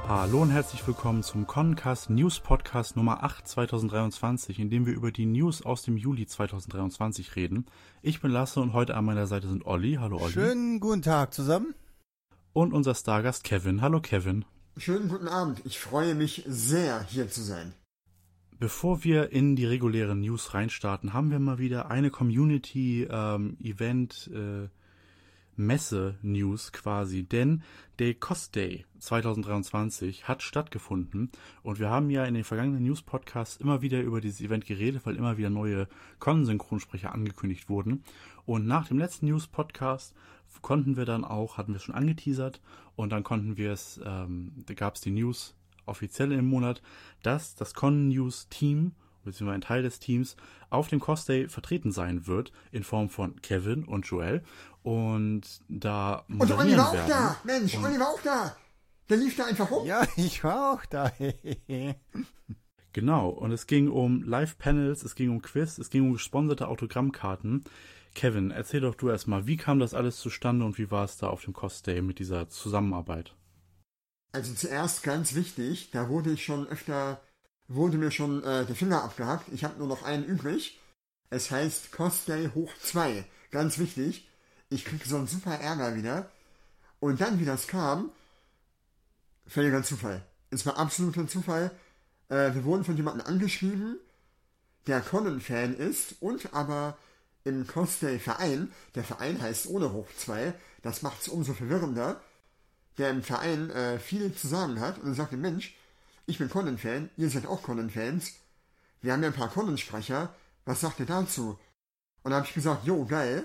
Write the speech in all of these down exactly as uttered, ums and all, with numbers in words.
Hallo und herzlich willkommen zum Connencast News Podcast Nummer acht zweitausenddreiundzwanzig, in dem wir über die News aus dem Juli zweitausenddreiundzwanzig reden. Ich bin Lasse und heute an meiner Seite sind Olli. Hallo Olli. Schönen guten Tag zusammen. Und unser Stargast Kevin. Hallo Kevin. Schönen guten Abend. Ich freue mich sehr, hier zu sein. Bevor wir in die regulären News reinstarten, haben wir mal wieder eine Community-Event- ähm, äh, Messe-News quasi, denn der Cos Day zweitausenddreiundzwanzig hat stattgefunden und wir haben ja in den vergangenen News-Podcasts immer wieder über dieses Event geredet, weil immer wieder neue Con-Synchronsprecher angekündigt wurden und nach dem letzten News-Podcast konnten wir dann auch, hatten wir es schon angeteasert und dann konnten wir es, ähm, da gab es die News offiziell im Monat, dass das Con-News-Team beziehungsweise ein Teil des Teams auf dem Cos Day vertreten sein wird, in Form von Kevin und Joel. Und da Und Olli war auch werden. da! Mensch, Olli war auch da! Der lief da einfach rum. Ja, ich war auch da. Genau, und es ging um Live-Panels, es ging um Quiz, es ging um gesponserte Autogrammkarten. Kevin, erzähl doch du erstmal, wie kam das alles zustande und wie war es da auf dem Cos Day mit dieser Zusammenarbeit? Also zuerst ganz wichtig, da wurde ich schon öfter... wurde mir schon äh, der Finger abgehackt. Ich habe nur noch einen übrig. Es heißt Cos Day hoch zwei. Ganz wichtig. Ich krieg so einen super Ärger wieder. Und dann, wie das kam, völliger Zufall. Es war absoluter Zufall. Äh, wir wurden von jemandem angeschrieben, der Conan-Fan ist und aber im Cos Day Verein, der Verein heißt ohne hoch zwei, das macht es umso verwirrender, der im Verein äh, viel zu sagen hat und er sagte, Mensch, ich bin Conan-Fan, ihr seid auch Conan-Fans. Wir haben ja ein paar Conan-Sprecher. Was sagt ihr dazu? Und dann habe ich gesagt, jo, geil.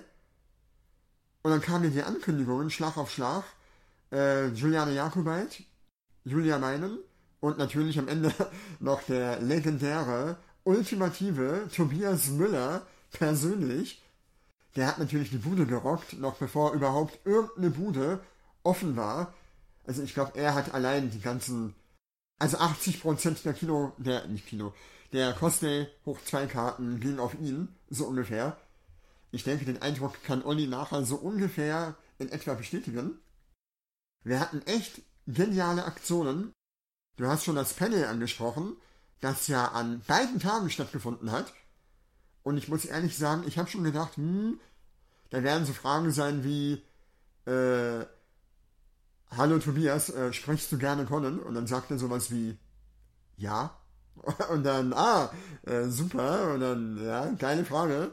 Und dann kamen mir die Ankündigungen, Schlag auf Schlag. Äh, Juliane Jakobait, Julia Meinen und natürlich am Ende noch der legendäre, ultimative Tobias Müller persönlich. Der hat natürlich die Bude gerockt, noch bevor überhaupt irgendeine Bude offen war. Also ich glaube, er hat allein die ganzen... Also achtzig Prozent der Kino, der, nicht Kino, der Cos Day hoch zwei Karten gingen auf ihn, so ungefähr. Ich denke, den Eindruck kann Olli nachher so ungefähr in etwa bestätigen. Wir hatten echt geniale Aktionen. Du hast schon das Panel angesprochen, das ja an beiden Tagen stattgefunden hat. Und ich muss ehrlich sagen, ich habe schon gedacht, hm, da werden so Fragen sein wie, äh, hallo Tobias, äh, sprichst du gerne Conan? Und dann sagt er sowas wie, ja. Und dann, ah, äh, super. Und dann, ja, geile Frage.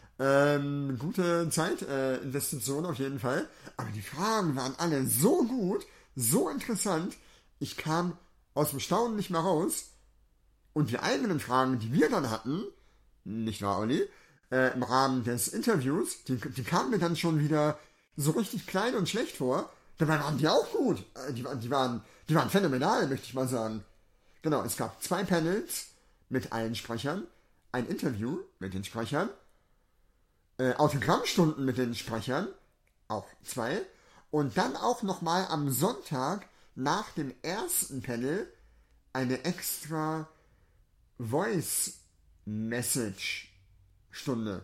Ähm, gute Zeitinvestition äh, auf jeden Fall. Aber die Fragen waren alle so gut, so interessant. Ich kam aus dem Staunen nicht mehr raus. Und die eigenen Fragen, die wir dann hatten, nicht wahr, Olli, äh, im Rahmen des Interviews, die, die kamen mir dann schon wieder so richtig klein und schlecht vor. Dabei waren die auch gut. Die, die, waren, die waren phänomenal, möchte ich mal sagen. Genau, es gab zwei Panels mit allen Sprechern, ein Interview mit den Sprechern, äh, Autogrammstunden mit den Sprechern, auch zwei, und dann auch nochmal am Sonntag nach dem ersten Panel eine extra Voice-Message-Stunde.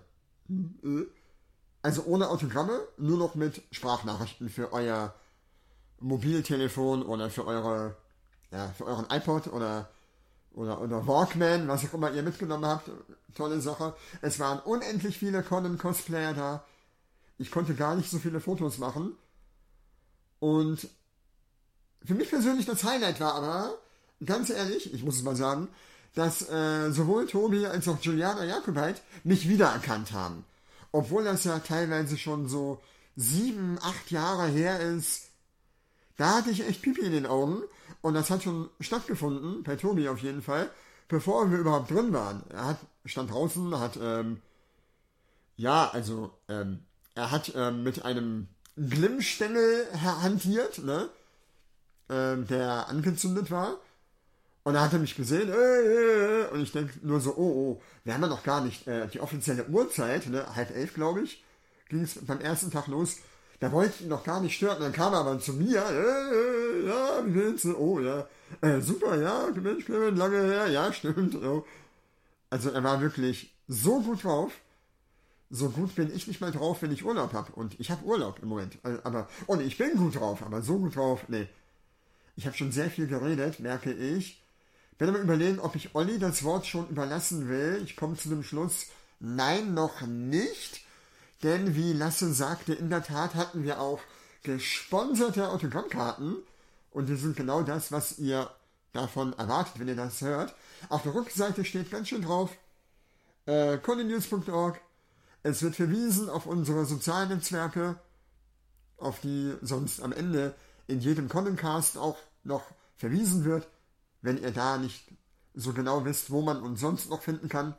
Also ohne Autogramme, nur noch mit Sprachnachrichten für euer Mobiltelefon oder für eure, ja, für euren iPod oder, oder, oder Walkman, was auch immer ihr mitgenommen habt. Tolle Sache. Es waren unendlich viele Conan-Cosplayer da. Ich konnte gar nicht so viele Fotos machen. Und für mich persönlich das Highlight war aber, ganz ehrlich, ich muss es mal sagen, dass äh, sowohl Tobi als auch Juliana Jakobait mich wiedererkannt haben. Obwohl das ja teilweise schon so sieben, acht Jahre her ist. Da hatte ich echt Pipi in den Augen. Und das hat schon stattgefunden, bei Tobi auf jeden Fall, bevor wir überhaupt drin waren. Er hat, stand draußen, hat, ähm, ja, also, ähm, er hat ähm, mit einem Glimmstängel hantiert, ne, ähm, der angezündet war. Und da hat er mich gesehen, äh, äh, und ich denke nur so, oh, oh, wir haben ja noch gar nicht äh, die offizielle Uhrzeit, ne, halb elf, glaube ich, ging es beim ersten Tag los. Da wollte ich ihn noch gar nicht stören, und dann kam er aber zu mir, äh, äh, ja, wie geht's? Oh, ja, äh, super, ja, Mensch, Kevin, lange her, ja, stimmt. So. Also er war wirklich so gut drauf. So gut bin ich nicht mal drauf, wenn ich Urlaub habe. Und ich habe Urlaub im Moment. Aber, und ich bin gut drauf, aber so gut drauf, nee. Ich habe schon sehr viel geredet, merke ich. Werde mal überlegen, ob ich Olli das Wort schon überlassen will. Ich komme zu dem Schluss, nein, noch nicht. Denn wie Lasse sagte, in der Tat hatten wir auch gesponserte Autogrammkarten. Und die sind genau das, was ihr davon erwartet, wenn ihr das hört. Auf der Rückseite steht ganz schön drauf, äh, connenews punkt org. Es wird verwiesen auf unsere sozialen Netzwerke, auf die sonst am Ende in jedem Connencast auch noch verwiesen wird, wenn ihr da nicht so genau wisst, wo man uns sonst noch finden kann.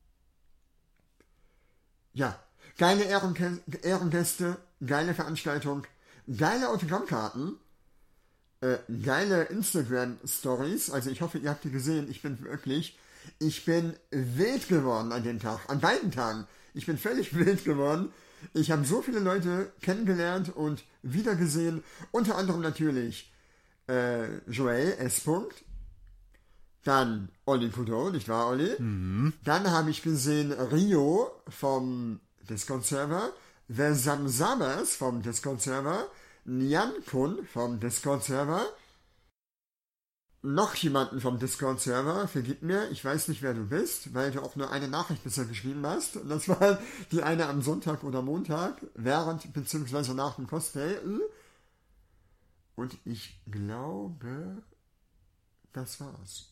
Ja, geile Ehrenkä- Ehrengäste, geile Veranstaltung, geile Autogrammkarten, äh, geile Instagram-Stories. Also ich hoffe, ihr habt die gesehen. Ich bin wirklich, ich bin wild geworden an dem Tag, an beiden Tagen. Ich bin völlig wild geworden. Ich habe so viele Leute kennengelernt und wiedergesehen. Unter anderem natürlich äh, Joel S. Dann Olli Kudo, nicht wahr, Olli? Mhm. Dann habe ich gesehen Rio vom Discord-Server, The Samsamas vom Discord-Server, Nyan Kun vom Discord-Server, noch jemanden vom Discord-Server, vergib mir, ich weiß nicht, wer du bist, weil du auch nur eine Nachricht bisher geschrieben hast. Und das war die eine am Sonntag oder Montag, während bzw. nach dem Cosplay. Und ich glaube, das war's.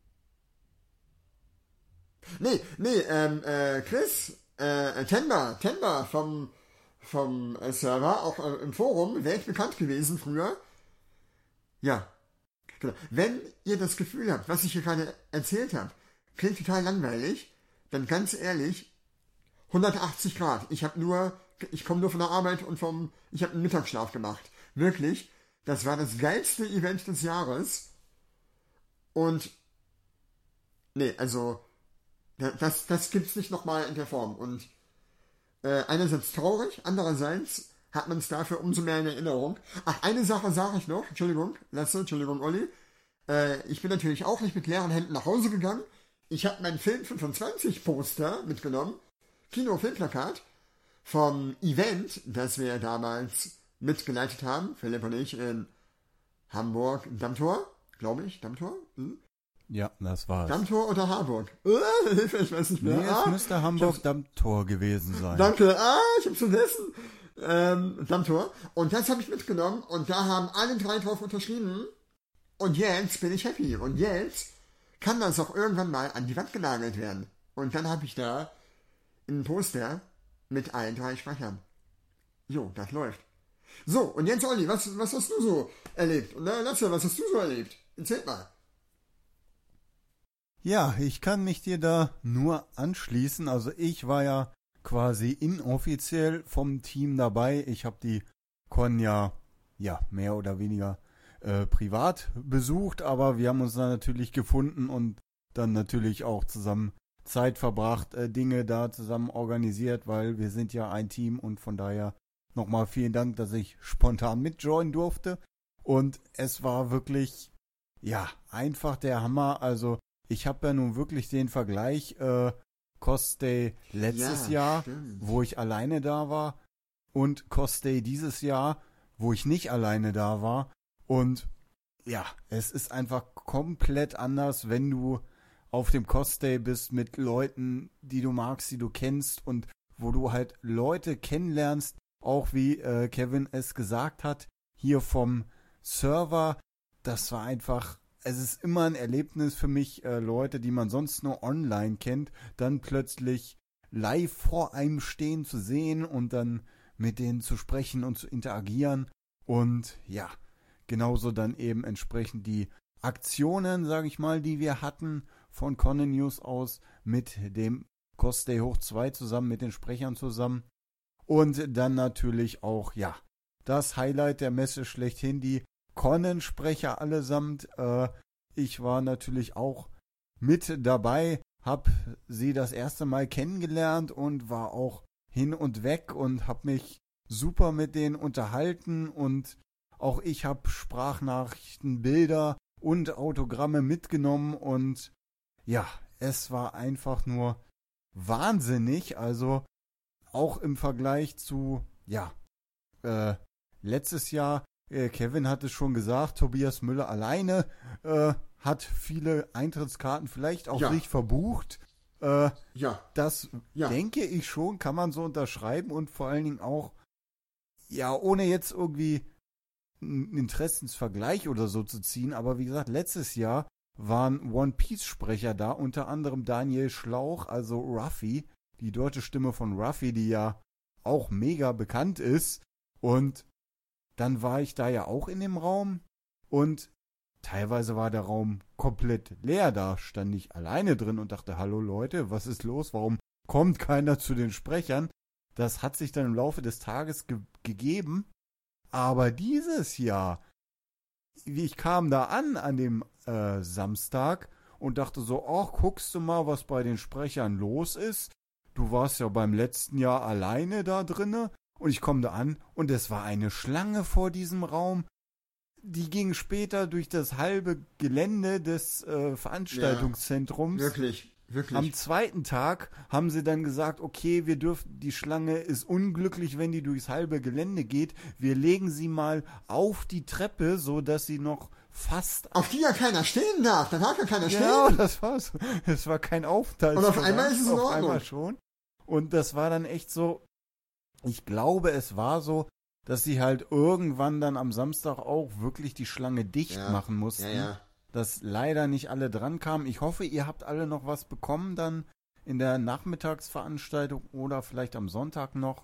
Nee, nee, ähm, äh, Chris, äh, Tenba, Tenba vom, vom äh, Server, auch äh, im Forum, weltbekannt gewesen früher. Ja. Genau. Wenn ihr das Gefühl habt, was ich hier gerade erzählt habe, klingt total langweilig, dann ganz ehrlich, hundertachtzig Grad. Ich habe nur, ich komme nur von der Arbeit und vom, ich habe einen Mittagsschlaf gemacht. Wirklich, das war das geilste Event des Jahres. Und, nee, also, das, das gibt's nicht nochmal in der Form. Und äh, einerseits traurig, andererseits hat man es dafür umso mehr in Erinnerung. Ach, eine Sache sage ich noch. Entschuldigung, Lasse, Entschuldigung, Olli. Äh, ich bin natürlich auch nicht mit leeren Händen nach Hause gegangen. Ich habe mein Film fünfundzwanzig Poster mitgenommen. Kino-Filmplakat vom Event, das wir damals mitgeleitet haben. Philipp und ich in Hamburg, Dammtor, glaube ich. Dammtor? Hm? Ja, das war's. Dammtor oder Harburg? Uh, Hilfe, ich weiß nicht mehr. Nee, es ah, müsste Hamburg-Dammtor gewesen sein. Danke. Ah, ich hab's vergessen. Ähm, Dammtor. Und das habe ich mitgenommen und da haben alle drei drauf unterschrieben. Und jetzt bin ich happy. Und jetzt kann das auch irgendwann mal an die Wand genagelt werden. Und dann habe ich da ein Poster mit allen drei Sprechern. Jo, das läuft. So, und jetzt Olli, was, was hast du so erlebt? Und na, Lasse, was hast du so erlebt? Erzähl mal. Ja, ich kann mich dir da nur anschließen. Also ich war ja quasi inoffiziell vom Team dabei. Ich habe die Con ja, ja mehr oder weniger äh, privat besucht, aber wir haben uns da natürlich gefunden und dann natürlich auch zusammen Zeit verbracht, äh, Dinge da zusammen organisiert, weil wir sind ja ein Team und von daher nochmal vielen Dank, dass ich spontan mitjoinen durfte. Und es war wirklich, ja, einfach der Hammer. Also ich habe ja nun wirklich den Vergleich äh, Cosday letztes ja, Jahr, stimmt. Wo ich alleine da war, und Cosday dieses Jahr, wo ich nicht alleine da war. Und ja, es ist einfach komplett anders, wenn du auf dem Cosday bist mit Leuten, die du magst, die du kennst und wo du halt Leute kennenlernst, auch wie äh, Kevin es gesagt hat, hier vom Server. Das war einfach, es ist immer ein Erlebnis für mich, äh, Leute, die man sonst nur online kennt, dann plötzlich live vor einem stehen zu sehen und dann mit denen zu sprechen und zu interagieren. Und ja, genauso dann eben entsprechend die Aktionen, sage ich mal, die wir hatten von ConneNews aus mit dem Cosday hoch zwei zusammen, mit den Sprechern zusammen. Und dann natürlich auch, ja, das Highlight der Messe schlechthin, die Connen-Sprecher allesamt. Äh, ich war natürlich auch mit dabei, habe sie das erste Mal kennengelernt und war auch hin und weg und habe mich super mit denen unterhalten. Und auch ich habe Sprachnachrichten, Bilder und Autogramme mitgenommen. Und ja, es war einfach nur wahnsinnig. Also auch im Vergleich zu, ja, äh, letztes Jahr äh, Kevin hat es schon gesagt, Tobias Müller alleine äh, hat viele Eintrittskarten vielleicht auch Ja. nicht verbucht. Äh, Ja, das Ja. denke ich schon, kann man so unterschreiben und vor allen Dingen auch, ja, ohne jetzt irgendwie einen Interessensvergleich oder so zu ziehen, aber wie gesagt, letztes Jahr waren One-Piece-Sprecher da, unter anderem Daniel Schlauch, also Ruffy, die deutsche Stimme von Ruffy, die ja auch mega bekannt ist. Und dann war ich da ja auch in dem Raum und teilweise war der Raum komplett leer. Da stand ich alleine drin und dachte, hallo Leute, was ist los? Warum kommt keiner zu den Sprechern? Das hat sich dann im Laufe des Tages ge- gegeben. Aber dieses Jahr, ich kam da an an dem äh, Samstag und dachte so, ach, guckst du mal, was bei den Sprechern los ist. Du warst ja beim letzten Jahr alleine da drinne. Und ich komme da an und es war eine Schlange vor diesem Raum. Die ging später durch das halbe Gelände des äh, Veranstaltungszentrums. wirklich, wirklich. Am zweiten Tag haben sie dann gesagt, okay, wir dürfen, die Schlange ist unglücklich, wenn die durchs halbe Gelände geht. Wir legen sie mal auf die Treppe, so dass sie noch fast... Auf die ja keiner stehen darf, da darf ja keiner Genau, stehen. das war's. Es war kein Aufteil. Und auf einmal ist es in auf Ordnung. einmal schon. Und das war dann echt so, ich glaube, es war so, dass sie halt irgendwann dann am Samstag auch wirklich die Schlange dicht Ja, machen mussten. Ja, ja. Dass leider nicht alle dran kamen. Ich hoffe, ihr habt alle noch was bekommen dann in der Nachmittagsveranstaltung oder vielleicht am Sonntag noch.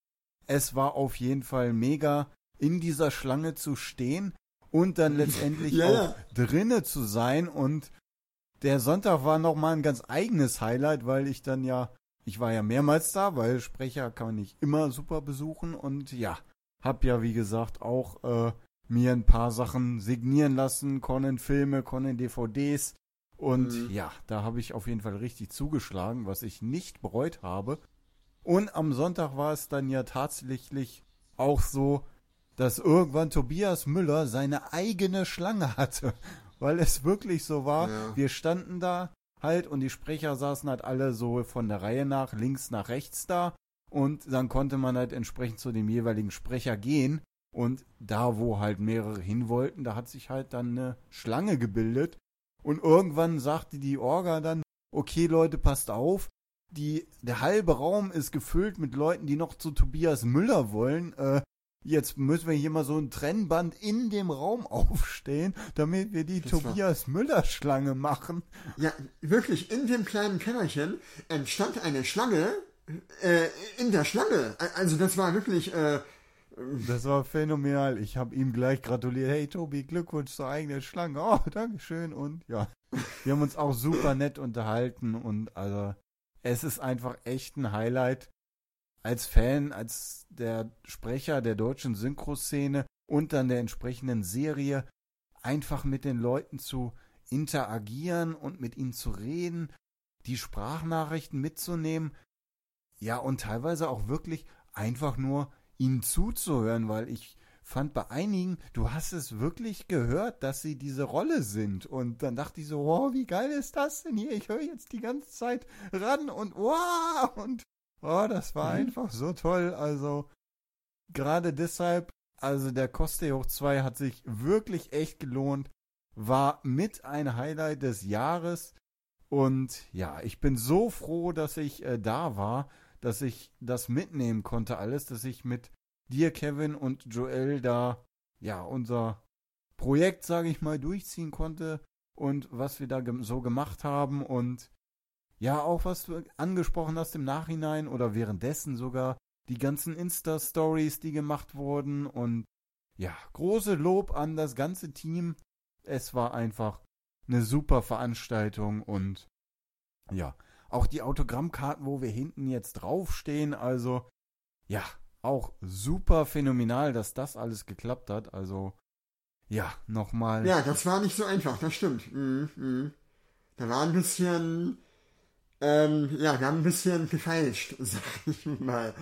Es war auf jeden Fall mega, in dieser Schlange zu stehen und dann letztendlich Ja, auch ja. drinne zu sein. Und der Sonntag war nochmal ein ganz eigenes Highlight, weil ich dann ja, ich war ja mehrmals da, weil Sprecher kann man nicht immer super besuchen und ja, hab ja wie gesagt auch äh, mir ein paar Sachen signieren lassen, Conan-Filme, Conan-D V Ds und Mhm. ja, da habe ich auf jeden Fall richtig zugeschlagen, was ich nicht bereut habe. Und am Sonntag war es dann ja tatsächlich auch so, dass irgendwann Tobias Müller seine eigene Schlange hatte, weil es wirklich so war, Ja. wir standen da halt und die Sprecher saßen halt alle so von der Reihe nach links nach rechts da und dann konnte man halt entsprechend zu dem jeweiligen Sprecher gehen und da, wo halt mehrere hin wollten, da hat sich halt dann eine Schlange gebildet und irgendwann sagte die Orga dann, okay Leute, passt auf, die, der halbe Raum ist gefüllt mit Leuten, die noch zu Tobias Müller wollen, äh, jetzt müssen wir hier mal so ein Trennband in dem Raum aufstehen, damit wir die Das war- Tobias Müller Schlange machen. Ja, wirklich, in dem kleinen Kämmerchen entstand eine Schlange äh, in der Schlange. Also das war wirklich, äh, Das war phänomenal. Ich habe ihm gleich gratuliert. Hey Tobi, Glückwunsch zur eigenen Schlange. Oh, Dankeschön. Und ja, wir haben uns auch super nett unterhalten und also es ist einfach echt ein Highlight als Fan, als der Sprecher der deutschen Synchroszene und dann der entsprechenden Serie einfach mit den Leuten zu interagieren und mit ihnen zu reden, die Sprachnachrichten mitzunehmen, ja und teilweise auch wirklich einfach nur ihnen zuzuhören, weil ich fand bei einigen, du hast es wirklich gehört, dass sie diese Rolle sind und dann dachte ich so, wow, wie geil ist das denn hier? Ich höre jetzt die ganze Zeit ran und wow und oh, das war Mhm. einfach so toll, also gerade deshalb, also der Kostei hoch zwei hat sich wirklich echt gelohnt, war mit ein Highlight des Jahres und ja, ich bin so froh, dass ich äh, da war, dass ich das mitnehmen konnte alles, dass ich mit dir, Kevin und Joel da, ja, unser Projekt, sage ich mal, durchziehen konnte und was wir da gem- so gemacht haben und ja, auch was du angesprochen hast im Nachhinein oder währenddessen sogar, die ganzen Insta-Stories, die gemacht wurden und ja, große Lob an das ganze Team. Es war einfach eine super Veranstaltung und ja, auch die Autogrammkarten, wo wir hinten jetzt draufstehen, also ja, auch super phänomenal, dass das alles geklappt hat. Also ja, nochmal. ja, das war nicht so einfach, das stimmt. Mhm, mhm. Da war ein bisschen, ähm, ja, wir haben ein bisschen gefeilscht, sag ich mal.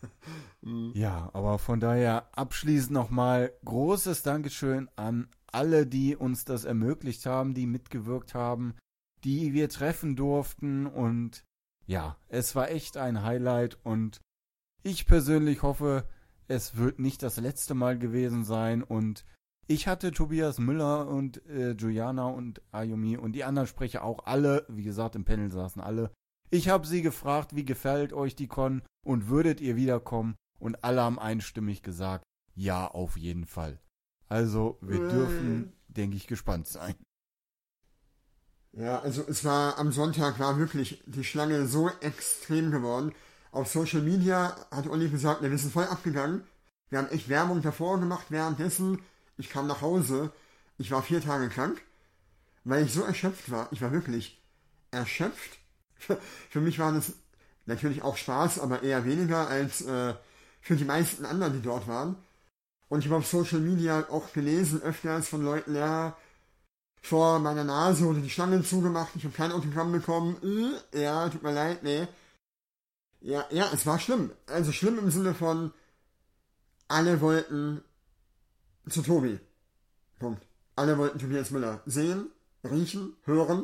Mhm. Ja, aber von daher abschließend nochmal großes Dankeschön an alle, die uns das ermöglicht haben, die mitgewirkt haben, die wir treffen durften und ja, es war echt ein Highlight und ich persönlich hoffe, es wird nicht das letzte Mal gewesen sein. Und ich hatte Tobias Müller und äh, Juliana und Ayumi und die anderen Sprecher auch alle, wie gesagt, im Panel saßen alle. Ich habe sie gefragt, wie gefällt euch die Con und würdet ihr wiederkommen? Und alle haben einstimmig gesagt, ja, auf jeden Fall. Also wir dürfen, denke ich, gespannt sein. Ja, also es war, am Sonntag war wirklich die Schlange so extrem geworden. Auf Social Media hat Olli gesagt, wir sind voll abgegangen. Wir haben echt Werbung davor gemacht, währenddessen. Ich kam nach Hause. Ich war vier Tage krank, weil ich so erschöpft war. Ich war wirklich erschöpft. Für mich war das natürlich auch Spaß, aber eher weniger als äh, für die meisten anderen, die dort waren. Und ich habe auf Social Media auch gelesen, öfters von Leuten, ja, vor meiner Nase wurde die Schlange zugemacht, ich habe kein Autogramm bekommen. Äh, ja, tut mir leid, nee. Ja, ja, es war schlimm. Also schlimm im Sinne von, alle wollten zu Tobi. Punkt. Alle wollten Tobias Müller sehen, riechen, hören,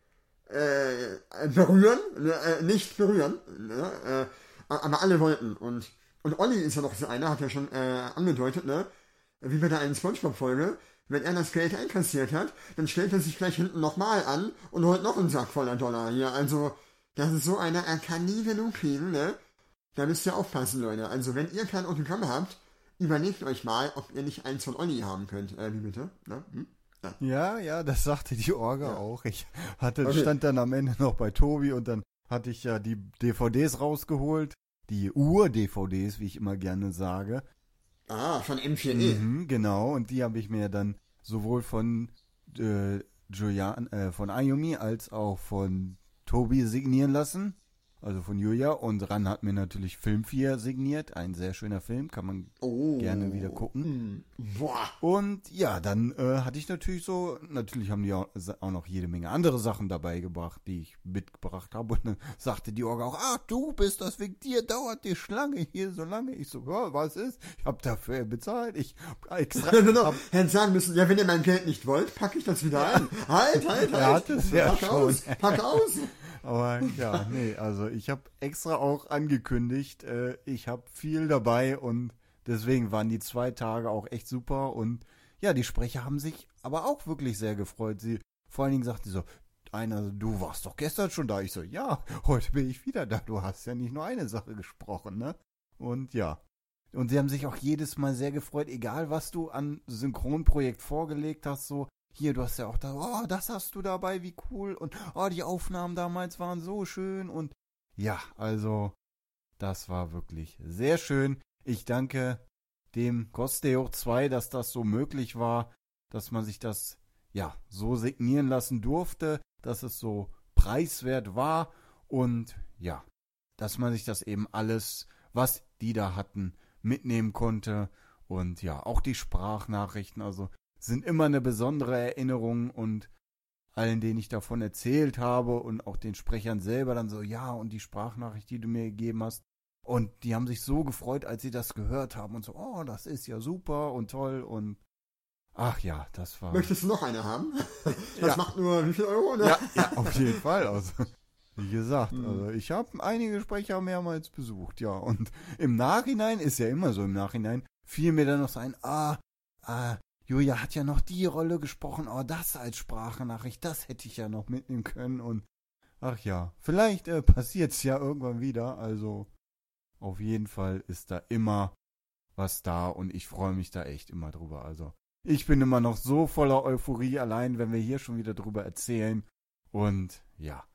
äh, berühren, äh, nicht berühren, ne, äh, aber alle wollten. Und, und Olli ist ja noch so einer, hat ja schon äh, angedeutet, ne, wie bei der einen Spongebob-Folge, wenn er das Geld einkassiert hat, dann stellt er sich gleich hinten nochmal an und holt noch einen Sack voller Dollar hier. Also, das ist so einer, er kann nie genug kriegen, ne? Da müsst ihr aufpassen, Leute. Also, wenn ihr kein Autogramm habt, überlegt euch mal, ob ihr nicht eins von Olli haben könnt. Äh, wie bitte? Ne? Hm? Ja. ja, ja, das sagte die Orga Ja. auch. Ich hatte, Okay. stand dann am Ende noch bei Tobi und dann hatte ich ja die D V Ds rausgeholt. Die Ur-D V Ds, wie ich immer gerne sage. Ah, von M vier E. Mhm, genau, und die habe ich mir dann sowohl von äh, Julian, äh, von Ayumi als auch von Tobi signieren lassen. Also von Julia. Und Ran hat mir natürlich Film vier signiert. Ein sehr schöner Film, kann man Oh. gerne wieder gucken. Hm. Boah. Und ja, dann äh, hatte ich natürlich so, natürlich haben die auch, auch noch jede Menge andere Sachen dabei gebracht, die ich mitgebracht habe. Und dann sagte die Orga auch, ach, du bist das, wegen dir dauert die Schlange hier so lange. Ich so, ja, was ist? Ich habe dafür bezahlt. Ich hab extra... Genau. hab, Hätten sagen müssen, ja, wenn ihr mein Geld nicht wollt, packe ich das wieder ein. Halt, halt, halt. Er hat es ja pack schon. aus, pack aus. aber ja, nee, also ich habe extra auch angekündigt, äh, ich habe viel dabei und deswegen waren die zwei Tage auch echt super. Und ja, die Sprecher haben sich aber auch wirklich sehr gefreut. Sie, vor allen Dingen sagte sie so, einer, du warst doch gestern schon da. Ich so, ja, heute bin ich wieder da. Du hast ja nicht nur eine Sache gesprochen, ne? Und ja. Und sie haben sich auch jedes Mal sehr gefreut, egal was du an Synchronprojekt vorgelegt hast, so, hier, du hast ja auch da, oh, das hast du dabei, wie cool. Und oh, die Aufnahmen damals waren so schön. Und ja, also, das war wirklich sehr schön. Ich danke dem Cosplay hoch zwei, dass das so möglich war, dass man sich das, ja, so signieren lassen durfte, dass es so preiswert war und ja, dass man sich das eben alles, was die da hatten, mitnehmen konnte. Und ja, auch die Sprachnachrichten, also sind immer eine besondere Erinnerung und allen, denen ich davon erzählt habe und auch den Sprechern selber dann so, ja, und die Sprachnachricht, die du mir gegeben hast. Und die haben sich so gefreut, als sie das gehört haben und so, oh, das ist ja super und toll und ach ja, das war... Möchtest du noch eine haben? Das Ja. macht nur wie viel Euro, ne? Ja, ja, auf jeden Fall. Also, wie gesagt, Hm. also ich habe einige Sprecher mehrmals besucht, ja. Und im Nachhinein, ist ja immer so im Nachhinein, fiel mir dann noch so ein, ah, ah, Julia hat ja noch die Rolle gesprochen, oh, das als Sprachnachricht, das hätte ich ja noch mitnehmen können. Und ach ja, vielleicht äh, passiert's ja irgendwann wieder. Also auf jeden Fall ist da immer was da und ich freue mich da echt immer drüber. Also ich bin immer noch so voller Euphorie, allein wenn wir hier schon wieder drüber erzählen. Und ja,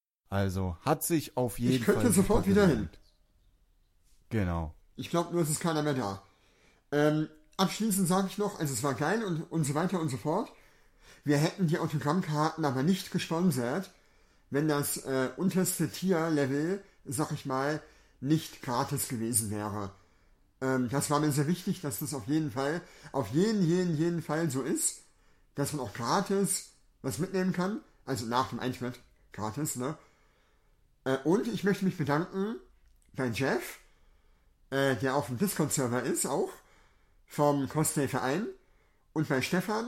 also hat sich auf jeden Ich könnte Fall sofort super wieder gelohnt. Genau. Ich glaube nur, es ist keiner mehr da. Ähm, abschließend sage ich noch, also es war geil und, und so weiter und so fort. Wir hätten die Autogrammkarten aber nicht gesponsert, wenn das äh, unterste Tier-Level, sag ich mal, nicht gratis gewesen wäre. Ähm, das war mir sehr wichtig, dass das auf jeden Fall, auf jeden, jeden, jeden Fall so ist, dass man auch gratis was mitnehmen kann, also nach dem Eintritt gratis, ne? Äh, und ich möchte mich bedanken bei Jeff, äh, der auf dem Discord-Server ist, auch vom Cosplay-Verein, und bei Stefan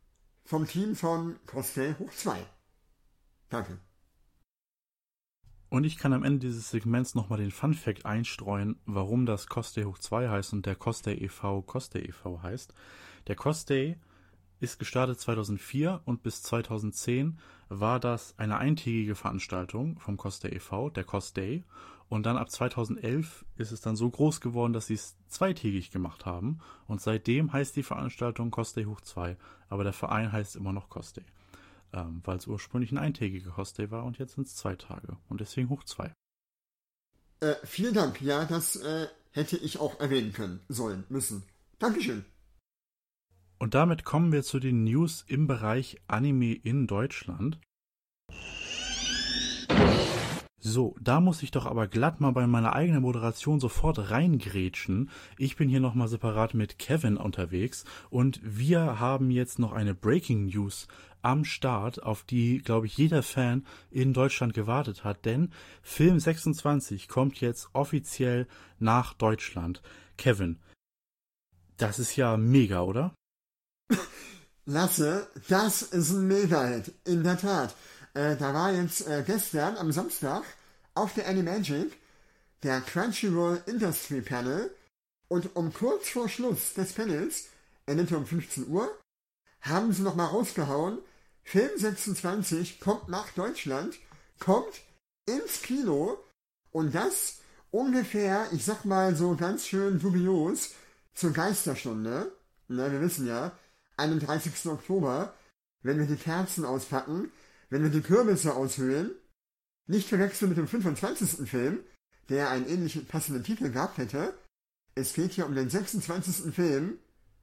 vom Team von Cosplay hoch zwei. Danke. Und ich kann am Ende dieses Segments nochmal den Fun-Fact einstreuen, warum das Cosday hoch zwei heißt und der Cosday e V Cosday e V heißt. Der Cosday ist gestartet zweitausendvier und bis zweitausendzehn war das eine eintägige Veranstaltung vom Cosday e V, der Cosday. Und dann ab zweitausendelf ist es dann so groß geworden, dass sie es zweitägig gemacht haben. Und seitdem heißt die Veranstaltung Cosday hoch zwei, aber der Verein heißt immer noch Cosday. Ähm, weil es ursprünglich ein eintägiger Cosday war und jetzt sind es zwei Tage. Und deswegen hoch zwei. Äh, vielen Dank. Ja, das äh, hätte ich auch erwähnen können, sollen, müssen. Dankeschön. Und damit kommen wir zu den News im Bereich Anime in Deutschland. So, da muss ich doch aber glatt mal bei meiner eigenen Moderation sofort reingrätschen. Ich bin hier nochmal separat mit Kevin unterwegs und wir haben jetzt noch eine Breaking News am Start, auf die, glaube ich, jeder Fan in Deutschland gewartet hat, denn Film sechsundzwanzig kommt jetzt offiziell nach Deutschland. Kevin, das ist ja mega, oder? Lasse, das ist ein Mega-Hit, in der Tat. Äh, da war jetzt äh, gestern am Samstag auf der Animagic der Crunchyroll Industry Panel und um kurz vor Schluss des Panels, endete um fünfzehn Uhr, haben sie nochmal rausgehauen, Film sechsundzwanzig kommt nach Deutschland, kommt ins Kino und das ungefähr, ich sag mal so ganz schön dubios, zur Geisterstunde. Na, wir wissen ja, einunddreißigsten Oktober, wenn wir die Kerzen auspacken, wenn wir die Kürbisse aushöhlen, nicht verwechseln mit dem fünfundzwanzigsten Film, der einen ähnlichen passenden Titel gehabt hätte. Es geht hier um den sechsundzwanzigsten Film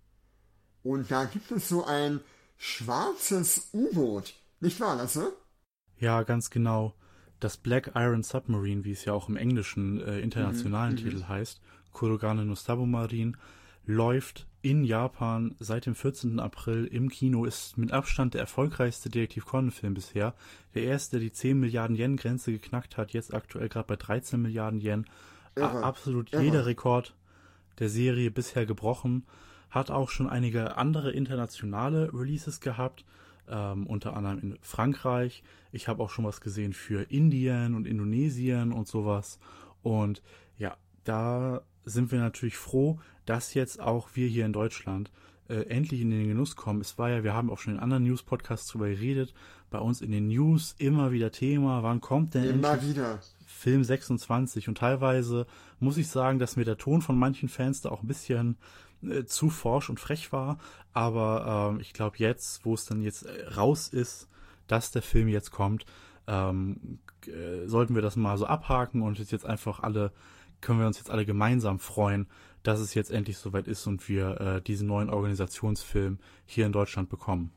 und da gibt es so ein schwarzes U-Boot. Nicht wahr, Lasse? Ja, ganz genau. Das Black Iron Submarine, wie es ja auch im englischen äh, internationalen mhm, Titel heißt, Kurogane no Submarine, läuft in Japan seit dem vierzehnten April im Kino, ist mit Abstand der erfolgreichste Detektiv Conan-Film bisher. Der erste, der die zehn Milliarden Yen-Grenze geknackt hat, jetzt aktuell gerade bei dreizehn Milliarden Yen. Irre, Absolut irre. Jeder Rekord der Serie bisher gebrochen. Hat auch schon einige andere internationale Releases gehabt, ähm, unter anderem in Frankreich. Ich habe auch schon was gesehen für Indien und Indonesien und sowas. Und ja, da sind wir natürlich froh, dass jetzt auch wir hier in Deutschland äh, endlich in den Genuss kommen. Es war ja, wir haben auch schon in anderen News-Podcasts drüber geredet, bei uns in den News immer wieder Thema, wann kommt denn Immer endlich wieder. Film sechsundzwanzig? Und teilweise muss ich sagen, dass mir der Ton von manchen Fans da auch ein bisschen äh, zu forsch und frech war, aber ähm, ich glaube jetzt, wo es dann jetzt äh, raus ist, dass der Film jetzt kommt, ähm, äh, sollten wir das mal so abhaken und jetzt einfach alle können wir uns jetzt alle gemeinsam freuen, dass es jetzt endlich soweit ist und wir äh, diesen neuen Organisationsfilm hier in Deutschland bekommen.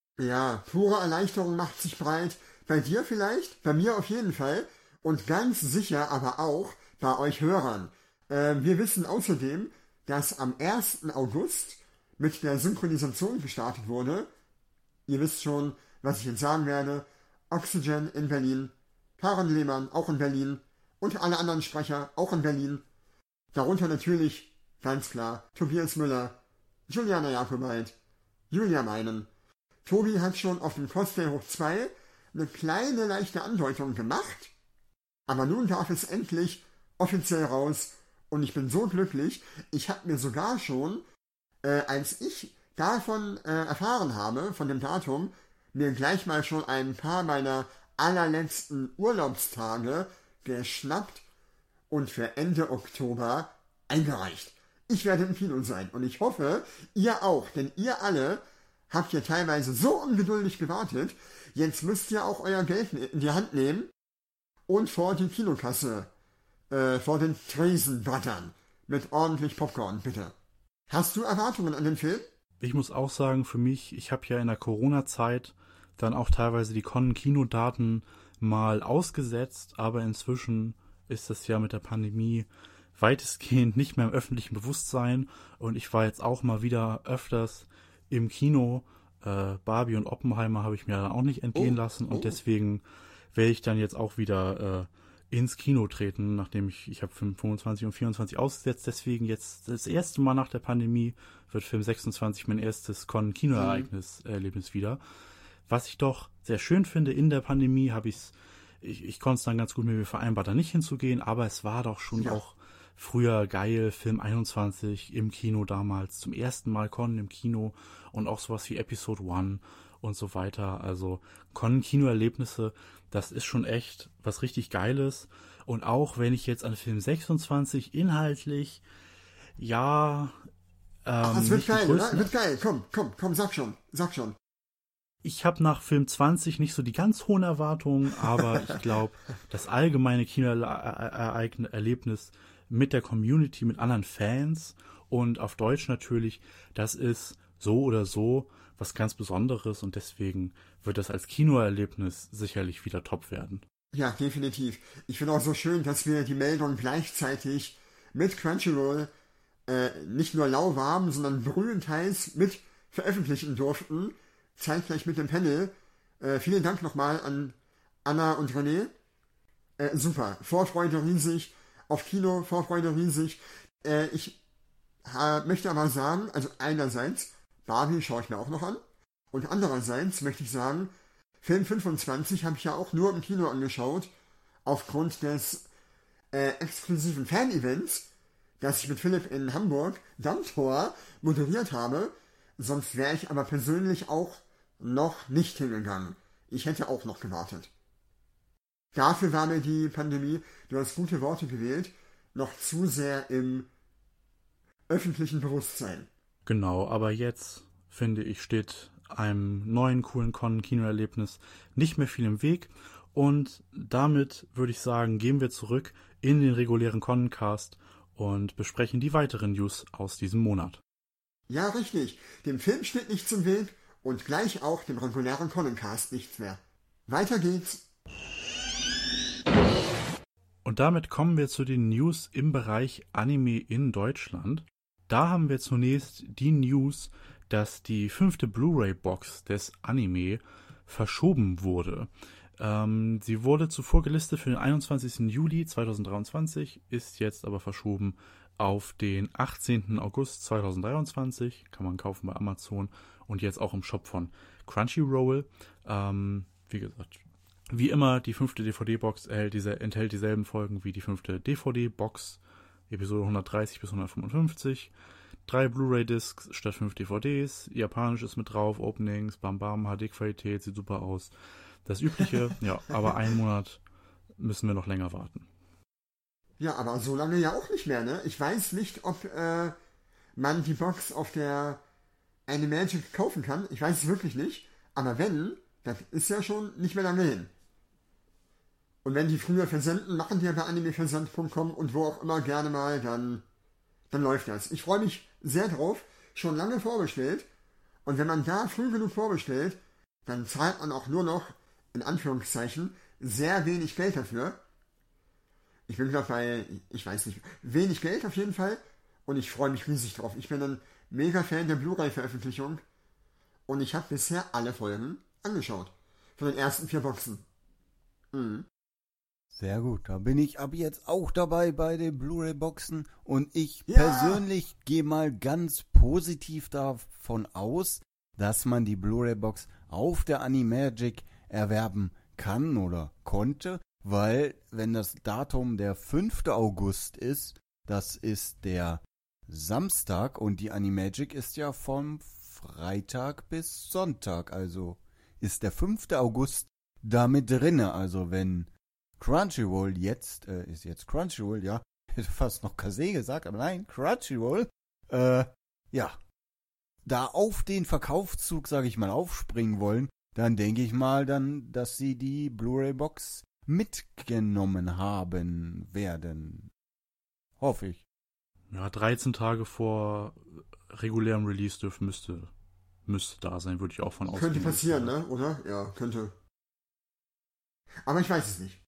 Ja, pure Erleichterung macht sich breit. Bei dir vielleicht, bei mir auf jeden Fall und ganz sicher aber auch bei euch Hörern. Äh, wir wissen außerdem, dass am ersten August mit der Synchronisation gestartet wurde. Ihr wisst schon, was ich jetzt sagen werde. Oxygen in Berlin, Karen Lehmann auch in Berlin, und alle anderen Sprecher, auch in Berlin. Darunter natürlich, ganz klar, Tobias Müller, Juliana Jakobait, Julia Meinen. Tobi hat schon auf dem Cosday hoch zwei eine kleine, leichte Andeutung gemacht. Aber nun darf es endlich offiziell raus. Und ich bin so glücklich, ich habe mir sogar schon, äh, als ich davon äh, erfahren habe, von dem Datum, mir gleich mal schon ein paar meiner allerletzten Urlaubstage geschnappt und für Ende Oktober eingereicht. Ich werde im Kino sein und ich hoffe, ihr auch, denn ihr alle habt ja teilweise so ungeduldig gewartet, jetzt müsst ihr auch euer Geld in die Hand nehmen und vor die Kinokasse, äh, vor den Tresen brattern. Mit ordentlich Popcorn, bitte. Hast du Erwartungen an den Film? Ich muss auch sagen, für mich, ich habe ja in der Corona-Zeit dann auch teilweise die Con-Kinodaten mal ausgesetzt, aber inzwischen ist das ja mit der Pandemie weitestgehend nicht mehr im öffentlichen Bewusstsein und ich war jetzt auch mal wieder öfters im Kino. Äh, Barbie und Oppenheimer habe ich mir dann auch nicht entgehen Oh, lassen oh. und deswegen werde ich dann jetzt auch wieder äh, ins Kino treten, nachdem ich, ich habe fünfundzwanzig und vierundzwanzig ausgesetzt, deswegen jetzt das erste Mal nach der Pandemie wird Film sechsundzwanzig mein erstes Con-Kino-Ereignis, Erlebnis wieder. Was ich doch sehr schön finde, in der Pandemie habe ich es ich, ich konnte es dann ganz gut mit mir vereinbaren, da nicht hinzugehen, aber es war doch schon Ja. auch früher geil, Film einundzwanzig im Kino damals, zum ersten Mal Con im Kino und auch sowas wie Episode One und so weiter. Also Con-Kinoerlebnisse, das ist schon echt was richtig Geiles. Und auch wenn ich jetzt an Film sechsundzwanzig inhaltlich, ja, ähm, Ach, das wird nicht die geil, oder? größten- Wird geil. Komm, komm, komm, sag schon. Sag schon. Ich habe nach Film zwanzig nicht so die ganz hohen Erwartungen, aber ich glaube, das allgemeine Kinoerlebnis mit der Community, mit anderen Fans und auf Deutsch natürlich, das ist so oder so was ganz Besonderes und deswegen wird das als Kinoerlebnis sicherlich wieder top werden. Ja, definitiv. Ich finde auch so schön, dass wir die Meldung gleichzeitig mit Crunchyroll äh, nicht nur lauwarm, sondern brühend heiß mit veröffentlichen durften. Zeitgleich mit dem Panel. Äh, vielen Dank nochmal an Anna und René. Äh, super. Vorfreude riesig. Auf Kino, Vorfreude riesig. Äh, ich äh, möchte aber sagen, also einerseits, Barbie schaue ich mir auch noch an. Und andererseits möchte ich sagen, Film fünfundzwanzig habe ich ja auch nur im Kino angeschaut, aufgrund des äh, exklusiven Fan-Events, das ich mit Philipp in Hamburg, Dammtor, moderiert habe. Sonst wäre ich aber persönlich auch noch nicht hingegangen. Ich hätte auch noch gewartet. Dafür war mir die Pandemie, du hast gute Worte gewählt, noch zu sehr im öffentlichen Bewusstsein. Genau, aber jetzt, finde ich, steht einem neuen, coolen Con-Kinoerlebnis nicht mehr viel im Weg. Und damit würde ich sagen, gehen wir zurück in den regulären Con-Cast und besprechen die weiteren News aus diesem Monat. Ja, richtig. Dem Film steht nichts im Weg und gleich auch dem regulären Conencast nichts mehr. Weiter geht's. Und damit kommen wir zu den News im Bereich Anime in Deutschland. Da haben wir zunächst die News, dass die fünfte Blu-ray-Box des Anime verschoben wurde. Ähm, sie wurde zuvor gelistet für den einundzwanzigsten Juli zweitausenddreiundzwanzig, ist jetzt aber verschoben auf den achtzehnten August zweitausenddreiundzwanzig. Kann man kaufen bei Amazon und jetzt auch im Shop von Crunchyroll. Ähm, wie gesagt, wie immer, die fünfte D V D-Box enthält, diese, enthält dieselben Folgen wie die fünfte D V D-Box, Episode hundertdreißig bis hundertfünfundfünfzig. Drei Blu-ray-Discs statt fünf D V Ds, Japanisch ist mit drauf, Openings, Bam Bam, H D-Qualität, sieht super aus. Das Übliche, ja, aber einen Monat müssen wir noch länger warten. Ja, aber so lange ja auch nicht mehr, ne? Ich weiß nicht, ob äh, man die Box auf der Animagic kaufen kann. Ich weiß es wirklich nicht. Aber wenn, das ist ja schon nicht mehr lange hin. Und wenn die früher versenden, machen die ja bei animeversand punkt com und wo auch immer gerne mal, dann, dann läuft das. Ich freue mich sehr drauf. Schon lange vorbestellt. Und wenn man da früh genug vorbestellt, dann zahlt man auch nur noch, in Anführungszeichen, sehr wenig Geld dafür. Ich bin gerade bei, ich weiß nicht, wenig Geld auf jeden Fall. Und ich freue mich riesig drauf. Ich bin ein mega Fan der Blu-ray-Veröffentlichung. Und ich habe bisher alle Folgen angeschaut. Von den ersten vier Boxen. Mhm. Sehr gut, da bin ich ab jetzt auch dabei bei den Blu-ray-Boxen. Und ich Ja. persönlich gehe mal ganz positiv davon aus, dass man die Blu-ray-Box auf der Animagic erwerben kann oder konnte. Weil, wenn das Datum der fünfte August ist, das ist der Samstag und die Animagic ist ja vom Freitag bis Sonntag. Also ist der fünfte August damit drinne. Also wenn Crunchyroll jetzt, äh, ist jetzt Crunchyroll, ja, hätte fast noch Kase gesagt, aber nein, Crunchyroll, äh, ja, da auf den Verkaufszug, sage ich mal, aufspringen wollen, dann denke ich mal dann, dass sie die Blu-ray-Box mitgenommen haben werden. Hoffe ich. Ja, dreizehn Tage vor regulärem Release dürfen müsste, müsste da sein, würde ich auch von ausgehen. Könnte passieren, ne? Oder? Ja, könnte. Aber ich weiß es nicht.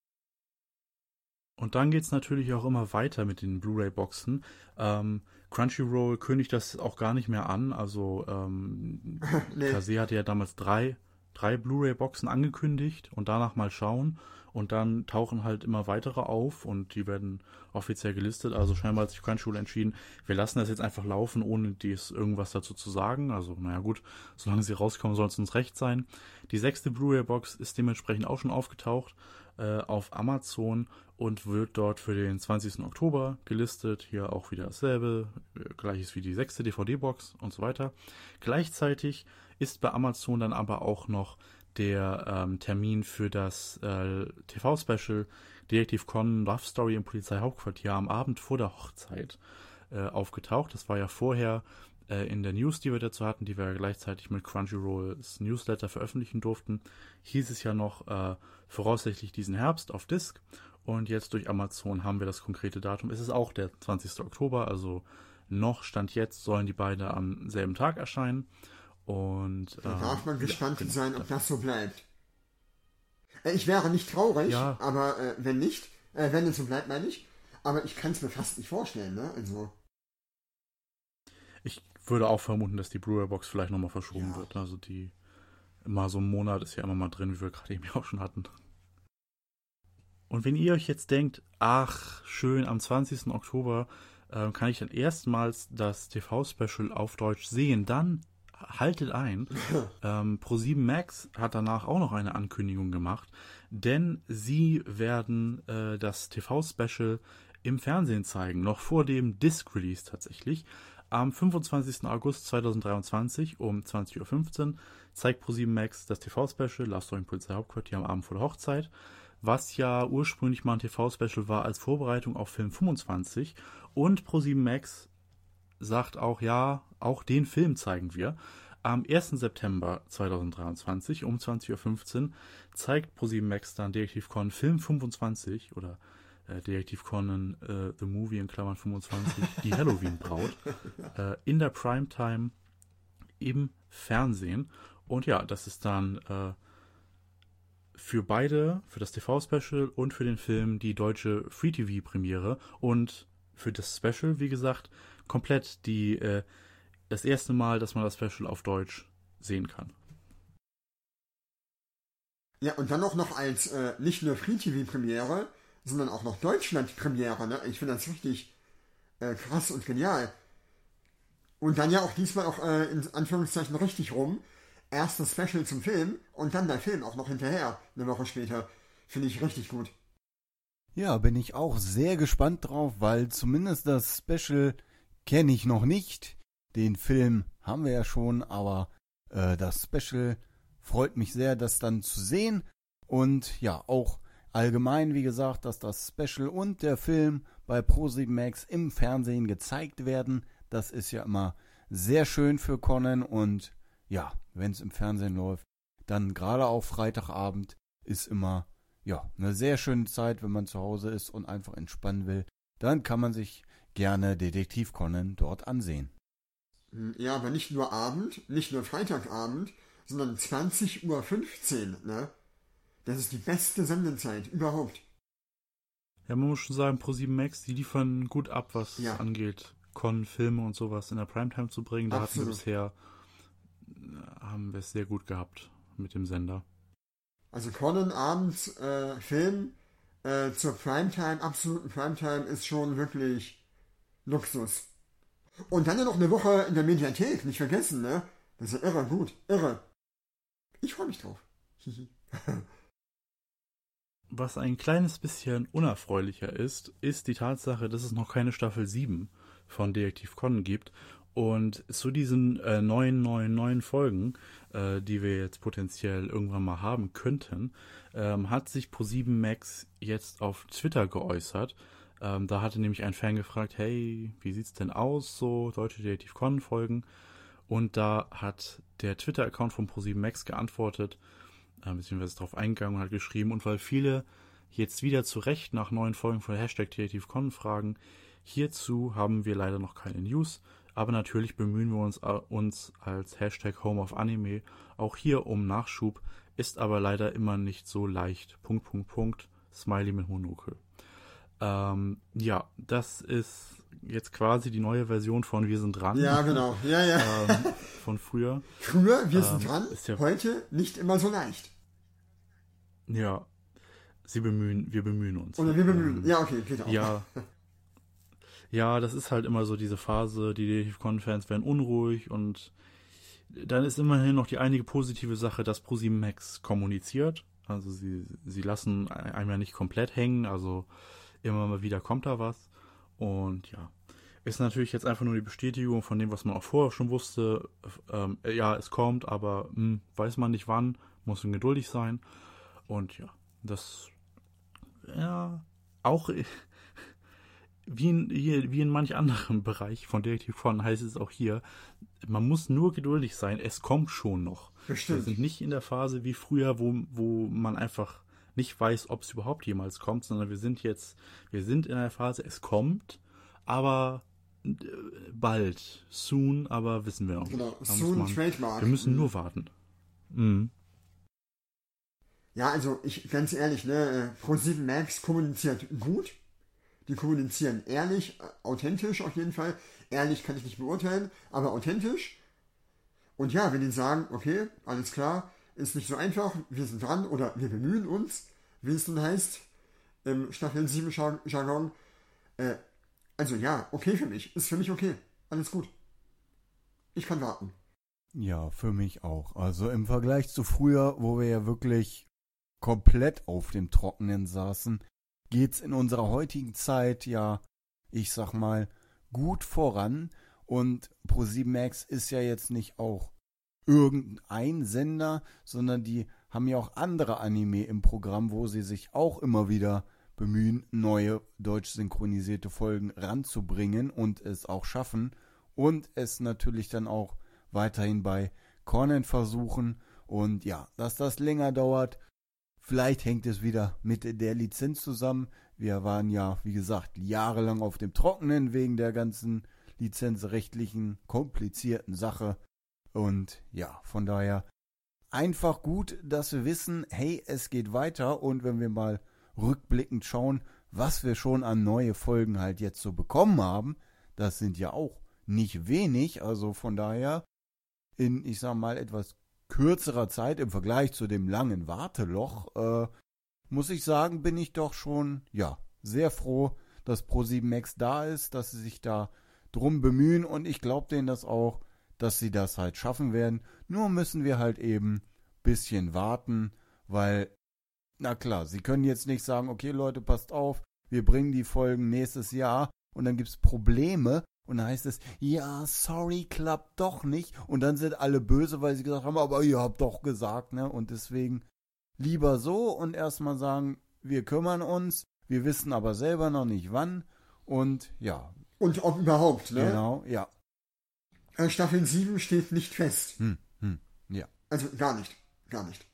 Und dann geht's natürlich auch immer weiter mit den Blu-ray-Boxen. Ähm, Crunchyroll kündigt das auch gar nicht mehr an. Also ähm, Nee. Kase hatte ja damals drei, drei Blu-ray-Boxen angekündigt und danach mal schauen. Und dann tauchen halt immer weitere auf und die werden offiziell gelistet. Also scheinbar hat sich Crunchyroll entschieden, wir lassen das jetzt einfach laufen, ohne dies irgendwas dazu zu sagen. Also naja gut, solange sie rauskommen, soll es uns recht sein. Die sechste Blu-ray-Box ist dementsprechend auch schon aufgetaucht. äh, auf Amazon und wird dort für den zwanzigsten Oktober gelistet. Hier auch wieder dasselbe, äh, gleiches wie die sechste D V D-Box und so weiter. Gleichzeitig ist bei Amazon dann aber auch noch der ähm, Termin für das äh, T V-Special Detektiv Conan Love Story im Polizeihauptquartier am Abend vor der Hochzeit äh, aufgetaucht. Das war ja vorher äh, in der News, die wir dazu hatten, die wir ja gleichzeitig mit Crunchyrolls Newsletter veröffentlichen durften, hieß es ja noch äh, voraussichtlich diesen Herbst auf Disc. Und jetzt durch Amazon haben wir das konkrete Datum. Es ist auch der zwanzigsten Oktober, also noch Stand jetzt sollen die beiden am selben Tag erscheinen. Und, da äh, darf man gespannt ja, sein, ob das so bleibt. Äh, ich wäre nicht traurig, ja. aber äh, wenn nicht, äh, wenn es so bleibt, meine ich. Aber ich kann es mir fast nicht vorstellen, ne? Also. Ich würde auch vermuten, dass die Blu-ray-Box vielleicht nochmal verschoben Ja. wird. Also die immer so ein Monat ist ja immer mal drin, wie wir gerade eben auch schon hatten. Und wenn ihr euch jetzt denkt, ach, schön, am zwanzigsten Oktober äh, kann ich dann erstmals das T V-Special auf Deutsch sehen, dann haltet ein. ähm, ProSieben Max hat danach auch noch eine Ankündigung gemacht, denn sie werden äh, das T V-Special im Fernsehen zeigen, noch vor dem Disc-Release tatsächlich. Am fünfundzwanzigsten August zweitausenddreiundzwanzig um zwanzig Uhr fünfzehn zeigt ProSieben Max das T V-Special Love Story im Polizeihauptquartier am Abend vor der Hochzeit, was ja ursprünglich mal ein T V-Special war als Vorbereitung auf Film fünfundzwanzig. Und ProSieben Max sagt auch, ja, auch den Film zeigen wir. Am ersten September zweitausenddreiundzwanzig um zwanzig Uhr fünfzehn zeigt ProSieben Max dann Detektiv Conan Film fünfundzwanzig oder äh, Detektiv Conan äh, The Movie in Klammern fünfundzwanzig, die Halloween-Braut, äh, in der Primetime im Fernsehen. Und ja, das ist dann äh, für beide, für das T V-Special und für den Film die deutsche Free-T V-Premiere und für das Special, wie gesagt, komplett die äh, das erste Mal, dass man das Special auf Deutsch sehen kann. Ja, und dann auch noch als äh, nicht nur Free-T V-Premiere, sondern auch noch Deutschland-Premiere, ne? Ich finde das richtig äh, krass und genial. Und dann ja auch diesmal auch äh, in Anführungszeichen richtig rum. Erst das Special zum Film und dann der Film auch noch hinterher, eine Woche später. Finde ich richtig gut. Ja, bin ich auch sehr gespannt drauf, weil zumindest das Special kenne ich noch nicht. Den Film haben wir ja schon, aber äh, das Special freut mich sehr, das dann zu sehen. Und ja, auch allgemein, wie gesagt, dass das Special und der Film bei ProSieben Max im Fernsehen gezeigt werden. Das ist ja immer sehr schön für Conan. Und ja, wenn es im Fernsehen läuft, dann gerade auch Freitagabend ist immer ja eine sehr schöne Zeit, wenn man zu Hause ist und einfach entspannen will. Dann kann man sich gerne Detektiv Conan dort ansehen. Ja, aber nicht nur Abend, nicht nur Freitagabend, sondern zwanzig Uhr fünfzehn, ne? Das ist die beste Sendezeit überhaupt. Ja, man muss schon sagen, ProSieben Max, die liefern gut ab, was Ja. angeht, Con, Filme und sowas in der Primetime zu bringen. Da hatten wir Absolut. bisher, haben wir es sehr gut gehabt mit dem Sender. Also Conan abends äh, Film äh, zur Primetime, absoluten Primetime ist schon wirklich Luxus. Und dann ja noch eine Woche in der Mediathek, nicht vergessen, ne? Das ist ja irre gut, irre. Ich freue mich drauf. Was ein kleines bisschen unerfreulicher ist, ist die Tatsache, dass es noch keine Staffel sieben von Detektiv Conan gibt. Und zu diesen äh, neuen, neuen, neuen Folgen, äh, die wir jetzt potenziell irgendwann mal haben könnten, ähm, hat sich ProSieben Max jetzt auf Twitter geäußert. Ähm, da hatte nämlich ein Fan gefragt, hey, wie sieht's denn aus, so deutsche Detektiv Conan Folgen? Und da hat der Twitter-Account von ProSieben Max geantwortet, äh, beziehungsweise darauf eingegangen und hat geschrieben, und weil viele jetzt wieder zu Recht nach neuen Folgen von Hashtag Detektiv Conan fragen, hierzu haben wir leider noch keine News, aber natürlich bemühen wir uns, äh, uns als Hashtag Home of Anime auch hier um Nachschub, ist aber leider immer nicht so leicht. Punkt, Punkt, Punkt, Smiley mit Monokel. Ähm, ja, das ist jetzt quasi die neue Version von Wir sind dran. Ja, genau. Ja, ja. ähm, von früher. Früher, wir sind ähm, dran, ist ja- heute nicht immer so leicht. Ja, sie bemühen, wir bemühen uns. Oder wir bemühen. Ähm, Ja, okay, geht auch. Ja. Ja, das ist halt immer so diese Phase, die Detektiv Conan-Fans werden unruhig und dann ist immerhin noch die einige positive Sache, dass ProSieben Max kommuniziert Also sie, sie lassen einem ja nicht komplett hängen, also immer mal wieder kommt da was. Und ja, ist natürlich jetzt einfach nur die Bestätigung von dem, was man auch vorher schon wusste. Ähm, ja, es kommt, aber mh, weiß man nicht wann, muss man geduldig sein. Und ja, das, ja, auch wie in, hier, wie in manch anderem Bereich von Detective Conan heißt es auch hier, man muss nur geduldig sein, es kommt schon noch. Bestimmt. Wir sind nicht in der Phase wie früher, wo, wo man einfach nicht weiß, ob es überhaupt jemals kommt, sondern wir sind jetzt, wir sind in der Phase, es kommt, aber äh, bald, soon, aber wissen wir noch nicht. Genau, Da muss soon man, Trademark. wir müssen Mhm. nur warten. Mhm. Ja, also ich, ganz ehrlich, ne, ProSieben Max kommuniziert gut. Die kommunizieren ehrlich, äh, authentisch auf jeden Fall. Ehrlich kann ich nicht beurteilen, aber authentisch. Und ja, wenn die sagen, okay, alles klar, ist nicht so einfach, wir sind dran oder wir bemühen uns, wie es nun heißt, im Staffel sieben Jargon, äh, also ja, okay für mich, ist für mich okay, alles gut. Ich kann warten. Ja, für mich auch. Also im Vergleich zu früher, wo wir ja wirklich komplett auf dem Trockenen saßen, geht's in unserer heutigen Zeit ja, ich sag mal, gut voran. Und ProSieben Max ist ja jetzt nicht auch irgendein Sender, sondern die haben ja auch andere Anime im Programm, wo sie sich auch immer wieder bemühen, neue deutsch synchronisierte Folgen ranzubringen und es auch schaffen und es natürlich dann auch weiterhin bei Conan versuchen. Und ja, dass das länger dauert, vielleicht hängt es wieder mit der Lizenz zusammen. Wir waren ja, wie gesagt, jahrelang auf dem Trockenen wegen der ganzen lizenzrechtlichen, komplizierten Sache. Und ja, von daher einfach gut, dass wir wissen, hey, es geht weiter. Und wenn wir mal rückblickend schauen, was wir schon an neue Folgen halt jetzt so bekommen haben, das sind ja auch nicht wenig. Also von daher in, ich sag mal, etwas kürzerer Zeit im Vergleich zu dem langen Warteloch, äh, muss ich sagen, bin ich doch schon, ja, sehr froh, dass ProSieben Max da ist, dass sie sich da drum bemühen und ich glaube denen das auch, dass sie das halt schaffen werden. Nur müssen wir halt eben ein bisschen warten, weil, na klar, sie können jetzt nicht sagen, okay Leute, passt auf, wir bringen die Folgen nächstes Jahr und dann gibt es Probleme und dann heißt es, ja, sorry, klappt doch nicht und dann sind alle böse, weil sie gesagt haben, aber ihr habt doch gesagt, ne? Und deswegen lieber so und erstmal sagen, wir kümmern uns, wir wissen aber selber noch nicht wann und ja. Und ob überhaupt, ne? Genau, ja. Äh, Staffel sieben steht nicht fest. Hm, hm, ja. Also gar nicht, gar nicht.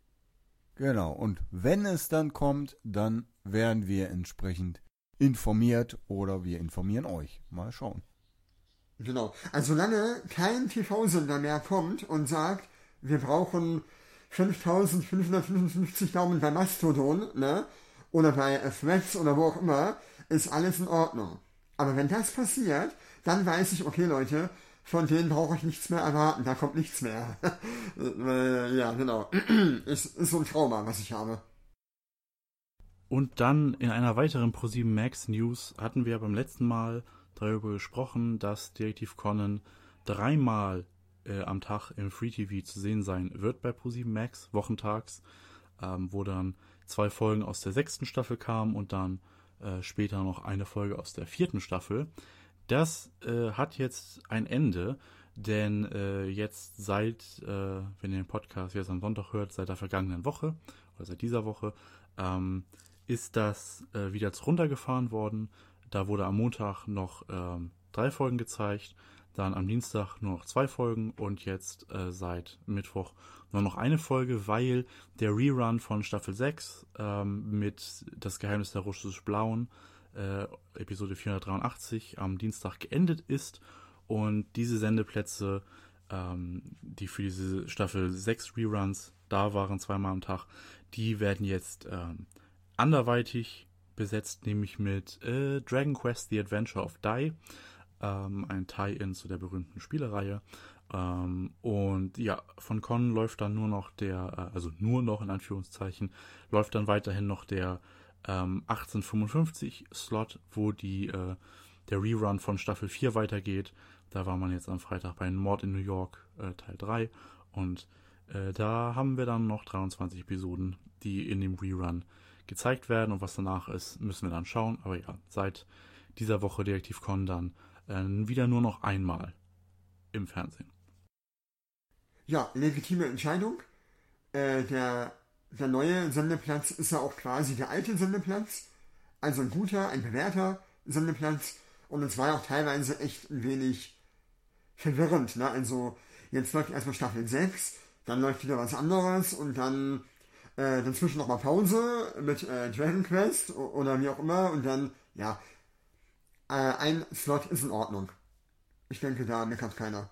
Genau, und wenn es dann kommt, dann werden wir entsprechend informiert oder wir informieren euch. Mal schauen. Genau. Also solange kein T V-Sender mehr kommt und sagt, wir brauchen fünftausendfünfhundertfünfundfünfzig Daumen bei Mastodon, ne? Oder bei Threads oder wo auch immer, ist alles in Ordnung. Aber wenn das passiert, dann weiß ich, okay Leute, von denen brauche ich nichts mehr erwarten, da kommt nichts mehr. Ja, genau. Ist, ist so ein Trauma, was ich habe. Und dann in einer weiteren ProSieben Max News hatten wir beim letzten Mal darüber gesprochen, dass Detective Conan dreimal äh, am Tag im Free T V zu sehen sein wird bei ProSieben Max, wochentags, ähm, wo dann zwei Folgen aus der sechsten Staffel kamen und dann äh, später noch eine Folge aus der vierten Staffel. Das äh, hat jetzt ein Ende, denn äh, jetzt seit, äh, wenn ihr den Podcast jetzt am Sonntag hört, seit der vergangenen Woche oder seit dieser Woche, ähm, ist das äh, wieder runtergefahren worden. Da wurde am Montag noch ähm, drei Folgen gezeigt, dann am Dienstag nur noch zwei Folgen und jetzt äh, seit Mittwoch nur noch eine Folge, weil der Rerun von Staffel sechs ähm, mit Das Geheimnis der Russisch Blauen, äh, Episode vierhundertdreiundachtzig, am Dienstag geendet ist und diese Sendeplätze, ähm, die für diese Staffel sechs Reruns da waren, zweimal am Tag, die werden jetzt ähm, anderweitig besetzt, nämlich mit äh, Dragon Quest The Adventure of Dai, ähm, ein Tie-In zu der berühmten Spielereihe. Ähm, und ja, von Conan läuft dann nur noch der, äh, also nur noch in Anführungszeichen, läuft dann weiterhin noch der ähm, achtzehnhundertfünfundfünfzig Slot, wo die, äh, der Rerun von Staffel vier weitergeht. Da war man jetzt am Freitag bei Mord in New York äh, Teil drei und Äh, da haben wir dann noch dreiundzwanzig Episoden, die in dem Rerun gezeigt werden, und was danach ist, müssen wir dann schauen. Aber ja, seit dieser Woche Detektiv Conan dann äh, wieder nur noch einmal im Fernsehen. Ja, legitime Entscheidung. Äh, der, der neue Sendeplatz ist ja auch quasi der alte Sendeplatz. Also ein guter, ein bewährter Sendeplatz. Und es war ja auch teilweise echt ein wenig verwirrend. Ne? Also jetzt läuft erstmal Staffel sechs, dann läuft wieder was anderes und dann äh, dazwischen nochmal Pause mit äh, Dragon Quest oder wie auch immer. Und dann, ja, äh, ein Slot ist in Ordnung. Ich denke, da meckert keiner.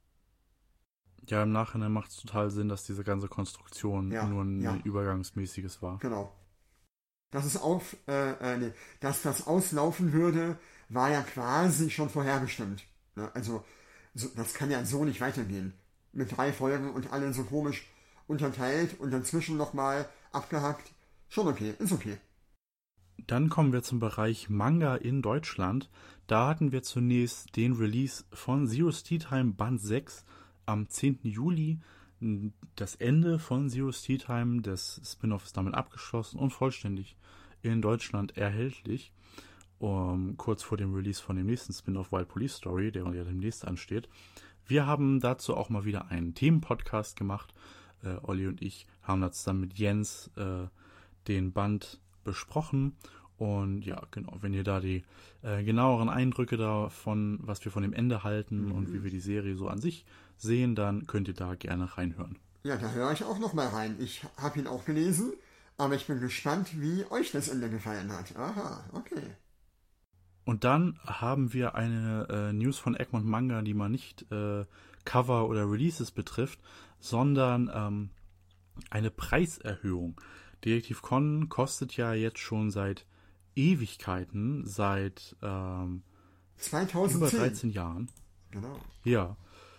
Ja, im Nachhinein macht es total Sinn, dass diese ganze Konstruktion Ja, nur ein ja. übergangsmäßiges war. Genau. Dass es auf, äh, äh, nee, dass das auslaufen würde, war ja quasi schon vorherbestimmt. Ne? Also, so, das kann ja so nicht weitergehen. Mit drei Folgen und alle so komisch unterteilt und dazwischen nochmal abgehackt. Schon okay, ist okay. Dann kommen wir zum Bereich Manga in Deutschland. Da hatten wir zunächst den Release von Zero's Tea Time Band sechs am zehnten Juli. Das Ende von Zero's Tea Time, des Spin-off, ist damit abgeschlossen und vollständig in Deutschland erhältlich. Um, kurz vor dem Release von dem nächsten Spin-off Wild Police Story, der ja demnächst ansteht. Wir haben dazu auch mal wieder einen Themenpodcast gemacht. Äh, Olli und ich haben da zusammen mit Jens äh, den Band besprochen. Und ja, genau, wenn ihr da die äh, genaueren Eindrücke davon, was wir von dem Ende halten, mhm, und wie wir die Serie so an sich sehen, dann könnt ihr da gerne reinhören. Ja, da höre ich auch noch mal rein. Ich habe ihn auch gelesen, aber ich bin gespannt, wie euch das Ende gefallen hat. Aha, okay. Und dann haben wir eine äh, News von Egmont Manga, die mal nicht äh, Cover oder Releases betrifft, sondern ähm, eine Preiserhöhung. Detektiv Conan kostet ja jetzt schon seit Ewigkeiten, seit ähm, zweitausendzehn. Über dreizehn Jahren. Genau. Ja.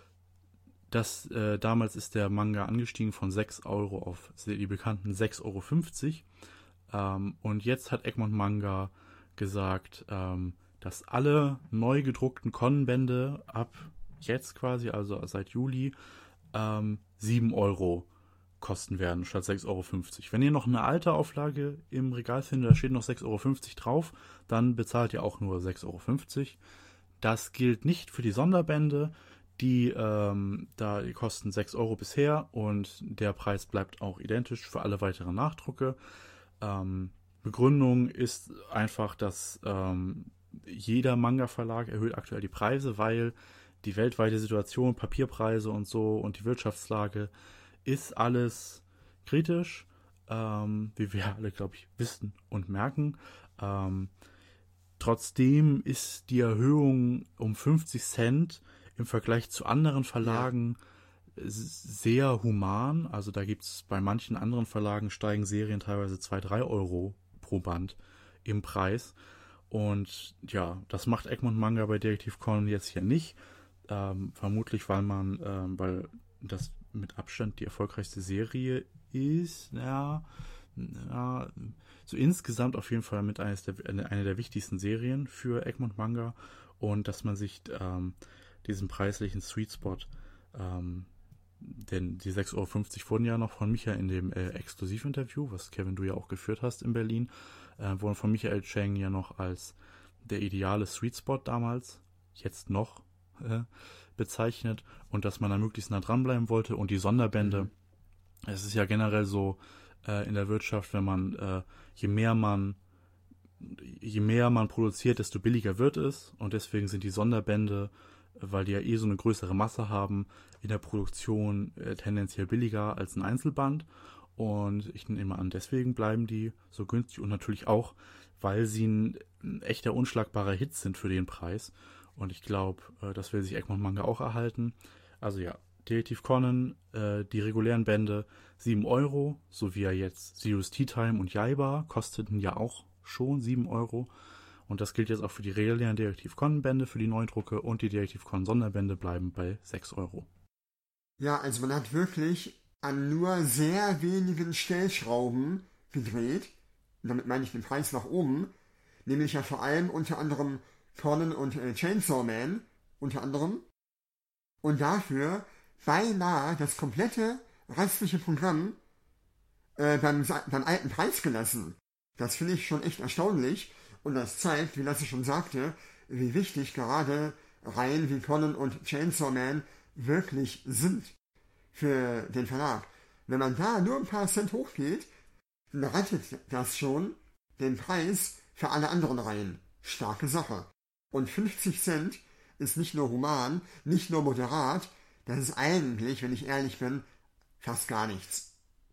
Das, äh, damals ist der Manga angestiegen von sechs Euro auf die bekannten sechs Euro fünfzig. Ähm, und jetzt hat Egmont Manga gesagt, ähm, dass alle neu gedruckten Conan-Bände ab jetzt quasi, also seit Juli, ähm, sieben Euro kosten werden, statt sechs Euro fünfzig. Wenn ihr noch eine alte Auflage im Regal findet, da steht noch sechs Euro fünfzig drauf, dann bezahlt ihr auch nur sechs Euro fünfzig. Das gilt nicht für die Sonderbände, die, ähm, da die kosten sechs Euro bisher und der Preis bleibt auch identisch für alle weiteren Nachdrucke. Ähm, Begründung ist einfach, dass ähm, jeder Manga-Verlag erhöht aktuell die Preise, weil die weltweite Situation, Papierpreise und so und die Wirtschaftslage ist alles kritisch, ähm, wie wir alle, glaube ich, wissen und merken. Ähm, trotzdem ist die Erhöhung um fünfzig Cent im Vergleich zu anderen Verlagen ja. sehr human. Also da gibt es bei manchen anderen Verlagen steigen Serien teilweise zwei, drei Euro pro Band im Preis. Und ja, das macht Egmont Manga bei Detektiv Conan jetzt hier nicht. Ähm, vermutlich, weil man, ähm, weil das mit Abstand die erfolgreichste Serie ist. Ja, ja, so insgesamt auf jeden Fall mit eines der, eine der wichtigsten Serien für Egmont Manga. Und dass man sich ähm, diesen preislichen Sweet Spot, ähm, denn die sechs Euro fünfzig wurden ja noch von Michael in dem äh, Exklusivinterview, was Kevin, du ja auch geführt hast in Berlin, äh, wurden von Michael Chang ja noch als der ideale Sweet Spot damals, jetzt noch, äh, bezeichnet, und dass man da möglichst nah dranbleiben wollte. Und die Sonderbände, mhm. es ist ja generell so äh, in der Wirtschaft, wenn man, äh, je mehr man je mehr man produziert, desto billiger wird es, und deswegen sind die Sonderbände, weil die ja eh so eine größere Masse haben, in der Produktion äh, tendenziell billiger als ein Einzelband, und ich nehme an, deswegen bleiben die so günstig, und natürlich auch, weil sie ein, ein echter unschlagbarer Hit sind für den Preis, und ich glaube, äh, das will sich Egmont Manga auch erhalten. Also ja, Detektiv Conan, äh, die regulären Bände sieben Euro, so wie ja jetzt Zero's Tea Time und Jaiba kosteten ja auch schon sieben Euro. Und das gilt jetzt auch für die regulären Detektiv Conan Bände, für die Neudrucke, und die Detektiv Conan Sonderbände bleiben bei sechs Euro. Ja, also man hat wirklich an nur sehr wenigen Stellschrauben gedreht. Und damit meine ich den Preis nach oben. Nämlich ja vor allem unter anderem Conan und äh, Chainsaw Man, unter anderem. Und dafür beinahe das komplette restliche Programm äh, beim, beim alten Preis gelassen. Das finde ich schon echt erstaunlich und das zeigt, wie Lasse schon sagte, wie wichtig gerade Reihen wie Conan und Chainsaw Man wirklich sind für den Verlag. Wenn man da nur ein paar Cent hochgeht, dann rettet das schon den Preis für alle anderen Reihen. Starke Sache. Und fünfzig Cent ist nicht nur human, nicht nur moderat, das ist eigentlich, wenn ich ehrlich bin, fast gar nichts.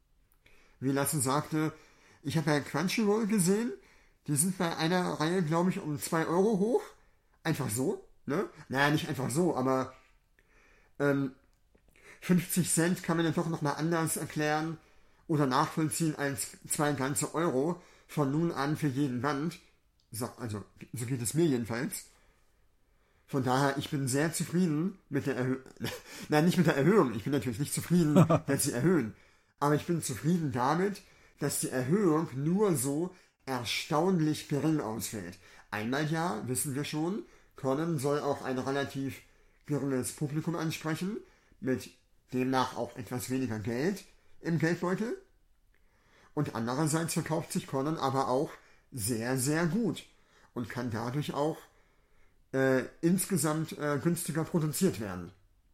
Wie Lasse sagte, ich habe ja Crunchyroll gesehen, die sind bei einer Reihe, glaube ich, um zwei Euro hoch. Einfach so, ne? Naja, nicht einfach so, aber ähm, fünfzig Cent kann man ja doch nochmal anders erklären oder nachvollziehen als zwei ganze Euro von nun an für jeden Band. So, also, so geht es mir jedenfalls. Von daher, ich bin sehr zufrieden mit der Erhöhung. Nein, nicht mit der Erhöhung. Ich bin natürlich nicht zufrieden, dass sie erhöhen. Aber ich bin zufrieden damit, dass die Erhöhung nur so erstaunlich gering ausfällt. Einmal ja, wissen wir schon, Conan soll auch ein relativ geringes Publikum ansprechen, mit demnach auch etwas weniger Geld im Geldbeutel. Und andererseits verkauft sich Conan aber auch sehr, sehr gut und kann dadurch auch äh, insgesamt äh, günstiger produziert werden.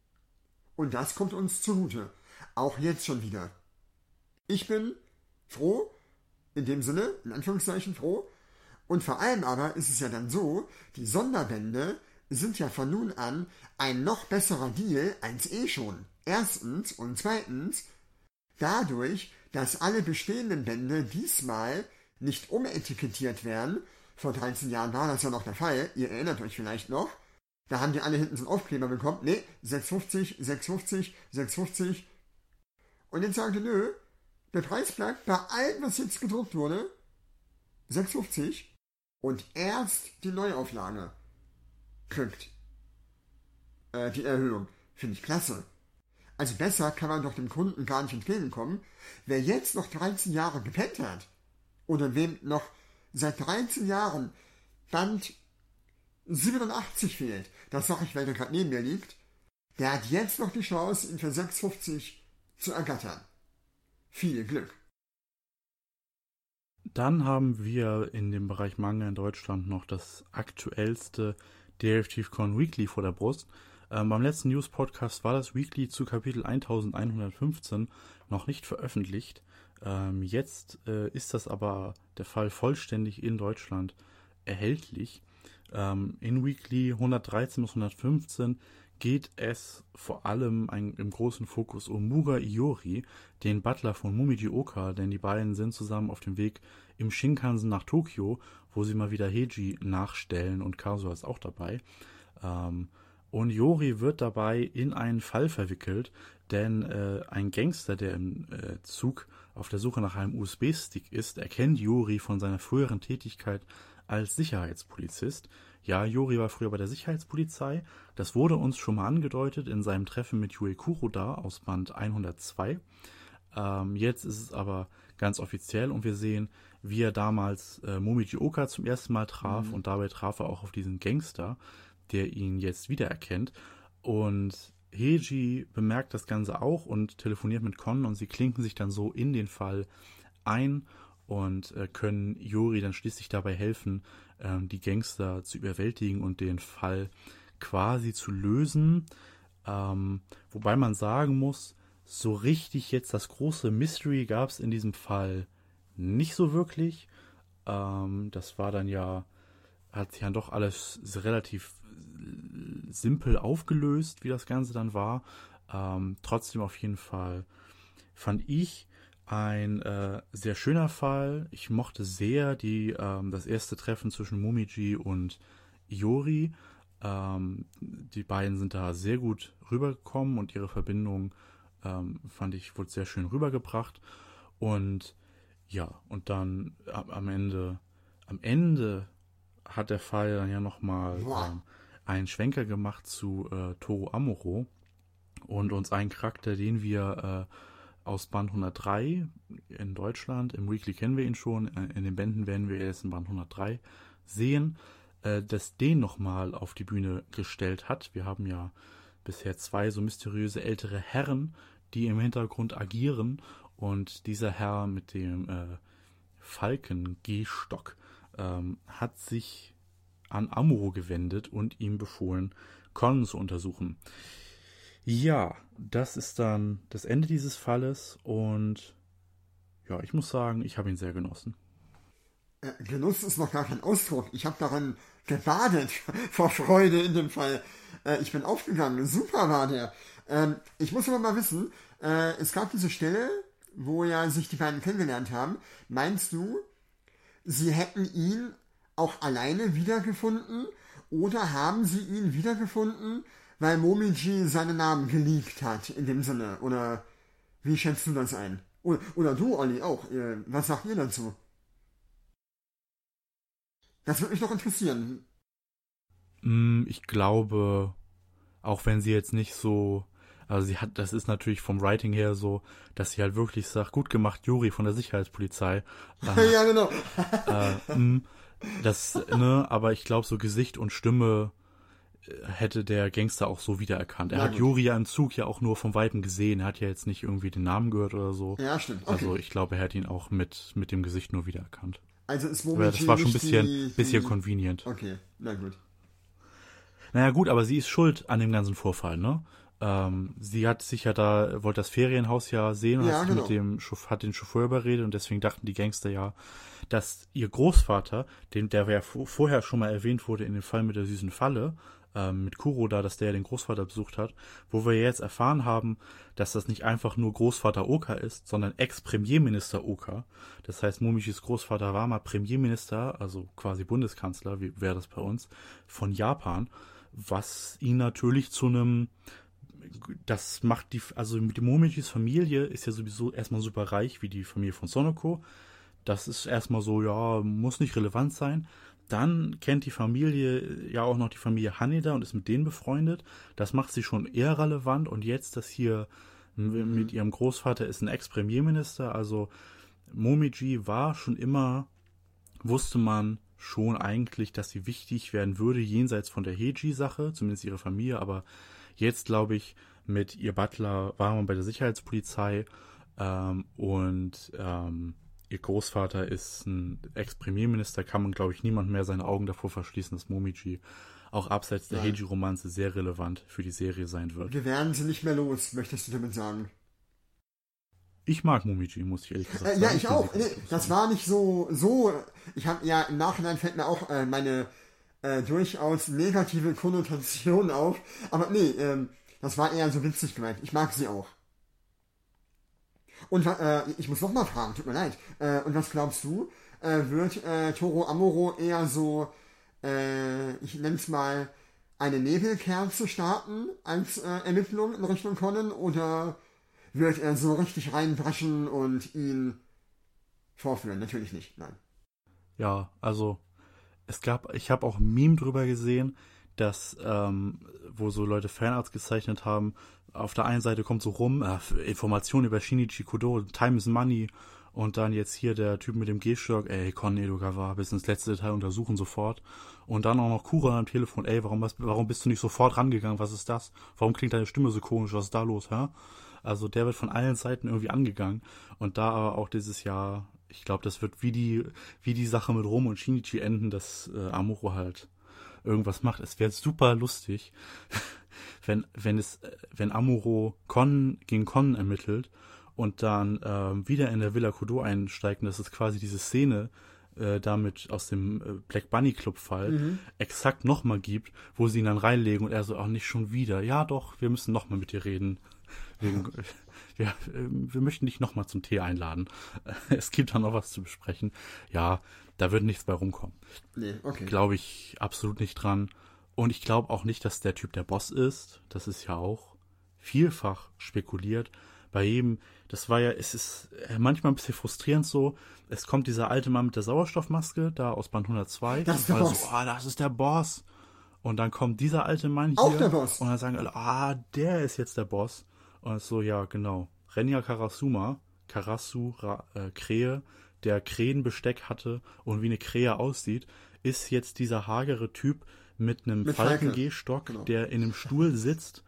Und das kommt uns zugute. Auch jetzt schon wieder. Ich bin froh, in dem Sinne, in Anführungszeichen froh, und vor allem aber ist es ja dann so, die Sonderbände sind ja von nun an ein noch besserer Deal als eh schon. Erstens und zweitens, dadurch, dass alle bestehenden Bände diesmal nicht umetikettiert werden, vor dreizehn Jahren war das ja noch der Fall, ihr erinnert euch vielleicht noch, da haben die alle hinten so einen Aufkleber bekommen, ne, sechs fünfzig, sechs fünfzig, sechs fünfzig, und jetzt sagte, nö, der Preis bleibt bei allem, was jetzt gedruckt wurde, sechs fünfzig, und erst die Neuauflage kriegt äh, die Erhöhung. Finde ich klasse. Also besser kann man doch dem Kunden gar nicht entgegenkommen. Wer jetzt noch dreizehn Jahre gepennt hat, oder wem noch seit dreizehn Jahren Band siebenundachtzig fehlt, das sage ich, weil der gerade neben mir liegt, der hat jetzt noch die Chance, ihn für sechs fünfzig zu ergattern. Viel Glück. Dann haben wir in dem Bereich Manga in Deutschland noch das aktuellste Detective Conan Weekly vor der Brust. Ähm, beim letzten News-Podcast war das Weekly zu Kapitel elfhundertfünfzehn noch nicht veröffentlicht. Ähm, jetzt äh, ist das aber der Fall vollständig in Deutschland erhältlich. Ähm, in Weekly hundertdreizehn bis hundertfünfzehn geht es vor allem ein, im großen Fokus um Muga Iori, den Butler von Momiji Oka, denn die beiden sind zusammen auf dem Weg im Shinkansen nach Tokio, wo sie mal wieder Heiji nachstellen, und Kazuha ist auch dabei. Ähm, und Iori wird dabei in einen Fall verwickelt, denn äh, ein Gangster, der im äh, Zug auf der Suche nach einem U S B-Stick ist, erkennt Iori von seiner früheren Tätigkeit als Sicherheitspolizist. Ja, Iori war früher bei der Sicherheitspolizei. Das wurde uns schon mal angedeutet in seinem Treffen mit Yue Kuroda aus Band hundertzwei. Ähm, jetzt ist es aber ganz offiziell und wir sehen, wie er damals äh, Momiji Oka zum ersten Mal traf, mhm. und dabei traf er auch auf diesen Gangster, der ihn jetzt wiedererkennt. Und Heiji bemerkt das Ganze auch und telefoniert mit Kon, und sie klinken sich dann so in den Fall ein und äh, können Iori dann schließlich dabei helfen, ähm, die Gangster zu überwältigen und den Fall quasi zu lösen. Ähm, wobei man sagen muss, so richtig jetzt das große Mystery gab es in diesem Fall nicht so wirklich. Ähm, das war dann ja, hat sich dann doch alles relativ simpel aufgelöst, wie das Ganze dann war. Ähm, trotzdem auf jeden Fall fand ich ein äh, sehr schöner Fall. Ich mochte sehr die, ähm, das erste Treffen zwischen Momiji und Iori. Ähm, die beiden sind da sehr gut rübergekommen und ihre Verbindung ähm, fand ich, wurde sehr schön rübergebracht. Und ja, und dann am, am Ende, am Ende hat der Fall dann ja nochmal ähm, einen Schwenker gemacht zu äh, Toru Amuro und uns einen Charakter, den wir äh, aus Band hundertdrei in Deutschland, im Weekly kennen wir ihn schon, in den Bänden werden wir erst in Band hundertdrei sehen, äh, dass den nochmal auf die Bühne gestellt hat. Wir haben ja bisher zwei so mysteriöse ältere Herren, die im Hintergrund agieren. Und dieser Herr mit dem äh, Falken-Gehstock ähm, hat sich an Amuro gewendet und ihm befohlen, Conan zu untersuchen. Ja, das ist dann das Ende dieses Falles und ja, ich muss sagen, ich habe ihn sehr genossen. Äh, Genuss ist noch gar kein Ausdruck. Ich habe daran gebadet vor Freude in dem Fall. Äh, ich bin aufgegangen. Super war der. Ähm, ich muss aber mal wissen, äh, es gab diese Stelle, wo ja sich die beiden kennengelernt haben. Meinst du, sie hätten ihn auch alleine wiedergefunden oder haben sie ihn wiedergefunden, weil Momiji seinen Namen geleakt hat, in dem Sinne? Oder wie schätzt du das ein? Oder, oder du, Olli, auch. Äh, was sagt ihr dazu? Das würde mich noch interessieren. Ich glaube, auch wenn sie jetzt nicht so, also sie hat, das ist natürlich vom Writing her so, dass sie halt wirklich sagt, gut gemacht, Juri von der Sicherheitspolizei. Äh, ja, genau. äh, mh, das, ne, aber ich glaube, so Gesicht und Stimme hätte der Gangster auch so wiedererkannt. Er Ja, hat gut. Juri ja im Zug ja auch nur vom Weitem gesehen. Er hat ja jetzt nicht irgendwie den Namen gehört oder so. Ja, stimmt. Okay. Also ich glaube, er hat ihn auch mit, mit dem Gesicht nur wiedererkannt. Also ist Aber Momiji das war schon ein nicht bisschen, die, bisschen die... convenient. Okay, na gut. Naja gut, aber sie ist schuld an dem ganzen Vorfall, ne? Ähm, sie hat sich ja da, wollte das Ferienhaus ja sehen und Ja, hat, sich genau. mit dem, Chauf- hat den Chauffeur überredet und deswegen dachten die Gangster ja, dass ihr Großvater, den, der ja vo- vorher schon mal erwähnt wurde in dem Fall mit der süßen Falle, ähm, mit Kuro da, dass der ja den Großvater besucht hat, wo wir jetzt erfahren haben, dass das nicht einfach nur Großvater Oka ist, sondern Ex-Premierminister Oka. Das heißt, Momijis Großvater war mal Premierminister, also quasi Bundeskanzler, wie wäre das bei uns, von Japan, was ihn natürlich zu einem, das macht die, also mit Momijis Familie ist ja sowieso erstmal super reich, wie die Familie von Sonoko. Das ist erstmal so, ja, muss nicht relevant sein. Dann kennt die Familie ja auch noch die Familie Haneda und ist mit denen befreundet. Das macht sie schon eher relevant. Und jetzt das hier m- mit ihrem Großvater ist ein Ex-Premierminister. Also Momiji war schon immer, wusste man schon eigentlich, dass sie wichtig werden würde, jenseits von der Heiji-Sache, zumindest ihre Familie. Aber jetzt, glaube ich, mit ihr Butler war man bei der Sicherheitspolizei ähm, und ähm, ihr Großvater ist ein Ex-Premierminister, kann man, glaube ich, niemand mehr seine Augen davor verschließen, dass Momiji auch abseits der Nein. Heiji-Romanze sehr relevant für die Serie sein wird. Wir werden sie nicht mehr los, möchtest du damit sagen? Ich mag Momiji, muss ich ehrlich gesagt Äh, sagen. ja, ich finde auch. sie Nee, ganz das lustig. war nicht so, so. Ich habe ja im Nachhinein fällt mir auch äh, meine äh, durchaus negative Konnotation auf. Aber nee, ähm, das war eher so witzig gemeint. Ich mag sie auch. Und äh, ich muss noch mal fragen, tut mir leid. Äh, und was glaubst du? Äh, wird äh, Toro Amuro eher so, äh, ich nenn's mal, eine Nebelkerze starten als äh, Ermittlung in Richtung Conan? Oder wird er so richtig reinbrechen und ihn vorführen? Natürlich nicht, nein. Ja, also es gab, ich habe auch ein Meme drüber gesehen, dass, ähm, wo so Leute Fanarts gezeichnet haben, auf der einen Seite kommt so rum, äh, Informationen über Shinichi Kudo, Time is Money, und dann jetzt hier der Typ mit dem Gehstock, ey, Kon Edogawa, bis ins letzte Detail untersuchen sofort. Und dann auch noch Kura am Telefon, ey, warum, was, warum bist du nicht sofort rangegangen, was ist das? Warum klingt deine Stimme so komisch, was ist da los, hä? Also der wird von allen Seiten irgendwie angegangen. Und da aber auch dieses Jahr, ich glaube, das wird wie die, wie die Sache mit Rom und Shinichi enden, dass äh, Amuro halt irgendwas macht. Es wäre super lustig, wenn, wenn es, wenn Amuro Kon gegen Kon ermittelt und dann ähm, wieder in der Villa Kudo einsteigt, und das ist quasi diese Szene äh, damit aus dem äh, Black Bunny Club Fall Mhm. exakt nochmal gibt, wo sie ihn dann reinlegen und er so, ach, nicht schon wieder. Ja doch, wir müssen nochmal mit dir reden. Wegen, wir, äh, wir möchten dich nochmal zum Tee einladen. Es gibt da noch was zu besprechen. Ja, da wird nichts bei rumkommen. Nee, okay. Glaube ich absolut nicht dran. Und ich glaube auch nicht, dass der Typ der Boss ist. Das ist ja auch vielfach spekuliert. Bei jedem, das war ja, es ist manchmal ein bisschen frustrierend so. Es kommt dieser alte Mann mit der Sauerstoffmaske, da aus Band hundertzwei. Das ist der und alle Boss. so, ah, das ist der Boss. Und dann kommt dieser alte Mann hier. Auch der Boss. Und dann sagen alle, ah, der ist jetzt der Boss. Und es ist so, ja, genau. Renya Karasuma, Karasu, Ra, äh, Krähe, der Krähenbesteck hatte und wie eine Krähe aussieht, ist jetzt dieser hagere Typ mit einem Mit Falke. Falkengehstock, Genau. der in einem Stuhl sitzt,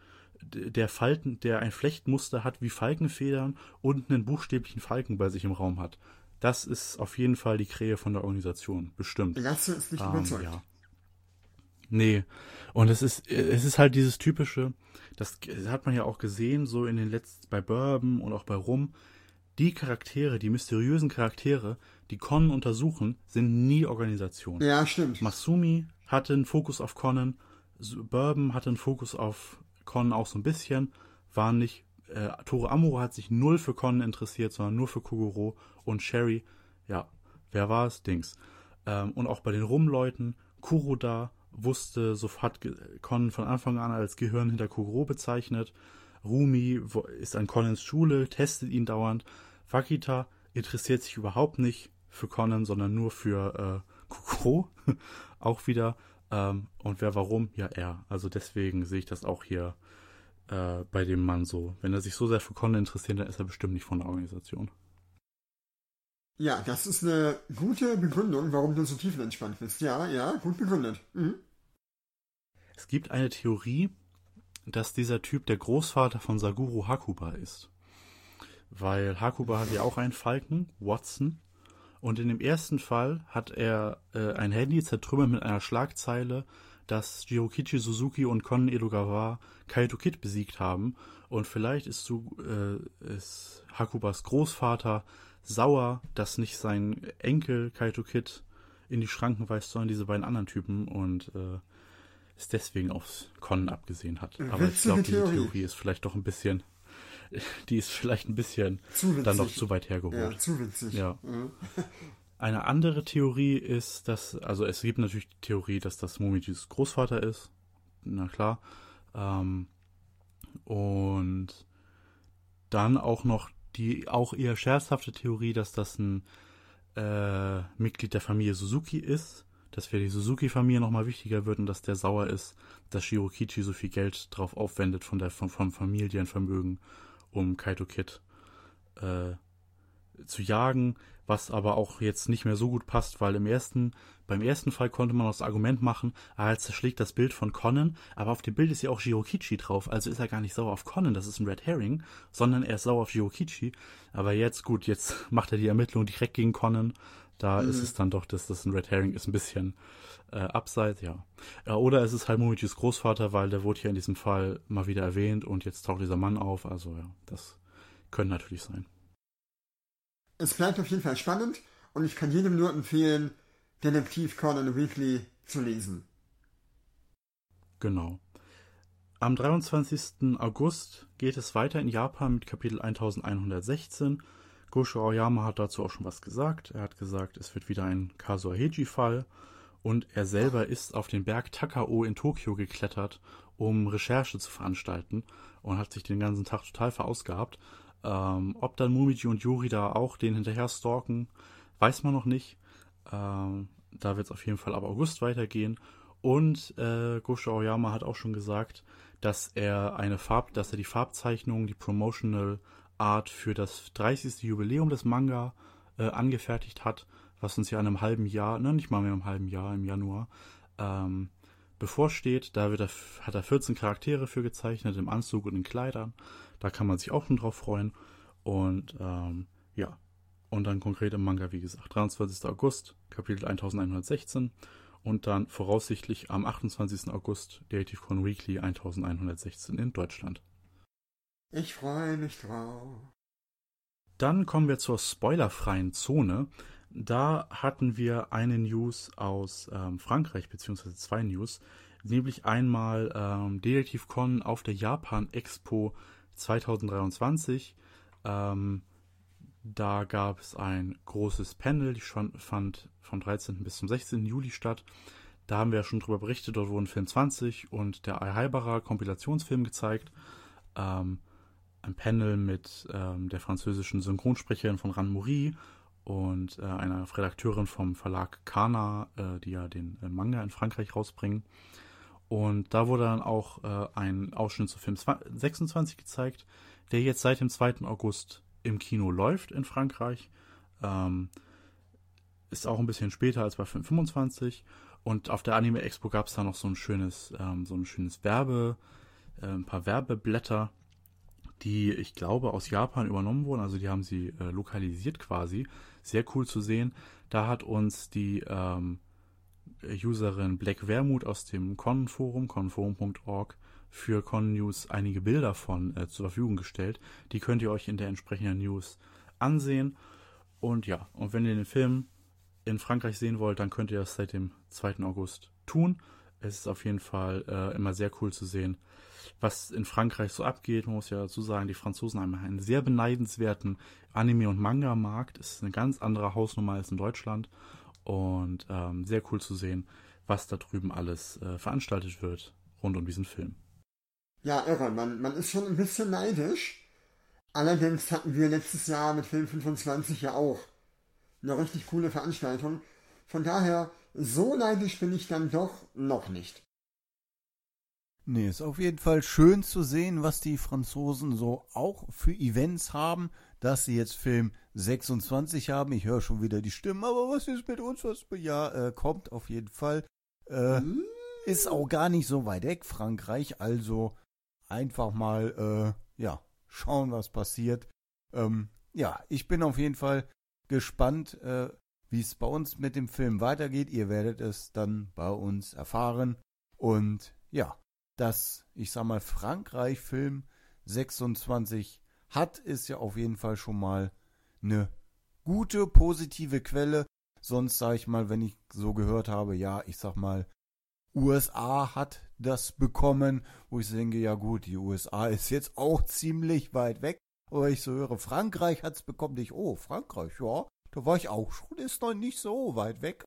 der Falten, der ein Flechtmuster hat wie Falkenfedern und einen buchstäblichen Falken bei sich im Raum hat. Das ist auf jeden Fall die Krähe von der Organisation, bestimmt. Lasse ist nicht ähm, überzeugt. Ja. Nee. Und es ist, es ist halt dieses typische, das hat man ja auch gesehen, so in den letzten, bei Bourbon und auch bei Rum, die Charaktere, die mysteriösen Charaktere, die Conan untersuchen, sind nie Organisationen. Ja, stimmt. Masumi hatte einen Fokus auf Conan, Bourbon hatte einen Fokus auf Conan auch so ein bisschen, war nicht, äh, Toru Amuro hat sich null für Conan interessiert, sondern nur für Kogoro und Sherry, ja, wer war es? Dings. Ähm, und auch bei den Rum-Leuten, Kuroda wusste, so hat Conan von Anfang an als Gehirn hinter Kogoro bezeichnet, Rumi ist an Conans Schule, testet ihn dauernd, Wakita interessiert sich überhaupt nicht für Conan, sondern nur für äh, Kogoro, auch wieder. Ähm, und wer warum? Ja, er. Also deswegen sehe ich das auch hier äh, bei dem Mann so. Wenn er sich so sehr für Conan interessiert, dann ist er bestimmt nicht von der Organisation. Ja, das ist eine gute Begründung, warum du so tiefenentspannt bist. Ja, ja, gut begründet. Mhm. Es gibt eine Theorie, dass dieser Typ der Großvater von Saguro Hakuba ist. Weil Hakuba hat ja auch einen Falken, Watson. Und in dem ersten Fall hat er äh, ein Handy zertrümmert mit einer Schlagzeile, dass Jirokichi Suzuki und Conan Edogawa Kaito Kid besiegt haben. Und vielleicht ist, so, äh, ist Hakubas Großvater sauer, dass nicht sein Enkel Kaito Kid in die Schranken weist, sondern diese beiden anderen Typen und äh, es deswegen aufs Conan abgesehen hat. Aber Witzige ich glaube, diese Theorie. Theorie ist vielleicht doch ein bisschen, die ist vielleicht ein bisschen Zu witzig. dann noch zu weit hergeholt. Ja, zu witzig. Ja. Mhm. Eine andere Theorie ist, dass, also es gibt natürlich die Theorie, dass das Momichis Großvater ist. Na klar. Ähm, und dann auch noch die auch eher scherzhafte Theorie, dass das ein äh, Mitglied der Familie Suzuki ist, dass für die Suzuki-Familie nochmal wichtiger wird und dass der sauer ist, dass Jirokichi so viel Geld drauf aufwendet von der von, vom Familienvermögen, um Kaito Kid äh, zu jagen, was aber auch jetzt nicht mehr so gut passt, weil im ersten, beim ersten Fall konnte man das Argument machen, er zerschlägt das Bild von Conan, aber auf dem Bild ist ja auch Jirokichi drauf, also ist er gar nicht sauer auf Conan, das ist ein Red Herring, sondern er ist sauer auf Jirokichi, aber jetzt, gut, jetzt macht er die Ermittlung direkt gegen Conan, da mhm. ist es dann doch, dass das ein Red Herring ist, ein bisschen äh, abseits, ja. Äh, oder es ist halt Momichis Großvater, weil der wurde hier in diesem Fall mal wieder erwähnt und jetzt taucht dieser Mann auf, also ja, das könnte natürlich sein. Es bleibt auf jeden Fall spannend und ich kann jedem nur empfehlen, Detektiv Conan Weekly zu lesen. Genau. Am dreiundzwanzigsten August geht es weiter in Japan mit Kapitel elfhundertsechzehn. Gosho Aoyama hat dazu auch schon was gesagt. Er hat gesagt, es wird wieder ein Kazuaheji-Fall und er selber ist auf den Berg Takao in Tokio geklettert, um Recherche zu veranstalten und hat sich den ganzen Tag total verausgabt. Ähm, ob dann Momiji und Yuri da auch den hinterher stalken, weiß man noch nicht. Ähm, da wird es auf jeden Fall ab August weitergehen. Und äh, Gosho Aoyama hat auch schon gesagt, dass er eine Farb, dass er die Farbzeichnung, die Promotional Art für das dreißigste Jubiläum des Manga äh, angefertigt hat, was uns ja in einem halben Jahr, ne, nicht mal mehr im halben Jahr, im Januar, ähm, bevorsteht. Da wird er, hat er vierzehn Charaktere für gezeichnet, im Anzug und in Kleidern. Da kann man sich auch schon drauf freuen. Und ähm, ja, und dann konkret im Manga, wie gesagt, dreiundzwanzigsten August, Kapitel elfhundertsechzehn und dann voraussichtlich am achtundzwanzigsten August Detective Conan Weekly elfhundertsechzehn in Deutschland. Ich freue mich drauf. Dann kommen wir zur spoilerfreien Zone. Da hatten wir eine News aus ähm, Frankreich, beziehungsweise zwei News, nämlich einmal ähm, Detective Conan auf der Japan Expo zwanzig dreiundzwanzig. Ähm, da gab es ein großes Panel, die schon, fand vom dreizehnten bis zum sechzehnten Juli statt. Da haben wir ja schon drüber berichtet, dort wurden Film zwanzig und der Aihaibara Kompilationsfilm gezeigt. Ähm, ein Panel mit ähm, der französischen Synchronsprecherin von Ranmuri und äh, einer Redakteurin vom Verlag Kana, äh, die ja den äh, Manga in Frankreich rausbringen. Und da wurde dann auch äh, ein Ausschnitt zu Film sechsundzwanzig gezeigt, der jetzt seit dem zweiten August im Kino läuft in Frankreich. Ähm, ist auch ein bisschen später als bei Film fünfundzwanzig. Und auf der Anime Expo gab es da noch so ein schönes, ähm, so ein schönes Werbe, äh, ein paar Werbeblätter, die, ich glaube, aus Japan übernommen wurden. Also die haben sie äh, lokalisiert quasi. Sehr cool zu sehen. Da hat uns die ähm, Userin Black Wermut aus dem Con-Forum, conforum punkt org, für Con-News einige Bilder von äh, zur Verfügung gestellt. Die könnt ihr euch in der entsprechenden News ansehen. Und ja, und wenn ihr den Film in Frankreich sehen wollt, dann könnt ihr das seit dem zweiten August tun. Es ist auf jeden Fall äh, immer sehr cool zu sehen, was in Frankreich so abgeht. Man muss ja dazu sagen, die Franzosen haben einen sehr beneidenswerten Anime- und Manga-Markt. Es ist eine ganz andere Hausnummer als in Deutschland. Und ähm, sehr cool zu sehen, was da drüben alles äh, veranstaltet wird rund um diesen Film. Ja, irre. Man, man ist schon ein bisschen neidisch. Allerdings hatten wir letztes Jahr mit Film fünfundzwanzig ja auch eine richtig coole Veranstaltung. Von daher, so neidisch bin ich dann doch noch nicht. Nee, ist auf jeden Fall schön zu sehen, was die Franzosen so auch für Events haben, dass sie jetzt Film sechsundzwanzig haben. Ich höre schon wieder die Stimmen, aber was ist mit uns? Was ja, äh, kommt auf jeden Fall. Äh, mm. Ist auch gar nicht so weit weg, Frankreich. Also einfach mal, äh, ja, schauen, was passiert. Ähm, ja, ich bin auf jeden Fall gespannt, äh, wie es bei uns mit dem Film weitergeht. Ihr werdet es dann bei uns erfahren. Und ja, dass, ich sag mal, Frankreich Film sechsundzwanzig hat, ist ja auf jeden Fall schon mal eine gute, positive Quelle. Sonst sage ich mal, wenn ich so gehört habe, ja, ich sag mal, U S A hat das bekommen, wo ich denke, ja gut, die U S A ist jetzt auch ziemlich weit weg. Aber ich so höre, Frankreich hat es bekommen. Ich, oh, Frankreich, ja, da war ich auch schon, ist noch nicht so weit weg.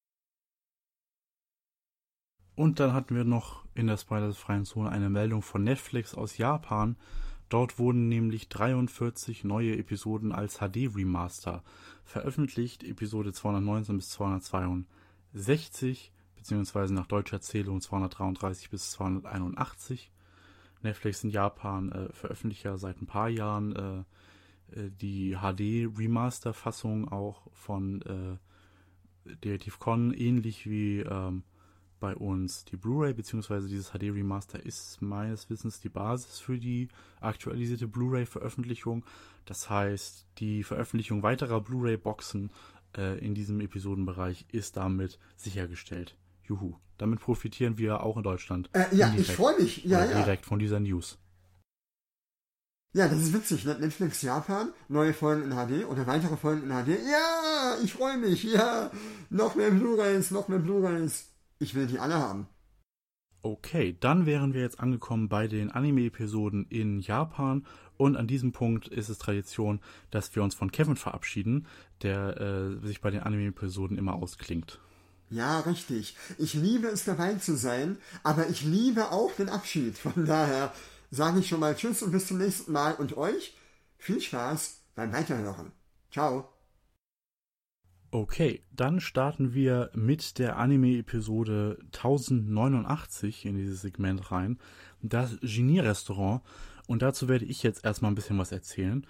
Und dann hatten wir noch in der spoilerfreien Zone eine Meldung von Netflix aus Japan. Dort wurden nämlich dreiundvierzig neue Episoden als H D-Remaster veröffentlicht. Episode zweihundertneunzehn bis zweihundertzweiundsechzig, beziehungsweise nach deutscher Zählung zweihundertdreiunddreißig bis zweihunderteinundachtzig. Netflix in Japan äh, veröffentlicht ja seit ein paar Jahren äh, äh, die H D-Remaster-Fassung auch von äh, Detective Con, ähnlich wie ähm, bei uns die Blu-ray, beziehungsweise dieses H D-Remaster ist meines Wissens die Basis für die aktualisierte Blu-ray-Veröffentlichung. Das heißt, die Veröffentlichung weiterer Blu-ray-Boxen äh, in diesem Episodenbereich ist damit sichergestellt. Juhu. Damit profitieren wir auch in Deutschland. Äh, ja, indirekt, ich freue mich. Ja, ja. Direkt von dieser News. Ja, das ist witzig. Netflix Japan, neue Folgen in H D oder weitere Folgen in H D. Ja, ich freue mich. Ja, noch mehr Blu-rays, noch mehr Blu-rays. Ich will die alle haben. Okay, dann wären wir jetzt angekommen bei den Anime-Episoden in Japan. Und an diesem Punkt ist es Tradition, dass wir uns von Kevin verabschieden, der äh, sich bei den Anime-Episoden immer ausklingt. Ja, richtig. Ich liebe es, dabei zu sein, aber ich liebe auch den Abschied. Von daher sage ich schon mal Tschüss und bis zum nächsten Mal. Und euch viel Spaß beim Weiterhören. Ciao. Okay, dann starten wir mit der Anime-Episode tausendneunundachtzig in dieses Segment rein. Das Genie-Restaurant. Und dazu werde ich jetzt erstmal ein bisschen was erzählen.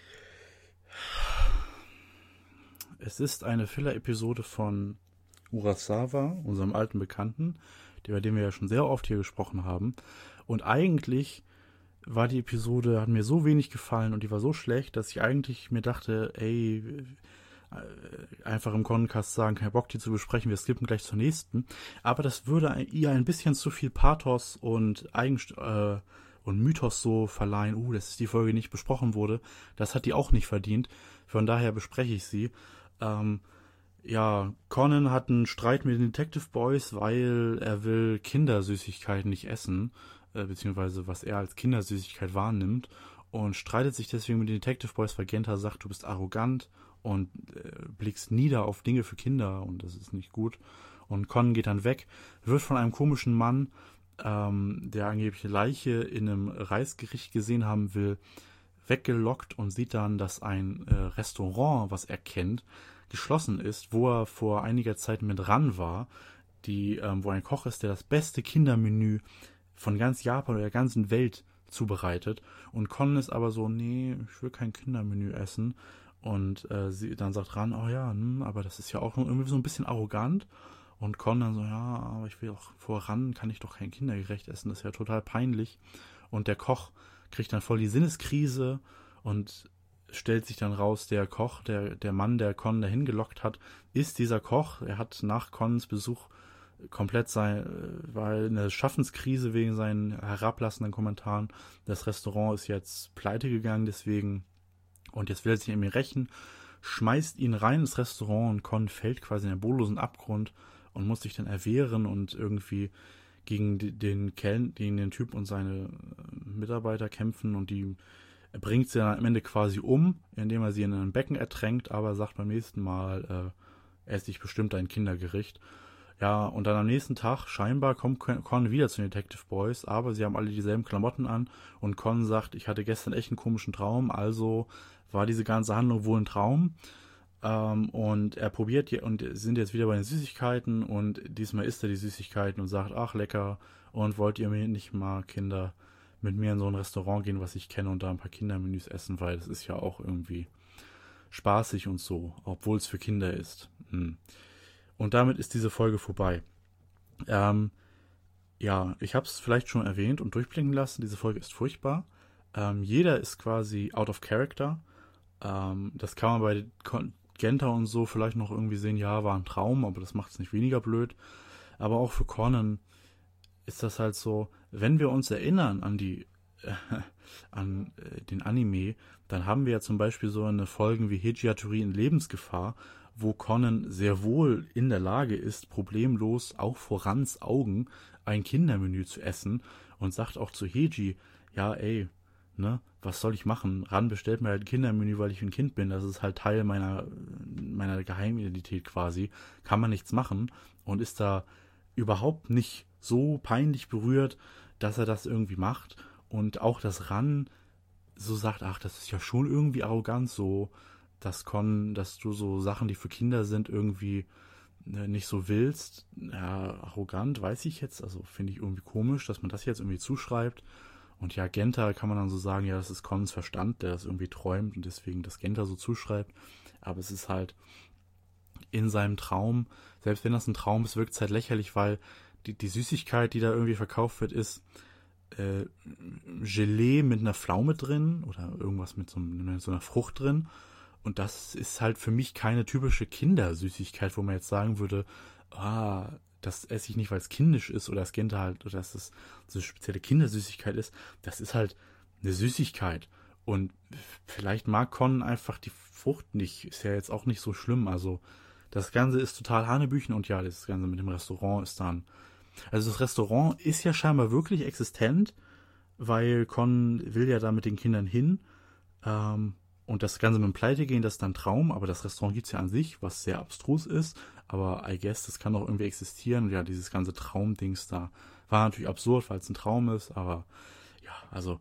Es ist eine Filler-Episode von Urasawa, unserem alten Bekannten, über den wir ja schon sehr oft hier gesprochen haben. Und eigentlich war die Episode, hat mir so wenig gefallen und die war so schlecht, dass ich eigentlich mir dachte, ey, einfach im Concast sagen, kein Bock, die zu besprechen, wir skippen gleich zur nächsten. Aber das würde ihr ein bisschen zu viel Pathos und Eigenst äh, und Mythos so verleihen, uh, dass die Folge nicht besprochen wurde. Das hat die auch nicht verdient. Von daher bespreche ich sie. Ähm, ja, Conan hat einen Streit mit den Detective Boys, weil er will Kindersüßigkeiten nicht essen, äh, beziehungsweise was er als Kindersüßigkeit wahrnimmt, und streitet sich deswegen mit den Detective Boys, weil Genta sagt, du bist arrogant und äh, blickst nieder auf Dinge für Kinder und das ist nicht gut. Und Conan geht dann weg, wird von einem komischen Mann, ähm, der angeblich eine Leiche in einem Reisgericht gesehen haben will, weggelockt und sieht dann, dass ein äh, Restaurant, was er kennt, geschlossen ist, wo er vor einiger Zeit mit ran war, die, ähm, wo ein Koch ist, der das beste Kindermenü von ganz Japan oder der ganzen Welt zubereitet. Und Conan ist aber so, nee, ich will kein Kindermenü essen. Und äh, sie dann sagt Ran, oh ja, hm, aber das ist ja auch irgendwie so ein bisschen arrogant. Und Con dann so, ja, aber ich will auch voran, kann ich doch kein kindergerecht essen, das ist ja total peinlich. Und der Koch kriegt dann voll die Sinneskrise und stellt sich dann raus, der Koch, der, der Mann, der Con dahin gelockt hat, ist dieser Koch. Er hat nach Cons Besuch komplett sein, war eine Schaffenskrise wegen seinen herablassenden Kommentaren. Das Restaurant ist jetzt pleite gegangen deswegen und jetzt will er sich an mir rächen, schmeißt ihn rein ins Restaurant und Con fällt quasi in einen bodenlosen Abgrund und muss sich dann erwehren und irgendwie gegen den Kel- gegen den Typ und seine Mitarbeiter kämpfen und die er bringt sie dann am Ende quasi um, indem er sie in einem Becken ertränkt, aber sagt beim nächsten Mal, äh, esse ich bestimmt ein Kindergericht. Ja, und dann am nächsten Tag, scheinbar kommt Con wieder zu den Detective Boys, aber sie haben alle dieselben Klamotten an und Con sagt, ich hatte gestern echt einen komischen Traum, also war diese ganze Handlung wohl ein Traum. Ähm, und er probiert hier und sind jetzt wieder bei den Süßigkeiten und diesmal isst er die Süßigkeiten und sagt, ach lecker, und wollt ihr mir nicht mal, Kinder, mit mir in so ein Restaurant gehen, was ich kenne und da ein paar Kindermenüs essen, weil das ist ja auch irgendwie spaßig und so, obwohl es für Kinder ist. Hm. Und damit ist diese Folge vorbei. Ähm, ja, ich habe es vielleicht schon erwähnt und durchblicken lassen, diese Folge ist furchtbar. Ähm, jeder ist quasi out of character. Ähm, das kann man bei Genta und so vielleicht noch irgendwie sehen, ja, war ein Traum, aber das macht es nicht weniger blöd. Aber auch für Conan ist das halt so, wenn wir uns erinnern an die äh, an äh, den Anime, dann haben wir ja zum Beispiel so eine Folgen wie Heiji in Lebensgefahr, wo Conan sehr wohl in der Lage ist, problemlos auch vor Rans Augen ein Kindermenü zu essen und sagt auch zu Heiji, ja ey, ne, was soll ich machen? Ran bestellt mir halt ein Kindermenü, weil ich ein Kind bin, das ist halt Teil meiner meiner Geheimidentität quasi, kann man nichts machen und ist da überhaupt nicht so peinlich berührt, dass er das irgendwie macht und auch das Ran so sagt, ach, das ist ja schon irgendwie arrogant, so, dass Con, dass du so Sachen, die für Kinder sind, irgendwie äh, nicht so willst. Ja, arrogant, weiß ich jetzt, also finde ich irgendwie komisch, dass man das jetzt irgendwie zuschreibt. Und ja, Genta kann man dann so sagen, ja, das ist Cons Verstand, der das irgendwie träumt und deswegen das Genta so zuschreibt. Aber es ist halt in seinem Traum, selbst wenn das ein Traum ist, wirkt es halt lächerlich, weil die, die Süßigkeit, die da irgendwie verkauft wird, ist äh, Gelee mit einer Pflaume drin oder irgendwas mit so, mit so einer Frucht drin. Und das ist halt für mich keine typische Kindersüßigkeit, wo man jetzt sagen würde, ah, das esse ich nicht, weil es kindisch ist oder das Genta halt, oder dass es so eine spezielle Kindersüßigkeit ist. Das ist halt eine Süßigkeit. Und vielleicht mag Con einfach die Frucht nicht. Ist ja jetzt auch nicht so schlimm. Also das Ganze ist total Hanebüchen und ja, das Ganze mit dem Restaurant ist dann... Also das Restaurant ist ja scheinbar wirklich existent, weil Con will ja da mit den Kindern hin. Ähm, und das Ganze mit dem Pleite gehen, das ist dann Traum, aber das Restaurant gibt es ja an sich, was sehr abstrus ist. Aber I guess, das kann auch irgendwie existieren. Und ja, dieses ganze Traumdings da war natürlich absurd, weil es ein Traum ist. Aber ja, also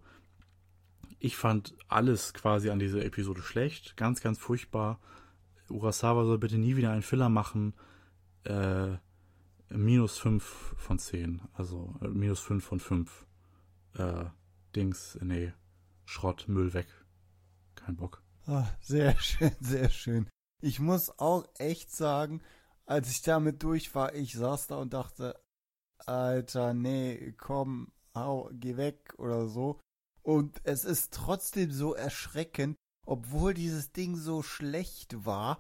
ich fand alles quasi an dieser Episode schlecht. Ganz, ganz furchtbar. Urasawa soll bitte nie wieder einen Filler machen. Äh, minus fünf von zehn. Also äh, minus fünf von fünf. Äh, Dings, nee, Schrott, Müll weg. Kein Bock. Ah, sehr schön, sehr schön. Ich muss auch echt sagen, als ich damit durch war, ich saß da und dachte, Alter, nee, komm, hau, geh weg oder so. Und es ist trotzdem so erschreckend, obwohl dieses Ding so schlecht war,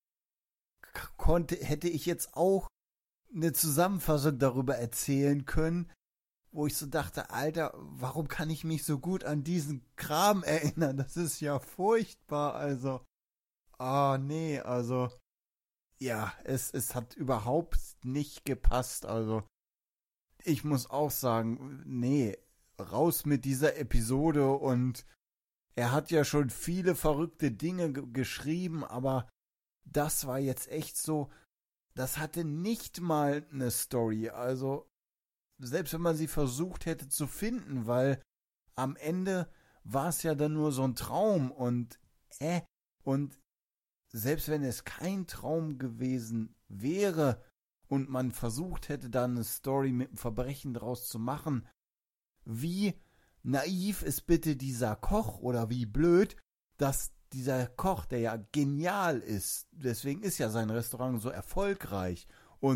konnte, hätte ich jetzt auch eine Zusammenfassung darüber erzählen können, wo ich so dachte, Alter, warum kann ich mich so gut an diesen Kram erinnern? Das ist ja furchtbar, also, ah, nee, also, ja, es, es hat überhaupt nicht gepasst, also, ich muss auch sagen, nee, raus mit dieser Episode und er hat ja schon viele verrückte Dinge g- geschrieben, aber das war jetzt echt so, das hatte nicht mal eine Story, also selbst wenn man sie versucht hätte zu finden, weil am Ende war es ja dann nur so ein Traum und äh, und selbst wenn es kein Traum gewesen wäre und man versucht hätte, da eine Story mit einem Verbrechen draus zu machen, wie naiv ist bitte dieser Koch oder wie blöd, dass dieser Koch, der ja genial ist, deswegen ist ja sein Restaurant so erfolgreich und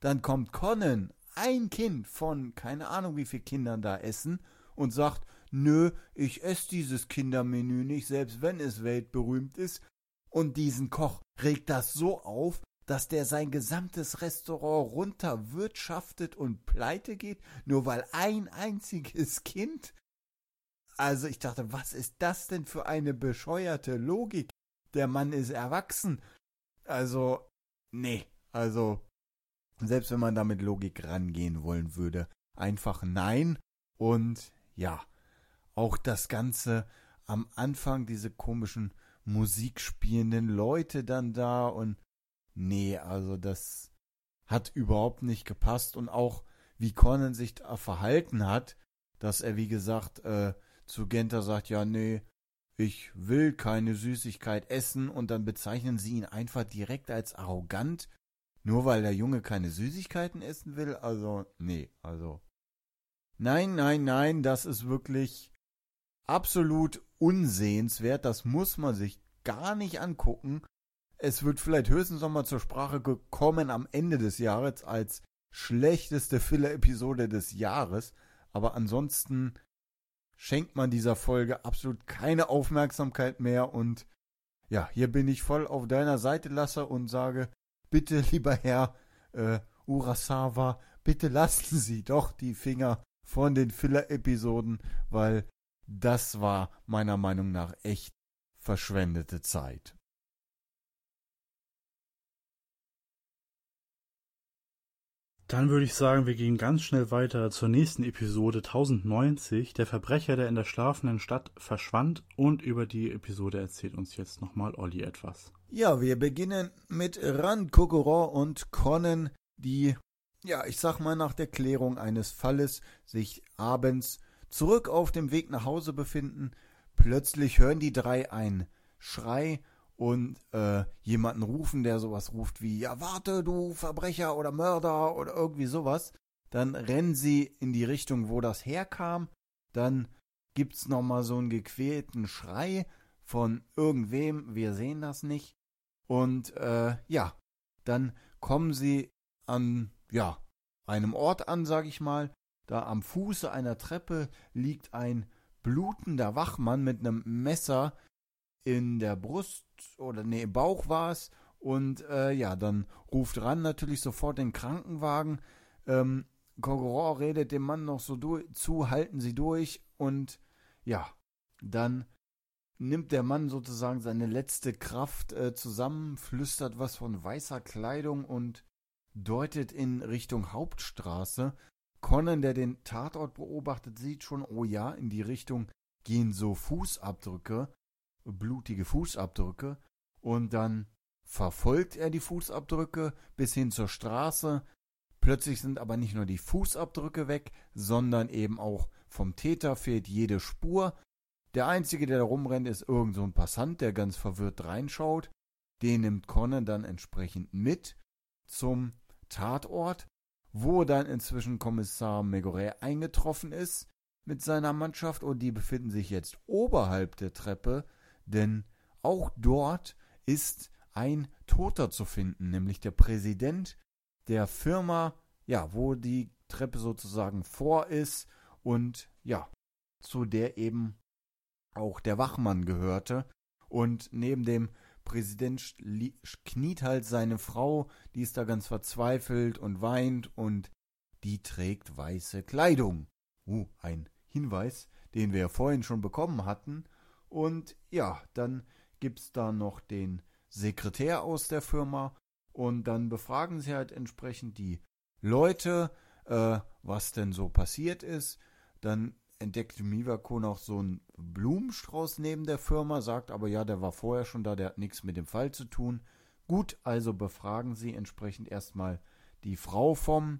Dann kommt Conan, ein Kind von keine Ahnung wie viel Kindern da essen und sagt, nö, ich esse dieses Kindermenü nicht, selbst wenn es weltberühmt ist. Und diesen Koch regt das so auf, dass der sein gesamtes Restaurant runterwirtschaftet und pleite geht, nur weil ein einziges Kind. Also ich dachte, was ist das denn für eine bescheuerte Logik? Der Mann ist erwachsen. Also, nee, also, selbst wenn man da mit Logik rangehen wollen würde, einfach nein. Und ja, auch das Ganze am Anfang, diese komischen musikspielenden Leute dann da und nee, also das hat überhaupt nicht gepasst und auch wie Conan sich da verhalten hat, dass er wie gesagt äh, zu Genta sagt, ja nee, ich will keine Süßigkeit essen und dann bezeichnen sie ihn einfach direkt als arrogant, nur weil der Junge keine Süßigkeiten essen will, also nee, also nein, nein, nein, das ist wirklich absolut unsehenswert, das muss man sich gar nicht angucken. Es wird vielleicht höchstens noch mal zur Sprache gekommen am Ende des Jahres als schlechteste Filler-Episode des Jahres, aber ansonsten schenkt man dieser Folge absolut keine Aufmerksamkeit mehr und ja, hier bin ich voll auf deiner Seite, Lasse, und sage, bitte, lieber Herr äh, Urasawa, bitte lassen Sie doch die Finger von den Filler-Episoden, weil das war meiner Meinung nach echt verschwendete Zeit. Dann würde ich sagen, wir gehen ganz schnell weiter zur nächsten Episode tausendneunzig, der Verbrecher, der in der schlafenden Stadt verschwand, und über die Episode erzählt uns jetzt nochmal Olli etwas. Ja, wir beginnen mit Ran Kokoro und Conan, die, ja, ich sag mal nach der Klärung eines Falles sich abends zurück auf dem Weg nach Hause befinden. Plötzlich hören die drei einen Schrei und äh, jemanden rufen, der sowas ruft wie, ja warte, du Verbrecher oder Mörder oder irgendwie sowas. Dann rennen sie in die Richtung, wo das herkam. Dann gibt's nochmal so einen gequälten Schrei von irgendwem, wir sehen das nicht. Und äh, ja, dann kommen sie an, ja, einem Ort an, sag ich mal. Da am Fuße einer Treppe liegt ein blutender Wachmann mit einem Messer in der Brust oder nee, im Bauch war es. Und äh, ja, dann ruft Ran natürlich sofort den Krankenwagen. Ähm, Kokoro redet dem Mann noch so durch, zu, halten Sie durch. Und ja, dann nimmt der Mann sozusagen seine letzte Kraft äh, zusammen, flüstert was von weißer Kleidung und deutet in Richtung Hauptstraße. Conan, der den Tatort beobachtet, sieht schon, oh ja, in die Richtung gehen so Fußabdrücke, blutige Fußabdrücke, und dann verfolgt er die Fußabdrücke bis hin zur Straße. Plötzlich sind aber nicht nur die Fußabdrücke weg, sondern eben auch vom Täter fehlt jede Spur. Der Einzige, der da rumrennt, ist irgend so ein Passant, der ganz verwirrt reinschaut. Den nimmt Conan dann entsprechend mit zum Tatort, wo dann inzwischen Kommissar Megoret eingetroffen ist mit seiner Mannschaft, und die befinden sich jetzt oberhalb der Treppe, denn auch dort ist ein Toter zu finden, nämlich der Präsident der Firma, ja, wo die Treppe sozusagen vor ist und ja, zu der eben auch der Wachmann gehörte. Und neben dem Präsident kniet halt seine Frau, die ist da ganz verzweifelt und weint, und die trägt weiße Kleidung. Uh, ein Hinweis, den wir ja vorhin schon bekommen hatten. Und ja, dann gibt's da noch den Sekretär aus der Firma, und dann befragen sie halt entsprechend die Leute, äh, was denn so passiert ist. Dann entdeckt Miwako noch so einen Blumenstrauß neben der Firma, sagt aber, ja, der war vorher schon da, der hat nichts mit dem Fall zu tun. Gut, also befragen sie entsprechend erstmal die Frau vom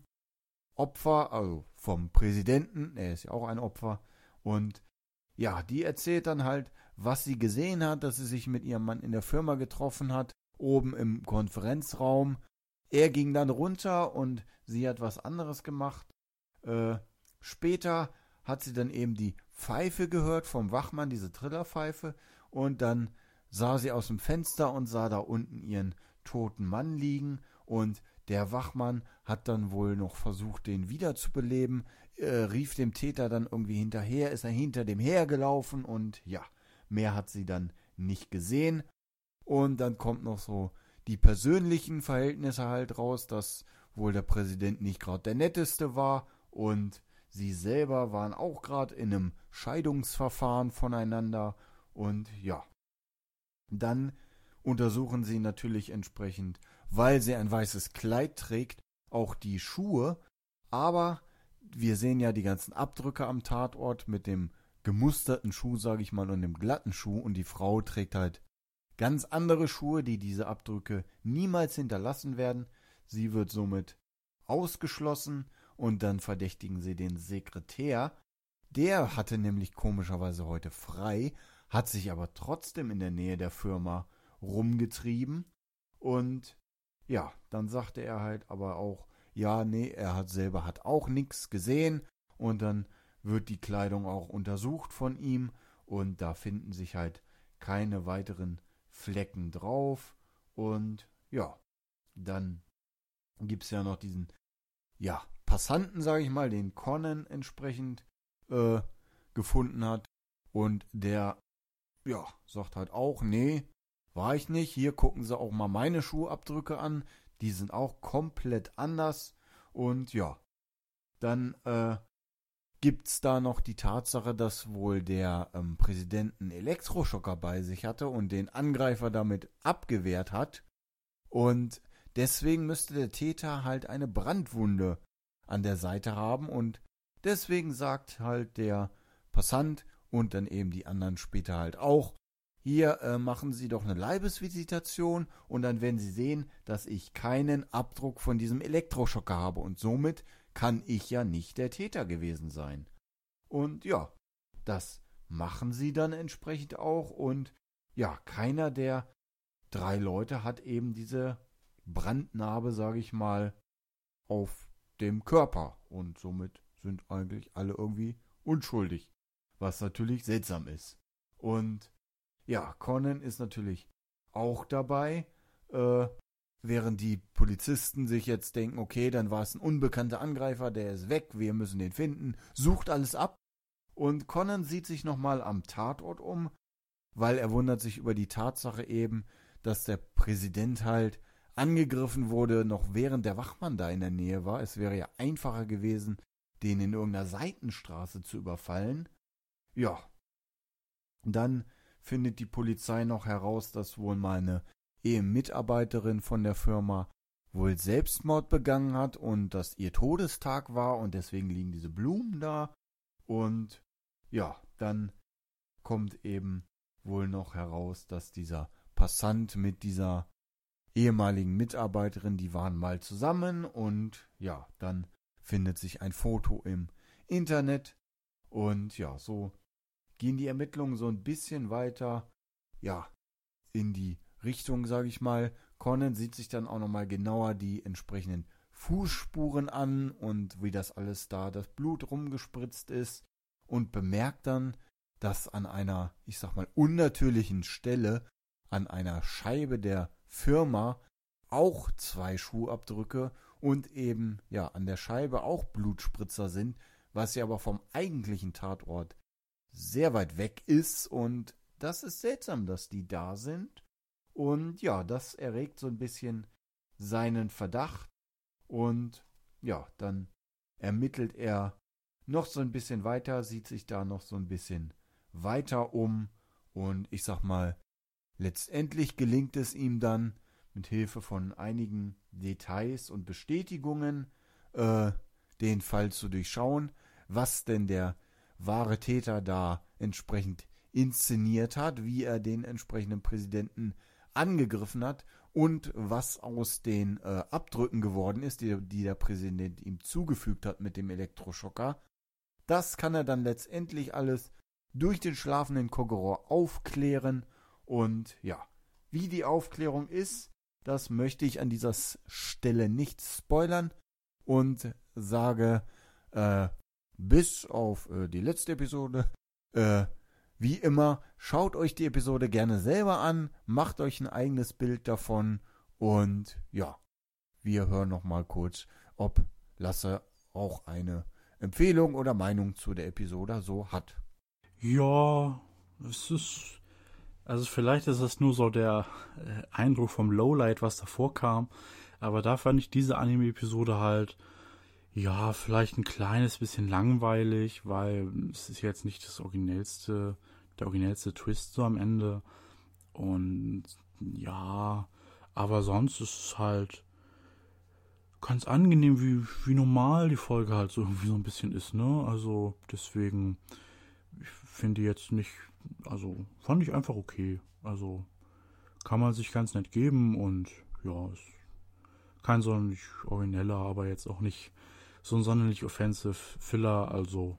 Opfer, also vom Präsidenten, er ist ja auch ein Opfer, und ja, die erzählt dann halt, was sie gesehen hat, dass sie sich mit ihrem Mann in der Firma getroffen hat, oben im Konferenzraum. Er ging dann runter und sie hat was anderes gemacht. Äh, später hat sie dann eben die Pfeife gehört vom Wachmann, diese Trillerpfeife, und dann sah sie aus dem Fenster und sah da unten ihren toten Mann liegen, und der Wachmann hat dann wohl noch versucht, den wiederzubeleben, äh, rief dem Täter dann irgendwie hinterher, ist er hinter dem hergelaufen und ja, mehr hat sie dann nicht gesehen. Und dann kommt noch so die persönlichen Verhältnisse halt raus, dass wohl der Präsident nicht gerade der Netteste war und sie selber waren auch gerade in einem Scheidungsverfahren voneinander und ja, dann untersuchen sie natürlich entsprechend, weil sie ein weißes Kleid trägt, auch die Schuhe, aber wir sehen ja die ganzen Abdrücke am Tatort mit dem gemusterten Schuh, sage ich mal, und dem glatten Schuh und die Frau trägt halt ganz andere Schuhe, die diese Abdrücke niemals hinterlassen werden. Sie wird somit ausgeschlossen und dann verdächtigen sie den Sekretär. Der hatte nämlich komischerweise heute frei, hat sich aber trotzdem in der Nähe der Firma rumgetrieben und ja, dann sagte er halt aber auch, ja, nee, er hat selber hat auch nichts gesehen und dann wird die Kleidung auch untersucht von ihm und da finden sich halt keine weiteren Flecken drauf und ja, dann gibt's ja noch diesen, ja, Passanten, sage ich mal, den Conan entsprechend äh, gefunden hat und der, ja, sagt halt auch, nee, war ich nicht, hier gucken sie auch mal meine Schuhabdrücke an, die sind auch komplett anders und ja, dann äh, gibt's da noch die Tatsache, dass wohl der ähm, Präsident einen Elektroschocker bei sich hatte und den Angreifer damit abgewehrt hat. Und deswegen müsste der Täter halt eine Brandwunde an der Seite haben. Und deswegen sagt halt der Passant und dann eben die anderen später halt auch, hier äh, machen Sie doch eine Leibesvisitation und dann werden Sie sehen, dass ich keinen Abdruck von diesem Elektroschocker habe und somit kann ich ja nicht der Täter gewesen sein. Und ja, das machen sie dann entsprechend auch und ja, keiner der drei Leute hat eben diese Brandnarbe, sage ich mal, auf dem Körper und somit sind eigentlich alle irgendwie unschuldig, was natürlich seltsam ist. Und ja, Conan ist natürlich auch dabei, äh, während die Polizisten sich jetzt denken, okay, dann war es ein unbekannter Angreifer, der ist weg, wir müssen den finden, sucht alles ab. Und Conan sieht sich nochmal am Tatort um, weil er wundert sich über die Tatsache eben, dass der Präsident halt angegriffen wurde, noch während der Wachmann da in der Nähe war. Es wäre ja einfacher gewesen, den in irgendeiner Seitenstraße zu überfallen. Ja, dann findet die Polizei noch heraus, dass wohl mal eine Ehemitarbeiterin von der Firma wohl Selbstmord begangen hat und dass ihr Todestag war und deswegen liegen diese Blumen da. Und ja, dann kommt eben wohl noch heraus, dass dieser Passant mit dieser ehemaligen Mitarbeiterin, die waren mal zusammen und ja, dann findet sich ein Foto im Internet und ja, so gehen die Ermittlungen so ein bisschen weiter, ja, in die Richtung, sage ich mal. Conan sieht sich dann auch nochmal genauer die entsprechenden Fußspuren an und wie das alles da, das Blut rumgespritzt ist und bemerkt dann, dass an einer, ich sag mal, unnatürlichen Stelle, an einer Scheibe der Firma auch zwei Schuhabdrücke und eben, ja, an der Scheibe auch Blutspritzer sind, was ja aber vom eigentlichen Tatort sehr weit weg ist und das ist seltsam, dass die da sind. Und ja, das erregt so ein bisschen seinen Verdacht. Und ja, dann ermittelt er noch so ein bisschen weiter, sieht sich da noch so ein bisschen weiter um. Und ich sag mal, letztendlich gelingt es ihm dann, mit Hilfe von einigen Details und Bestätigungen, äh, den Fall zu durchschauen, was denn der wahre Täter da entsprechend inszeniert hat, wie er den entsprechenden Präsidenten angegriffen hat und was aus den äh, Abdrücken geworden ist, die, die der Präsident ihm zugefügt hat mit dem Elektroschocker. Das kann er dann letztendlich alles durch den schlafenden Kogoror aufklären und ja, wie die Aufklärung ist, das möchte ich an dieser Stelle nicht spoilern und sage äh, bis auf äh, die letzte Episode, äh, wie immer, schaut euch die Episode gerne selber an, macht euch ein eigenes Bild davon und ja, wir hören nochmal kurz, ob Lasse auch eine Empfehlung oder Meinung zu der Episode so hat. Ja, es ist, also vielleicht ist es nur so der äh, Eindruck vom Lowlight, was davor kam, aber da fand ich diese Anime-Episode halt, ja, vielleicht ein kleines bisschen langweilig, weil es ist jetzt nicht das originellste, der originellste Twist so am Ende. Und ja, aber sonst ist es halt ganz angenehm, wie, wie normal die Folge halt so irgendwie so ein bisschen ist, ne? Also deswegen, ich finde jetzt nicht, also fand ich einfach okay. Also kann man sich ganz nett geben und ja, ist kein sonderlich origineller, aber jetzt auch nicht so ein sonderlich offensive Filler, also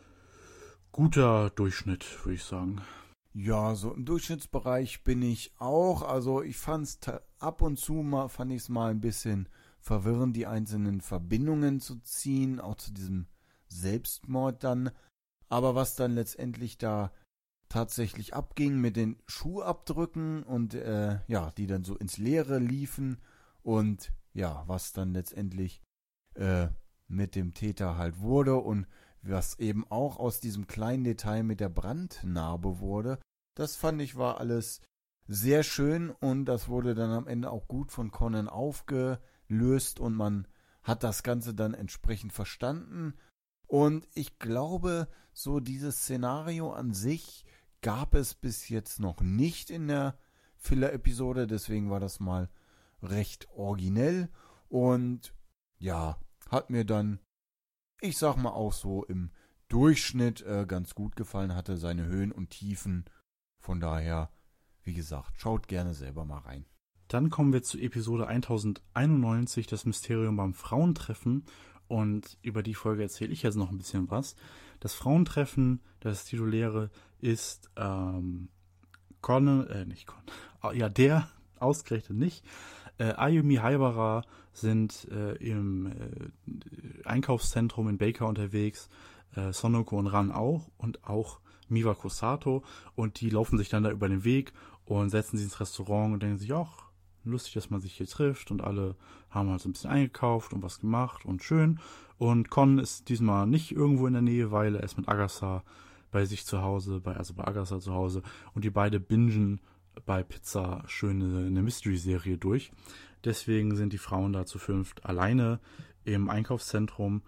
guter Durchschnitt, würde ich sagen. Ja, so im Durchschnittsbereich bin ich auch. Also ich fand es ab und zu mal, fand ich es mal ein bisschen verwirrend, die einzelnen Verbindungen zu ziehen, auch zu diesem Selbstmord dann. Aber was dann letztendlich da tatsächlich abging mit den Schuhabdrücken und äh, ja, die dann so ins Leere liefen und ja, was dann letztendlich äh, mit dem Täter halt wurde und was eben auch aus diesem kleinen Detail mit der Brandnarbe wurde, das fand ich war alles sehr schön und das wurde dann am Ende auch gut von Conan aufgelöst und man hat das Ganze dann entsprechend verstanden und ich glaube, so dieses Szenario an sich gab es bis jetzt noch nicht in der Filler-Episode, deswegen war das mal recht originell und ja, hat mir dann, ich sag mal auch so im Durchschnitt äh, ganz gut gefallen, hatte seine Höhen und Tiefen. Von daher, wie gesagt, schaut gerne selber mal rein. Dann kommen wir zu Episode tausendeinundneunzig, das Mysterium beim Frauentreffen. Und über die Folge erzähle ich jetzt noch ein bisschen was. Das Frauentreffen, das tituläre, ist ähm, Conan, äh, nicht Conan, ja, der, ausgerechnet nicht, Äh, Ayumi Haibara sind äh, im äh, Einkaufszentrum in Baker unterwegs, äh, Sonoko und Ran auch und auch Miwako Sato und die laufen sich dann da über den Weg und setzen sich ins Restaurant und denken sich, ach, lustig, dass man sich hier trifft und alle haben halt so ein bisschen eingekauft und was gemacht und schön und Kon ist diesmal nicht irgendwo in der Nähe, weil er ist mit Agasa bei sich zu Hause, bei, also bei Agasa zu Hause und die beide bingen bei Pizza schöne eine Mystery-Serie durch. Deswegen sind die Frauen da zu fünft alleine im Einkaufszentrum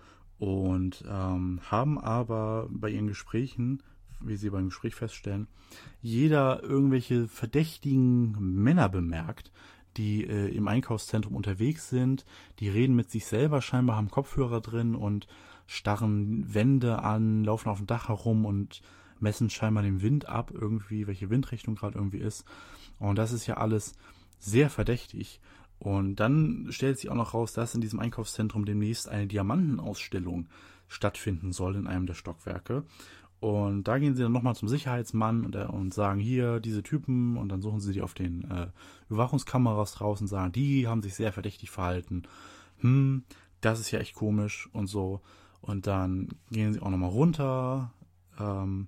und ähm, haben aber bei ihren Gesprächen, wie sie beim Gespräch feststellen, jeder irgendwelche verdächtigen Männer bemerkt, die äh, im Einkaufszentrum unterwegs sind. Die reden mit sich selber, scheinbar haben Kopfhörer drin und starren Wände an, laufen auf dem Dach herum und messen scheinbar den Wind ab, irgendwie, welche Windrichtung gerade irgendwie ist. Und das ist ja alles sehr verdächtig. Und dann stellt sich auch noch raus, dass in diesem Einkaufszentrum demnächst eine Diamantenausstellung stattfinden soll in einem der Stockwerke. Und da gehen sie dann nochmal zum Sicherheitsmann und, und sagen, hier, diese Typen, und dann suchen sie die auf den äh, Überwachungskameras draußen und sagen, die haben sich sehr verdächtig verhalten. Hm, das ist ja echt komisch und so. Und dann gehen sie auch nochmal runter, ähm,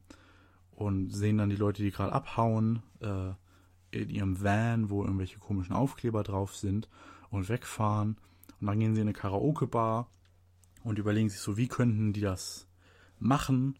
und sehen dann die Leute, die gerade abhauen, äh, in ihrem Van, wo irgendwelche komischen Aufkleber drauf sind und wegfahren. Und dann gehen sie in eine Karaoke-Bar und überlegen sich so, wie könnten die das machen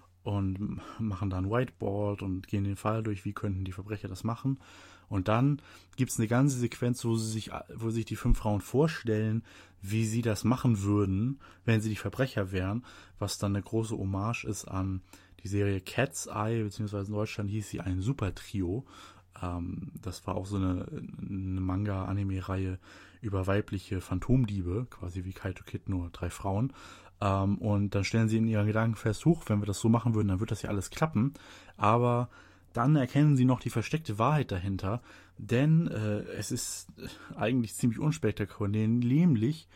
und machen dann Whiteboard und gehen den Fall durch, wie könnten die Verbrecher das machen. Und dann gibt es eine ganze Sequenz, wo sie sich, wo sich die fünf Frauen vorstellen, wie sie das machen würden, wenn sie die Verbrecher wären, was dann eine große Hommage ist an die Serie Cat's Eye, beziehungsweise in Deutschland hieß sie ein Super-Trio. Ähm, das war auch so eine, eine Manga-Anime-Reihe über weibliche Phantomdiebe, quasi wie Kaito Kid, nur drei Frauen. Ähm, und dann stellen sie in ihren Gedanken fest, huch, wenn wir das so machen würden, dann wird das ja alles klappen. Aber dann erkennen sie noch die versteckte Wahrheit dahinter, denn äh, es ist eigentlich ziemlich unspektakulär, nämlich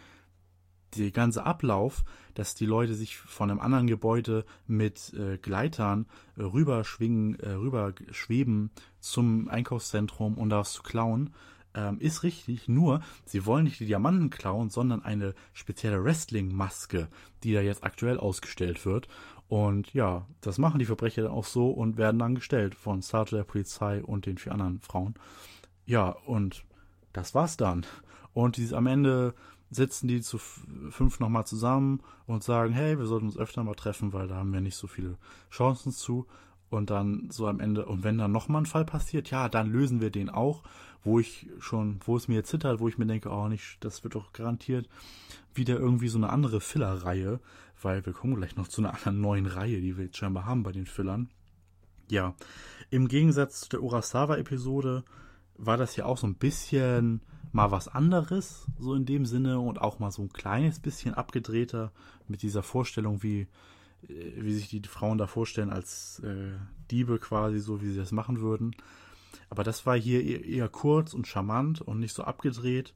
der ganze Ablauf, dass die Leute sich von einem anderen Gebäude mit äh, Gleitern äh, rüberschwingen, äh, rüberschweben zum Einkaufszentrum, um das zu klauen, ähm, ist richtig, nur sie wollen nicht die Diamanten klauen, sondern eine spezielle Wrestling-Maske, die da jetzt aktuell ausgestellt wird. Und ja, das machen die Verbrecher dann auch so und werden dann gestellt von Sato, der Polizei und den vier anderen Frauen. Ja, und das war's dann. Und die, am Ende sitzen die zu f- fünf nochmal zusammen und sagen, hey, wir sollten uns öfter mal treffen, weil da haben wir nicht so viele Chancen zu. Und dann so am Ende, und wenn dann nochmal ein Fall passiert, ja, dann lösen wir den auch, wo ich schon, wo es mir zittert, wo ich mir denke, oh nicht, das wird doch garantiert wieder irgendwie so eine andere Filler-Reihe, weil wir kommen gleich noch zu einer anderen neuen Reihe, die wir jetzt scheinbar haben bei den Fillern. Ja, im Gegensatz zu der Urasawa-Episode war das ja auch so ein bisschen mal was anderes, so in dem Sinne, und auch mal so ein kleines bisschen abgedrehter mit dieser Vorstellung, wie wie sich die Frauen da vorstellen als äh, Diebe quasi, so wie sie das machen würden. Aber das war hier eher, eher kurz und charmant und nicht so abgedreht.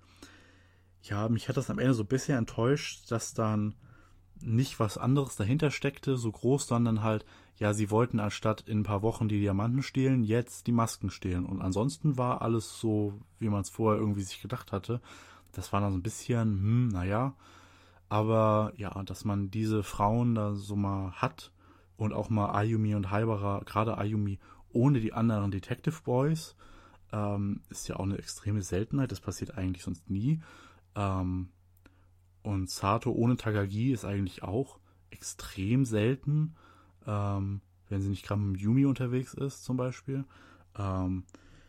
Ja, mich hat das am Ende so ein bisschen enttäuscht, dass dann nicht was anderes dahinter steckte, so groß, sondern halt, ja, sie wollten anstatt in ein paar Wochen die Diamanten stehlen, jetzt die Masken stehlen. Und ansonsten war alles so, wie man es vorher irgendwie sich gedacht hatte. Das war dann so ein bisschen, hm, naja, aber ja, dass man diese Frauen da so mal hat und auch mal Ayumi und Haibara, gerade Ayumi, ohne die anderen Detective Boys, ähm, ist ja auch eine extreme Seltenheit. Das passiert eigentlich sonst nie. Ähm, und Sato ohne Takagi ist eigentlich auch extrem selten, ähm, wenn sie nicht gerade mit Yumi unterwegs ist zum Beispiel. Ähm,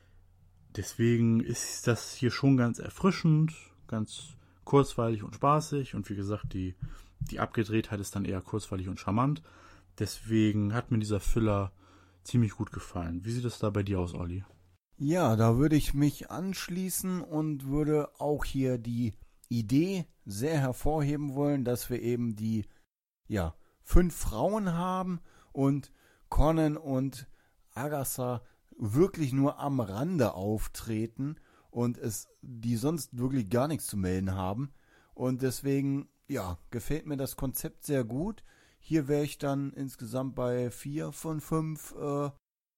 deswegen ist das hier schon ganz erfrischend, ganz kurzweilig und spaßig, und wie gesagt, die, die Abgedrehtheit ist dann eher kurzweilig und charmant. Deswegen hat mir dieser Filler ziemlich gut gefallen. Wie sieht es da bei dir aus, Olli? Ja, da würde ich mich anschließen und würde auch hier die Idee sehr hervorheben wollen, dass wir eben die, ja, fünf Frauen haben und Conan und Agatha wirklich nur am Rande auftreten und es die sonst wirklich gar nichts zu melden haben. Und deswegen, ja, gefällt mir das Konzept sehr gut. Hier wäre ich dann insgesamt bei vier von fünf äh,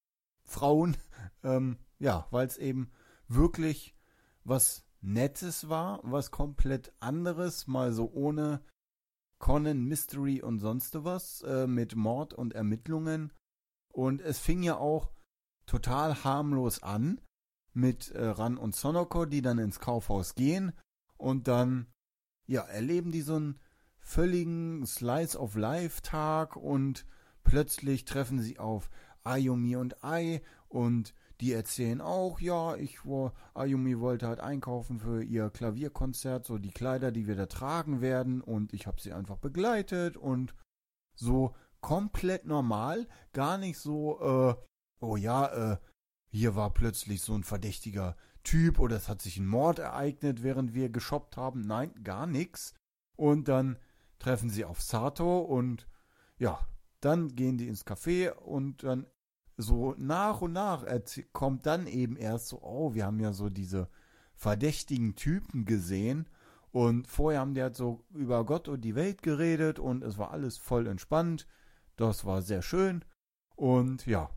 Frauen. Ähm, ja, weil es eben wirklich was Nettes war, was komplett anderes, mal so ohne Conan, Mystery und sonst was, äh, mit Mord und Ermittlungen. Und es fing ja auch total harmlos an mit äh, Ran und Sonoko, die dann ins Kaufhaus gehen und dann, ja, erleben die so einen völligen Slice-of-Life-Tag und plötzlich treffen sie auf Ayumi und Ai und die erzählen auch, ja, ich war, Ayumi wollte halt einkaufen für ihr Klavierkonzert, so die Kleider, die wir da tragen werden, und ich habe sie einfach begleitet und so komplett normal, gar nicht so, äh, oh ja, äh, hier war plötzlich so ein verdächtiger Typ oder es hat sich ein Mord ereignet, während wir geshoppt haben. Nein, gar nichts. Und dann treffen sie auf Sato und ja, dann gehen die ins Café und dann so nach und nach kommt dann eben erst so, oh, wir haben ja so diese verdächtigen Typen gesehen und vorher haben die halt so über Gott und die Welt geredet und es war alles voll entspannt. Das war sehr schön und ja,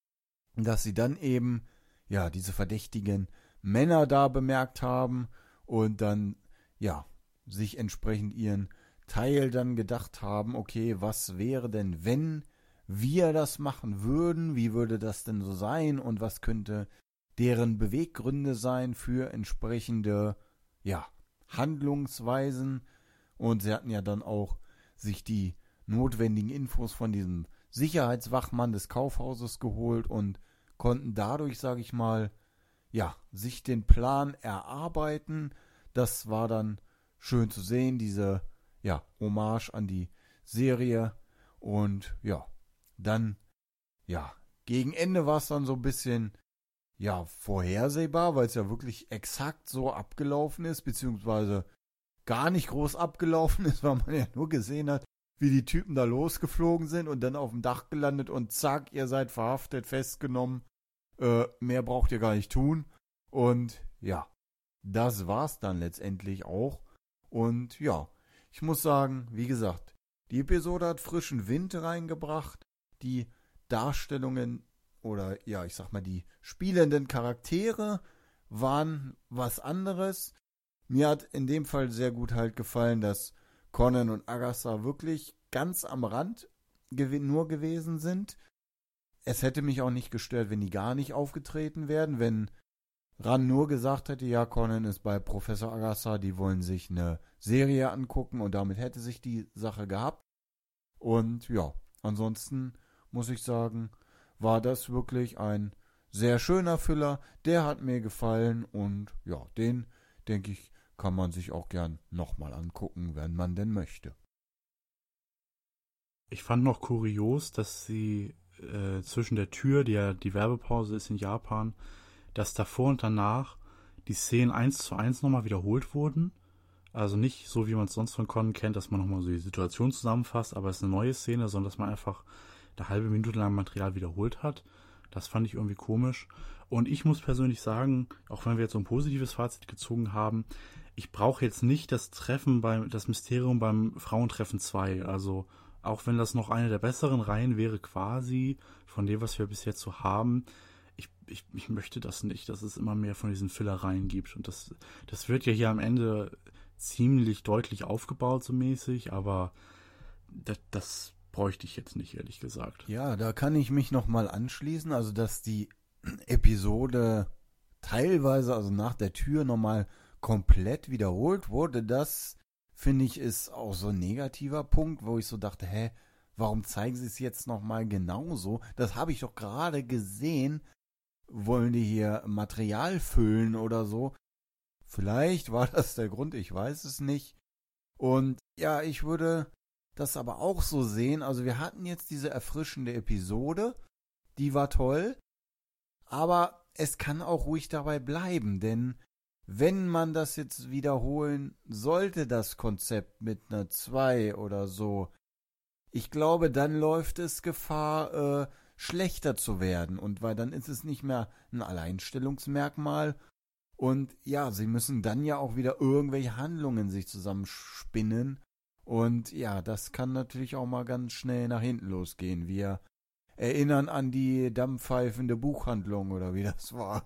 dass sie dann eben, ja, diese verdächtigen Männer da bemerkt haben und dann, ja, sich entsprechend ihren Teil dann gedacht haben, okay, was wäre denn, wenn wir das machen würden, wie würde das denn so sein und was könnte deren Beweggründe sein für entsprechende, ja, Handlungsweisen, und sie hatten ja dann auch sich die notwendigen Infos von diesem Sicherheitswachmann des Kaufhauses geholt und konnten dadurch, sage ich mal, ja, sich den Plan erarbeiten. Das war dann schön zu sehen, diese, ja, Hommage an die Serie. Und ja, dann, ja, gegen Ende war es dann so ein bisschen, ja, vorhersehbar, weil es ja wirklich exakt so abgelaufen ist, beziehungsweise gar nicht groß abgelaufen ist, weil man ja nur gesehen hat, wie die Typen da losgeflogen sind und dann auf dem Dach gelandet und zack, ihr seid verhaftet, festgenommen. Äh, mehr braucht ihr gar nicht tun. Und ja, das war's dann letztendlich auch. Und ja, ich muss sagen, wie gesagt, die Episode hat frischen Wind reingebracht. Die Darstellungen oder ja, ich sag mal, die spielenden Charaktere waren was anderes. Mir hat in dem Fall sehr gut halt gefallen, dass Conan und Agatha wirklich ganz am Rand gew- nur gewesen sind. Es hätte mich auch nicht gestört, wenn die gar nicht aufgetreten wären, wenn Ran nur gesagt hätte, ja, Conan ist bei Professor Agassi, die wollen sich eine Serie angucken und damit hätte sich die Sache gehabt. Und ja, ansonsten muss ich sagen, war das wirklich ein sehr schöner Füller. Der hat mir gefallen und ja, den, denke ich, kann man sich auch gern nochmal angucken, wenn man denn möchte. Ich fand noch kurios, dass sie äh, zwischen der Tür, die ja die Werbepause ist in Japan, dass davor und danach die Szenen eins zu eins nochmal wiederholt wurden. Also nicht so, wie man es sonst von Conan kennt, dass man nochmal so die Situation zusammenfasst, aber es ist eine neue Szene, sondern dass man einfach eine halbe Minute lang Material wiederholt hat. Das fand ich irgendwie komisch. Und ich muss persönlich sagen, auch wenn wir jetzt so ein positives Fazit gezogen haben, ich brauche jetzt nicht das Treffen beim, das Mysterium beim Frauentreffen zwei. Also auch wenn das noch eine der besseren Reihen wäre quasi, von dem, was wir bis jetzt so haben, ich, ich, ich möchte das nicht, dass es immer mehr von diesen Fillereien gibt. Und das, das wird ja hier am Ende ziemlich deutlich aufgebaut, so mäßig, aber das, das bräuchte ich jetzt nicht, ehrlich gesagt. Ja, da kann ich mich nochmal anschließen, also dass die Episode teilweise, also nach der Tür nochmal komplett wiederholt wurde, das finde ich ist auch so ein negativer Punkt, wo ich so dachte, hä, warum zeigen sie es jetzt nochmal genauso? Das habe ich doch gerade gesehen. Wollen die hier Material füllen oder so? Vielleicht war das der Grund, ich weiß es nicht. Und ja, ich würde das aber auch so sehen. Also wir hatten jetzt diese erfrischende Episode, die war toll, aber es kann auch ruhig dabei bleiben, denn wenn man das jetzt wiederholen sollte, das Konzept mit einer zwei oder so, ich glaube, dann läuft es Gefahr, äh, schlechter zu werden. Und weil dann ist es nicht mehr ein Alleinstellungsmerkmal. Und ja, sie müssen dann ja auch wieder irgendwelche Handlungen sich zusammenspinnen. Und ja, das kann natürlich auch mal ganz schnell nach hinten losgehen. Wir erinnern an die dampfpfeifende Buchhandlung oder wie das war.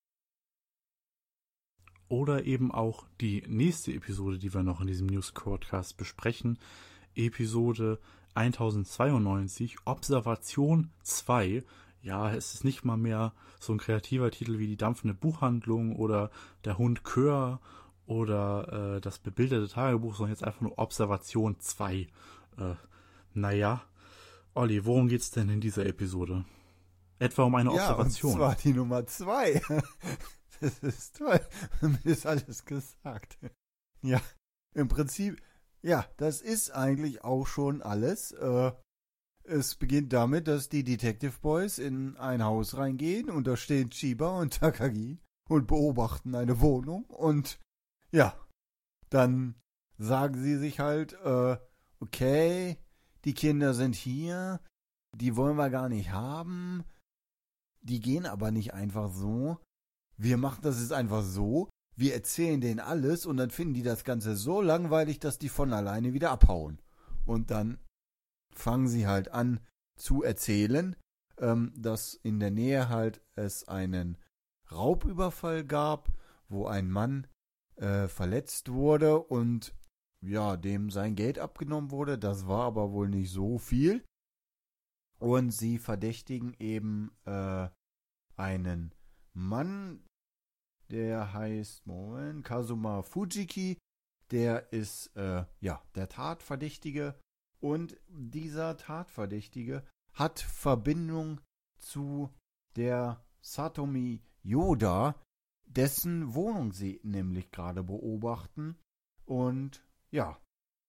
Oder eben auch die nächste Episode, die wir noch in diesem News-Podcast besprechen. Episode tausendzweiundneunzig, Observation zwei. Ja, es ist nicht mal mehr so ein kreativer Titel wie die dampfende Buchhandlung oder der Hund Kör oder äh, das bebilderte Tagebuch, sondern jetzt einfach nur Observation zwei. Äh, naja, Olli, worum geht's denn in dieser Episode? Etwa um eine Ja, Observation. Und zwar die Nummer zwei. Das ist toll. Damit ist alles gesagt. Ja, im Prinzip, ja, das ist eigentlich auch schon alles. Äh, es beginnt damit, dass die Detective Boys in ein Haus reingehen und da stehen Chiba und Takagi und beobachten eine Wohnung und ja, dann sagen sie sich halt, äh, okay, die Kinder sind hier, die wollen wir gar nicht haben, die gehen aber nicht einfach so. Wir machen das jetzt einfach so, wir erzählen denen alles und dann finden die das Ganze so langweilig, dass die von alleine wieder abhauen. Und dann fangen sie halt an zu erzählen, ähm, dass in der Nähe halt es einen Raubüberfall gab, wo ein Mann äh, verletzt wurde und ja, dem sein Geld abgenommen wurde. Das war aber wohl nicht so viel. Und sie verdächtigen eben äh, einen Mann, der heißt, Moment, Kazuma Fujiki, der ist, äh, ja, der Tatverdächtige und dieser Tatverdächtige hat Verbindung zu der Satomi Yoda, dessen Wohnung sie nämlich gerade beobachten und, ja,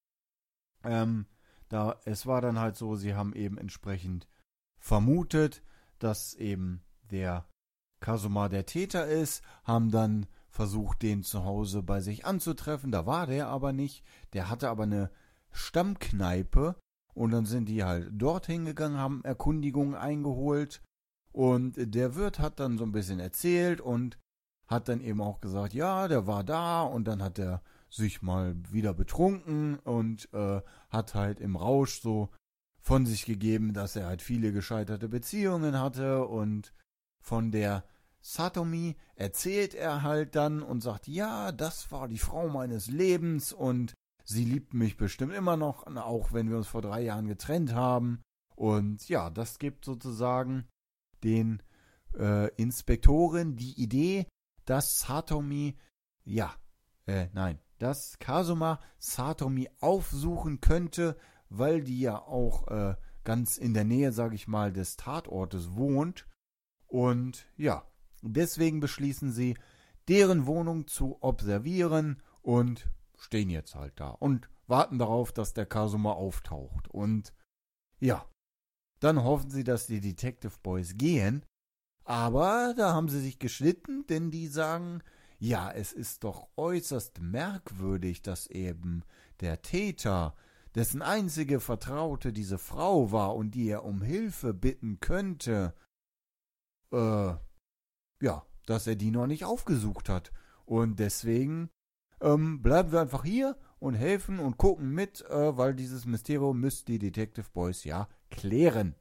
ähm, da, es war dann halt so, sie haben eben entsprechend vermutet, dass eben der Kazuma der Täter ist, haben dann versucht, den zu Hause bei sich anzutreffen, da war der aber nicht, der hatte aber eine Stammkneipe und dann sind die halt dorthin gegangen, haben Erkundigungen eingeholt und der Wirt hat dann so ein bisschen erzählt und hat dann eben auch gesagt, ja, der war da und dann hat er sich mal wieder betrunken und äh, hat halt im Rausch so von sich gegeben, dass er halt viele gescheiterte Beziehungen hatte und von der Satomi erzählt er halt dann und sagt, ja, das war die Frau meines Lebens und sie liebt mich bestimmt immer noch, auch wenn wir uns vor drei Jahren getrennt haben. Und ja, das gibt sozusagen den äh, Inspektoren die Idee, dass Satomi, ja, äh, nein, dass Kazuma Satomi aufsuchen könnte, weil die ja auch äh, ganz in der Nähe, sage ich mal, des Tatortes wohnt. Und ja, deswegen beschließen sie, deren Wohnung zu observieren und stehen jetzt halt da und warten darauf, dass der Kazuma auftaucht. Und ja, dann hoffen sie, dass die Detective Boys gehen. Aber da haben sie sich geschnitten, denn die sagen, ja, es ist doch äußerst merkwürdig, dass eben der Täter, dessen einzige Vertraute diese Frau war und die er um Hilfe bitten könnte, äh, ja, dass er die noch nicht aufgesucht hat. Und deswegen ähm, bleiben wir einfach hier und helfen und gucken mit, äh, weil dieses Mysterium müsst die Detective Boys ja klären.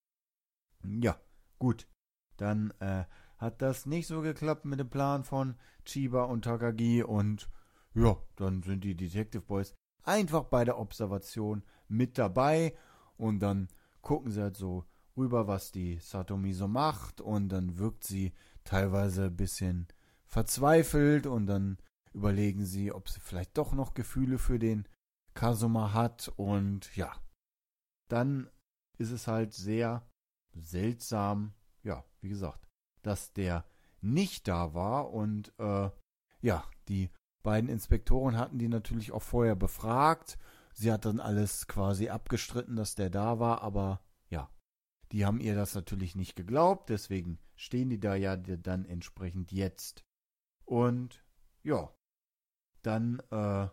Ja, gut. Dann äh, hat das nicht so geklappt mit dem Plan von Chiba und Takagi und ja, dann sind die Detective Boys einfach bei der Observation mit dabei und dann gucken sie halt so rüber, was die Satomi so macht und dann wirkt sie teilweise ein bisschen verzweifelt und dann überlegen sie, ob sie vielleicht doch noch Gefühle für den Kazuma hat und ja, dann ist es halt sehr seltsam, ja, wie gesagt, dass der nicht da war und äh, ja, die beiden Inspektoren hatten die natürlich auch vorher befragt. Sie hat dann alles quasi abgestritten, dass der da war, aber ja, die haben ihr das natürlich nicht geglaubt, deswegen stehen die da ja dann entsprechend jetzt. Und ja, dann äh,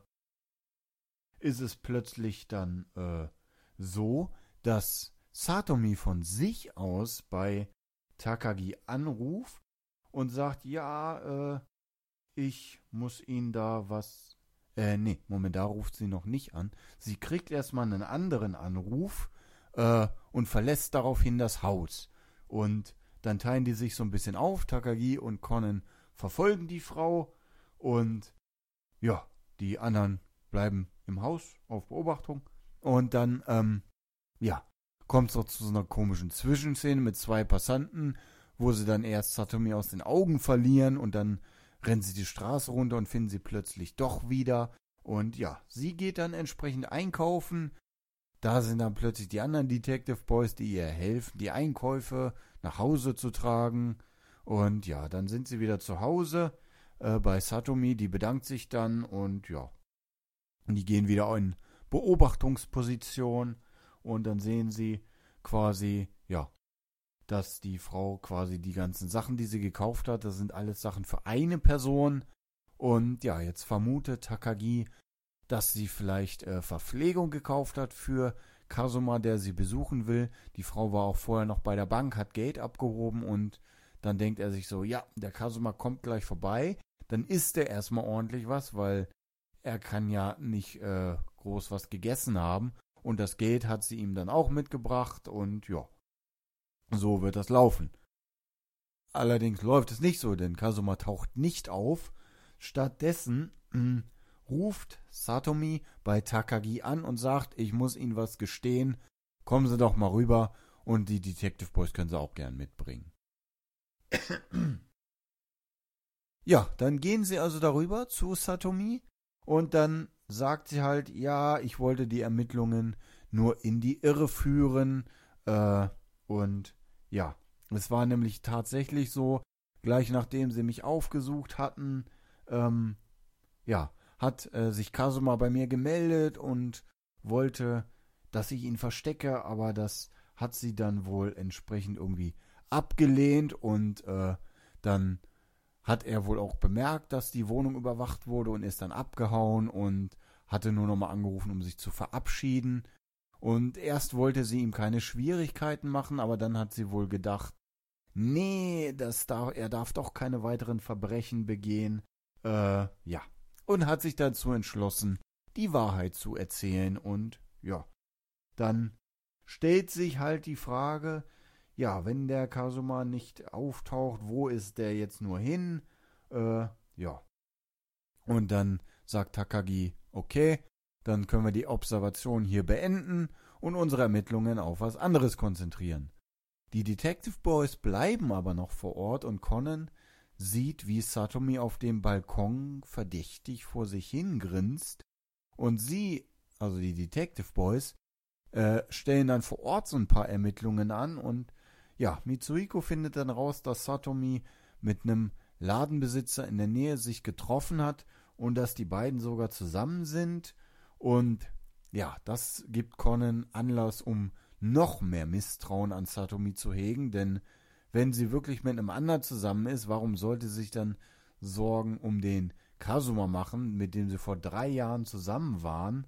ist es plötzlich dann äh, so, dass Satomi von sich aus bei Takagi anruft und sagt, ja, äh, ich muss ihn da was, äh, nee, Moment, da ruft sie noch nicht an. Sie kriegt erstmal einen anderen Anruf äh, und verlässt daraufhin das Haus. Und dann teilen die sich so ein bisschen auf, Takagi und Conan verfolgen die Frau und ja, die anderen bleiben im Haus auf Beobachtung und dann, ähm, ja, kommt es auch zu so einer komischen Zwischenszene mit zwei Passanten, wo sie dann erst Satomi aus den Augen verlieren und dann rennen sie die Straße runter und finden sie plötzlich doch wieder. Und ja, sie geht dann entsprechend einkaufen. Da sind dann plötzlich die anderen Detective Boys, die ihr helfen, die Einkäufe nach Hause zu tragen. Und ja, dann sind sie wieder zu Hause äh, bei Satomi, die bedankt sich dann und ja, die gehen wieder in Beobachtungsposition. Und dann sehen sie quasi, ja, dass die Frau quasi die ganzen Sachen, die sie gekauft hat, das sind alles Sachen für eine Person. Und ja, jetzt vermutet Takagi, dass sie vielleicht äh, Verpflegung gekauft hat für Kazuma, der sie besuchen will. Die Frau war auch vorher noch bei der Bank, hat Geld abgehoben und dann denkt er sich so, ja, der Kazuma kommt gleich vorbei. Dann isst er erstmal ordentlich was, weil er kann ja nicht äh, groß was gegessen haben. Und das Geld hat sie ihm dann auch mitgebracht und ja, so wird das laufen. Allerdings läuft es nicht so, denn Kazuma taucht nicht auf. Stattdessen mh, ruft Satomi bei Takagi an und sagt, ich muss Ihnen was gestehen, kommen Sie doch mal rüber und die Detective Boys können Sie auch gern mitbringen. Ja, dann gehen sie also darüber zu Satomi und dann sagt sie halt, ja, ich wollte die Ermittlungen nur in die Irre führen. Äh, und ja, es war nämlich tatsächlich so, gleich nachdem sie mich aufgesucht hatten, ähm, ja, hat äh, sich Kazuma bei mir gemeldet und wollte, dass ich ihn verstecke, aber das hat sie dann wohl entsprechend irgendwie abgelehnt und äh, dann hat er wohl auch bemerkt, dass die Wohnung überwacht wurde und ist dann abgehauen und hatte nur nochmal angerufen, um sich zu verabschieden. Und erst wollte sie ihm keine Schwierigkeiten machen, aber dann hat sie wohl gedacht, nee, das darf, er darf doch keine weiteren Verbrechen begehen. Äh, ja. Und hat sich dazu entschlossen, die Wahrheit zu erzählen. Und ja, dann stellt sich halt die Frage, ja, wenn der Kazuma nicht auftaucht, wo ist der jetzt nur hin? Äh, ja. Und dann sagt Takagi, okay, dann können wir die Observation hier beenden und unsere Ermittlungen auf was anderes konzentrieren. Die Detective Boys bleiben aber noch vor Ort und Conan sieht, wie Satomi auf dem Balkon verdächtig vor sich hingrinst und sie, also die Detective Boys, äh, stellen dann vor Ort so ein paar Ermittlungen an und ja, Mitsuhiko findet dann raus, dass Satomi mit einem Ladenbesitzer in der Nähe sich getroffen hat und dass die beiden sogar zusammen sind und ja, das gibt Conan Anlass, um noch mehr Misstrauen an Satomi zu hegen, denn wenn sie wirklich mit einem anderen zusammen ist, warum sollte sie sich dann Sorgen um den Kazuma machen, mit dem sie vor drei Jahren zusammen waren?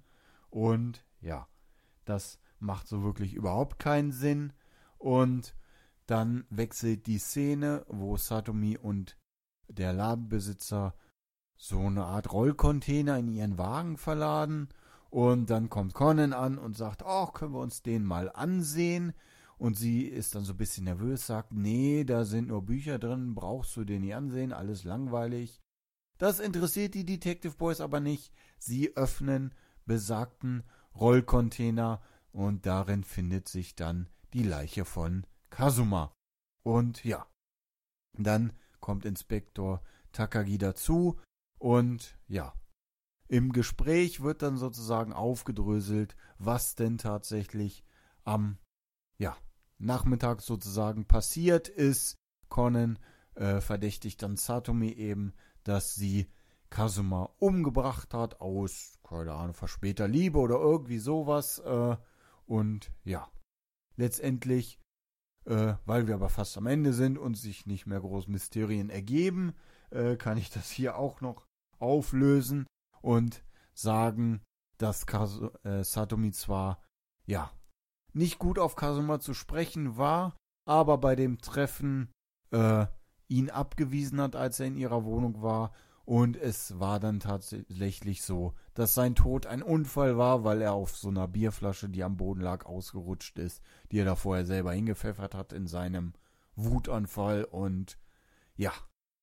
Und ja, das macht so wirklich überhaupt keinen Sinn. Und dann wechselt die Szene, wo Satomi und der Ladenbesitzer so eine Art Rollcontainer in ihren Wagen verladen. Und dann kommt Conan an und sagt, oh, können wir uns den mal ansehen? Und sie ist dann so ein bisschen nervös, sagt, nee, da sind nur Bücher drin, brauchst du den nicht ansehen, alles langweilig. Das interessiert die Detective Boys aber nicht. Sie öffnen besagten Rollcontainer und darin findet sich dann die Leiche von Kazuma. Und ja, dann kommt Inspektor Takagi dazu und ja, im Gespräch wird dann sozusagen aufgedröselt, was denn tatsächlich am ja, Nachmittag sozusagen passiert ist. Conan äh, verdächtigt dann Satomi eben, dass sie Kazuma umgebracht hat aus, keine Ahnung, verspäter Liebe oder irgendwie sowas. Äh, und ja, letztendlich, äh, weil wir aber fast am Ende sind und sich nicht mehr groß Mysterien ergeben, äh, kann ich das hier auch noch auflösen und sagen, dass Kazu, äh, Satomi zwar, ja, nicht gut auf Kazuma zu sprechen war, aber bei dem Treffen äh, ihn abgewiesen hat, als er in ihrer Wohnung war. Und es war dann tatsächlich so, dass sein Tod ein Unfall war, weil er auf so einer Bierflasche, die am Boden lag, ausgerutscht ist, die er da vorher selber hingepfeffert hat in seinem Wutanfall. Und ja,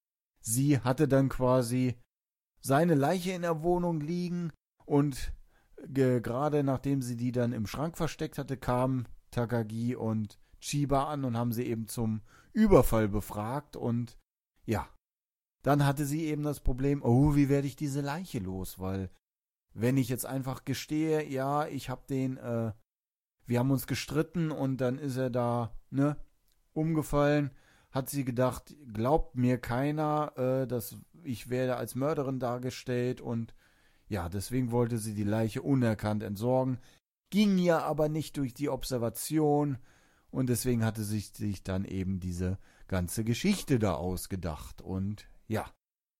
sie hatte dann quasi seine Leiche in der Wohnung liegen und Ge- gerade nachdem sie die dann im Schrank versteckt hatte, kamen Takagi und Chiba an und haben sie eben zum Überfall befragt. Und ja, dann hatte sie eben das Problem, oh, wie werde ich diese Leiche los? Weil wenn ich jetzt einfach gestehe, ja, ich hab den, äh, wir haben uns gestritten und dann ist er da, ne, umgefallen, hat sie gedacht, glaubt mir keiner, äh, dass ich werde als Mörderin dargestellt und ja, deswegen wollte sie die Leiche unerkannt entsorgen, ging ja aber nicht durch die Observation und deswegen hatte sich, sich dann eben diese ganze Geschichte da ausgedacht. Und ja,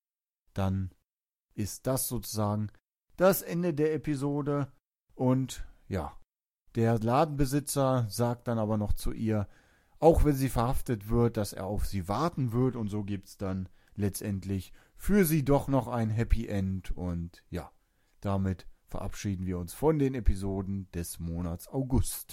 dann ist das sozusagen das Ende der Episode und ja, der Ladenbesitzer sagt dann aber noch zu ihr, auch wenn sie verhaftet wird, dass er auf sie warten wird und so gibt's dann letztendlich für sie doch noch ein Happy End und ja, damit verabschieden wir uns von den Episoden des Monats August.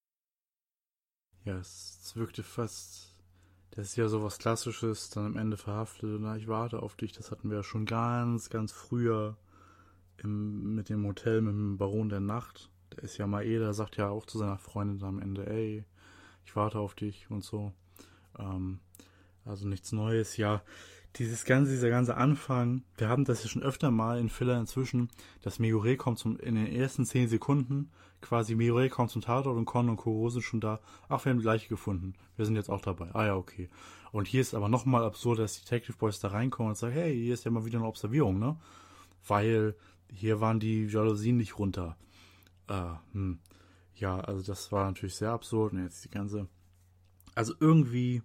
Ja, es wirkte fast, das ist ja sowas Klassisches, dann am Ende verhaftet und na, ich warte auf dich. Das hatten wir ja schon ganz, ganz früher im, mit dem Hotel, mit dem Baron der Nacht. Der ist ja Maeda, sagt ja auch zu seiner Freundin am Ende, ey, ich warte auf dich und so. Ähm, also nichts Neues, ja. Dieses ganze, dieser ganze Anfang, wir haben das ja schon öfter mal in Filler inzwischen, dass Megure kommt zum, in den ersten zehn Sekunden, quasi Megure kommt zum Tatort und Kon und Koro sind schon da. Ach, wir haben die Leiche gefunden. Wir sind jetzt auch dabei. Ah ja, okay. Und hier ist aber nochmal absurd, dass die Detective Boys da reinkommen und sagen, hey, hier ist ja mal wieder eine Observierung, ne? Weil hier waren die Jalousien nicht runter. Äh, hm. Ja, also das war natürlich sehr absurd. Und jetzt die ganze, also irgendwie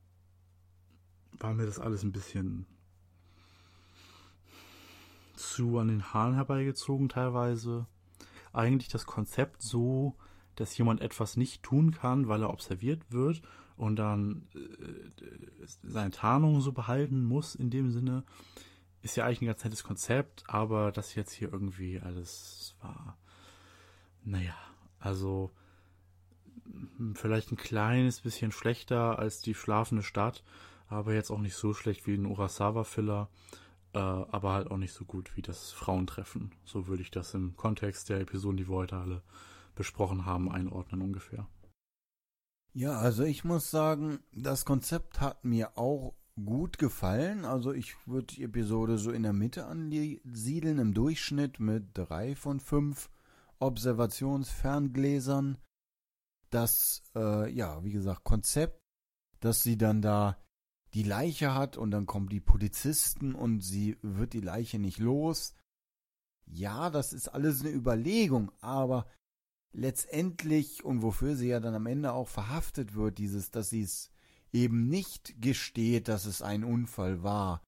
war mir das alles ein bisschen zu an den Haaren herbeigezogen teilweise. Eigentlich das Konzept so, dass jemand etwas nicht tun kann, weil er observiert wird und dann äh, seine Tarnung so behalten muss in dem Sinne, ist ja eigentlich ein ganz nettes Konzept, aber das jetzt hier irgendwie alles war, naja, also vielleicht ein kleines bisschen schlechter als die schlafende Stadt, aber jetzt auch nicht so schlecht wie ein Urasawa-Filler, äh, aber halt auch nicht so gut wie das Frauentreffen. So würde ich das im Kontext der Episoden, die wir heute alle besprochen haben, einordnen ungefähr. Ja, also ich muss sagen, das Konzept hat mir auch gut gefallen. Also ich würde die Episode so in der Mitte ansiedeln, im Durchschnitt mit drei von fünf Observationsferngläsern. Das, äh, ja, wie gesagt, Konzept, dass sie dann da die Leiche hat und dann kommen die Polizisten und sie wird die Leiche nicht los. Ja, das ist alles eine Überlegung, aber letztendlich, und wofür sie ja dann am Ende auch verhaftet wird, dieses, dass sie es eben nicht gesteht, dass es ein Unfall war,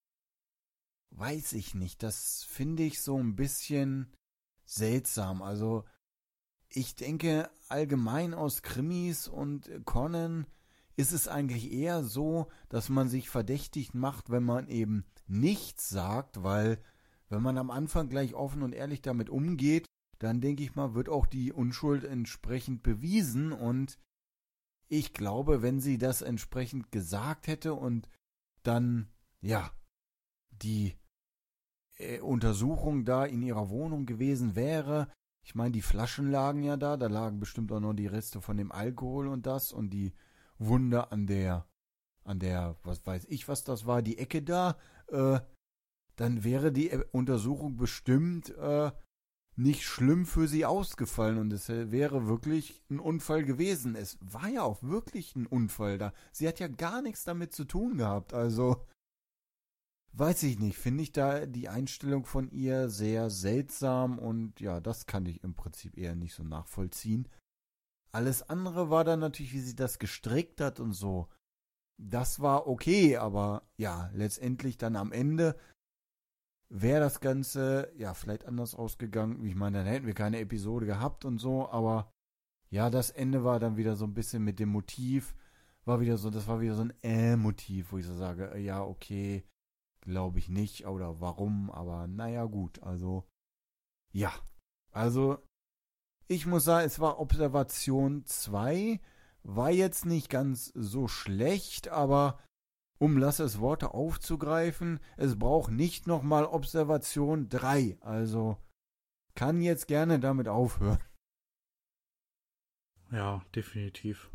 weiß ich nicht. Das finde ich so ein bisschen seltsam. Also ich denke, allgemein aus Krimis und Conan ist es eigentlich eher so, dass man sich verdächtig macht, wenn man eben nichts sagt, weil wenn man am Anfang gleich offen und ehrlich damit umgeht, dann denke ich mal, wird auch die Unschuld entsprechend bewiesen und ich glaube, wenn sie das entsprechend gesagt hätte und dann, ja, die äh, Untersuchung da in ihrer Wohnung gewesen wäre, ich meine, die Flaschen lagen ja da, da lagen bestimmt auch noch die Reste von dem Alkohol und das und die Wunde an der, an der, was weiß ich, was das war, die Ecke da, äh, dann wäre die Untersuchung bestimmt äh, nicht schlimm für sie ausgefallen und es wäre wirklich ein Unfall gewesen. Es war ja auch wirklich ein Unfall da. Sie hat ja gar nichts damit zu tun gehabt, also weiß ich nicht, finde ich da die Einstellung von ihr sehr seltsam und ja, das kann ich im Prinzip eher nicht so nachvollziehen. Alles andere war dann natürlich, wie sie das gestrickt hat und so. Das war okay, aber ja, letztendlich dann am Ende wäre das Ganze ja vielleicht anders ausgegangen. Ich meine, dann hätten wir keine Episode gehabt und so, aber ja, das Ende war dann wieder so ein bisschen mit dem Motiv, war wieder so, das war wieder so ein Äh-Motiv, wo ich so sage, ja, okay, glaube ich nicht, oder warum, aber naja, gut, also, ja, also, ich muss sagen, es war Observation zwei, war jetzt nicht ganz so schlecht, aber um Lasses Worte aufzugreifen, es braucht nicht nochmal Observation drei, also kann jetzt gerne damit aufhören. Ja, definitiv.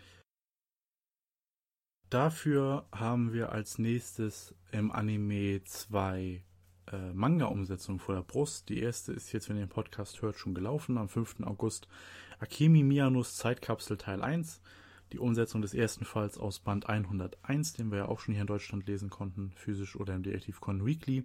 Dafür haben wir als nächstes im Anime zwei äh, Manga-Umsetzungen vor der Brust. Die erste ist jetzt, wenn ihr den Podcast hört, schon gelaufen, am fünften August. Akemi Miyanos Zeitkapsel Teil eins. Die Umsetzung des ersten Falls aus Band hunderteins, den wir ja auch schon hier in Deutschland lesen konnten, physisch oder im Detective Conan Weekly.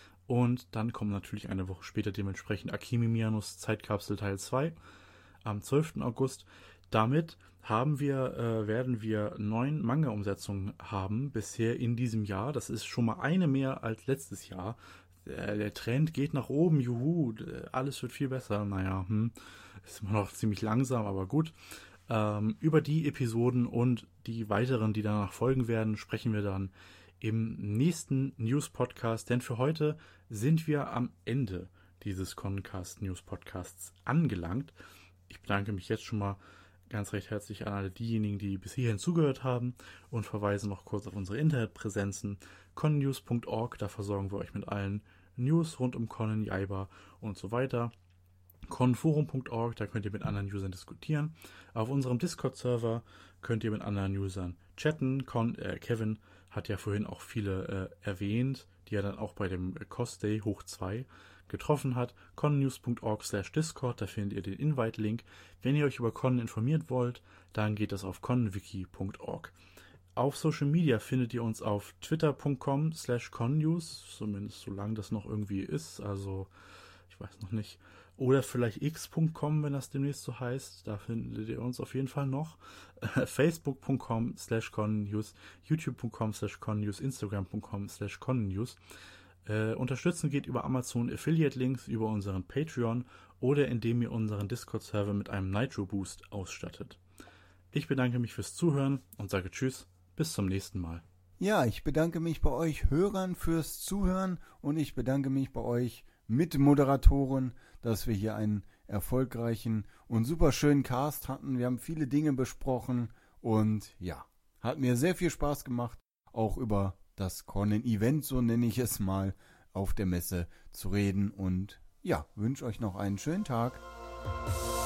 Und dann kommt natürlich eine Woche später dementsprechend Akemi Miyanos Zeitkapsel Teil zwei am zwölften August. Damit haben wir, äh, werden wir neun Manga-Umsetzungen haben bisher in diesem Jahr. Das ist schon mal eine mehr als letztes Jahr. Der, der Trend geht nach oben, juhu, alles wird viel besser. Naja, hm, ist immer noch ziemlich langsam, aber gut. Ähm, über die Episoden und die weiteren, die danach folgen werden, sprechen wir dann im nächsten News-Podcast. Denn für heute sind wir am Ende dieses Conancast News-Podcasts angelangt. Ich bedanke mich jetzt schon mal ganz recht herzlich an alle diejenigen, die bis hierhin zugehört haben und verweise noch kurz auf unsere Internetpräsenzen conan news punkt org. Da versorgen wir euch mit allen News rund um Conan, Jaiba und so weiter. conan forum punkt org, da könnt ihr mit anderen Usern diskutieren. Auf unserem Discord-Server könnt ihr mit anderen Usern chatten. Con, äh, Kevin hat ja vorhin auch viele äh, erwähnt, die er dann auch bei dem Cosday hoch zwei getroffen hat. conan news punkt org slash discord, da findet ihr den Invite-Link. Wenn ihr euch über Conan informiert wollt, dann geht das auf conan wiki punkt org. Auf Social Media findet ihr uns auf twitter punkt com slash connews, zumindest solange das noch irgendwie ist, also ich weiß noch nicht. Oder vielleicht x punkt com, wenn das demnächst so heißt. Da findet ihr uns auf jeden Fall noch. facebook punkt com slash connews, youtube punkt com slash connews, instagram punkt com slash connews. Äh, unterstützen geht über Amazon Affiliate Links, über unseren Patreon oder indem ihr unseren Discord-Server mit einem Nitro Boost ausstattet. Ich bedanke mich fürs Zuhören und sage Tschüss, bis zum nächsten Mal. Ja, ich bedanke mich bei euch Hörern fürs Zuhören und ich bedanke mich bei euch Mitmoderatoren, dass wir hier einen erfolgreichen und super schönen Cast hatten. Wir haben viele Dinge besprochen und ja, hat mir sehr viel Spaß gemacht, auch über das Conan-Event, so nenne ich es mal, auf der Messe zu reden und ja, wünsche euch noch einen schönen Tag.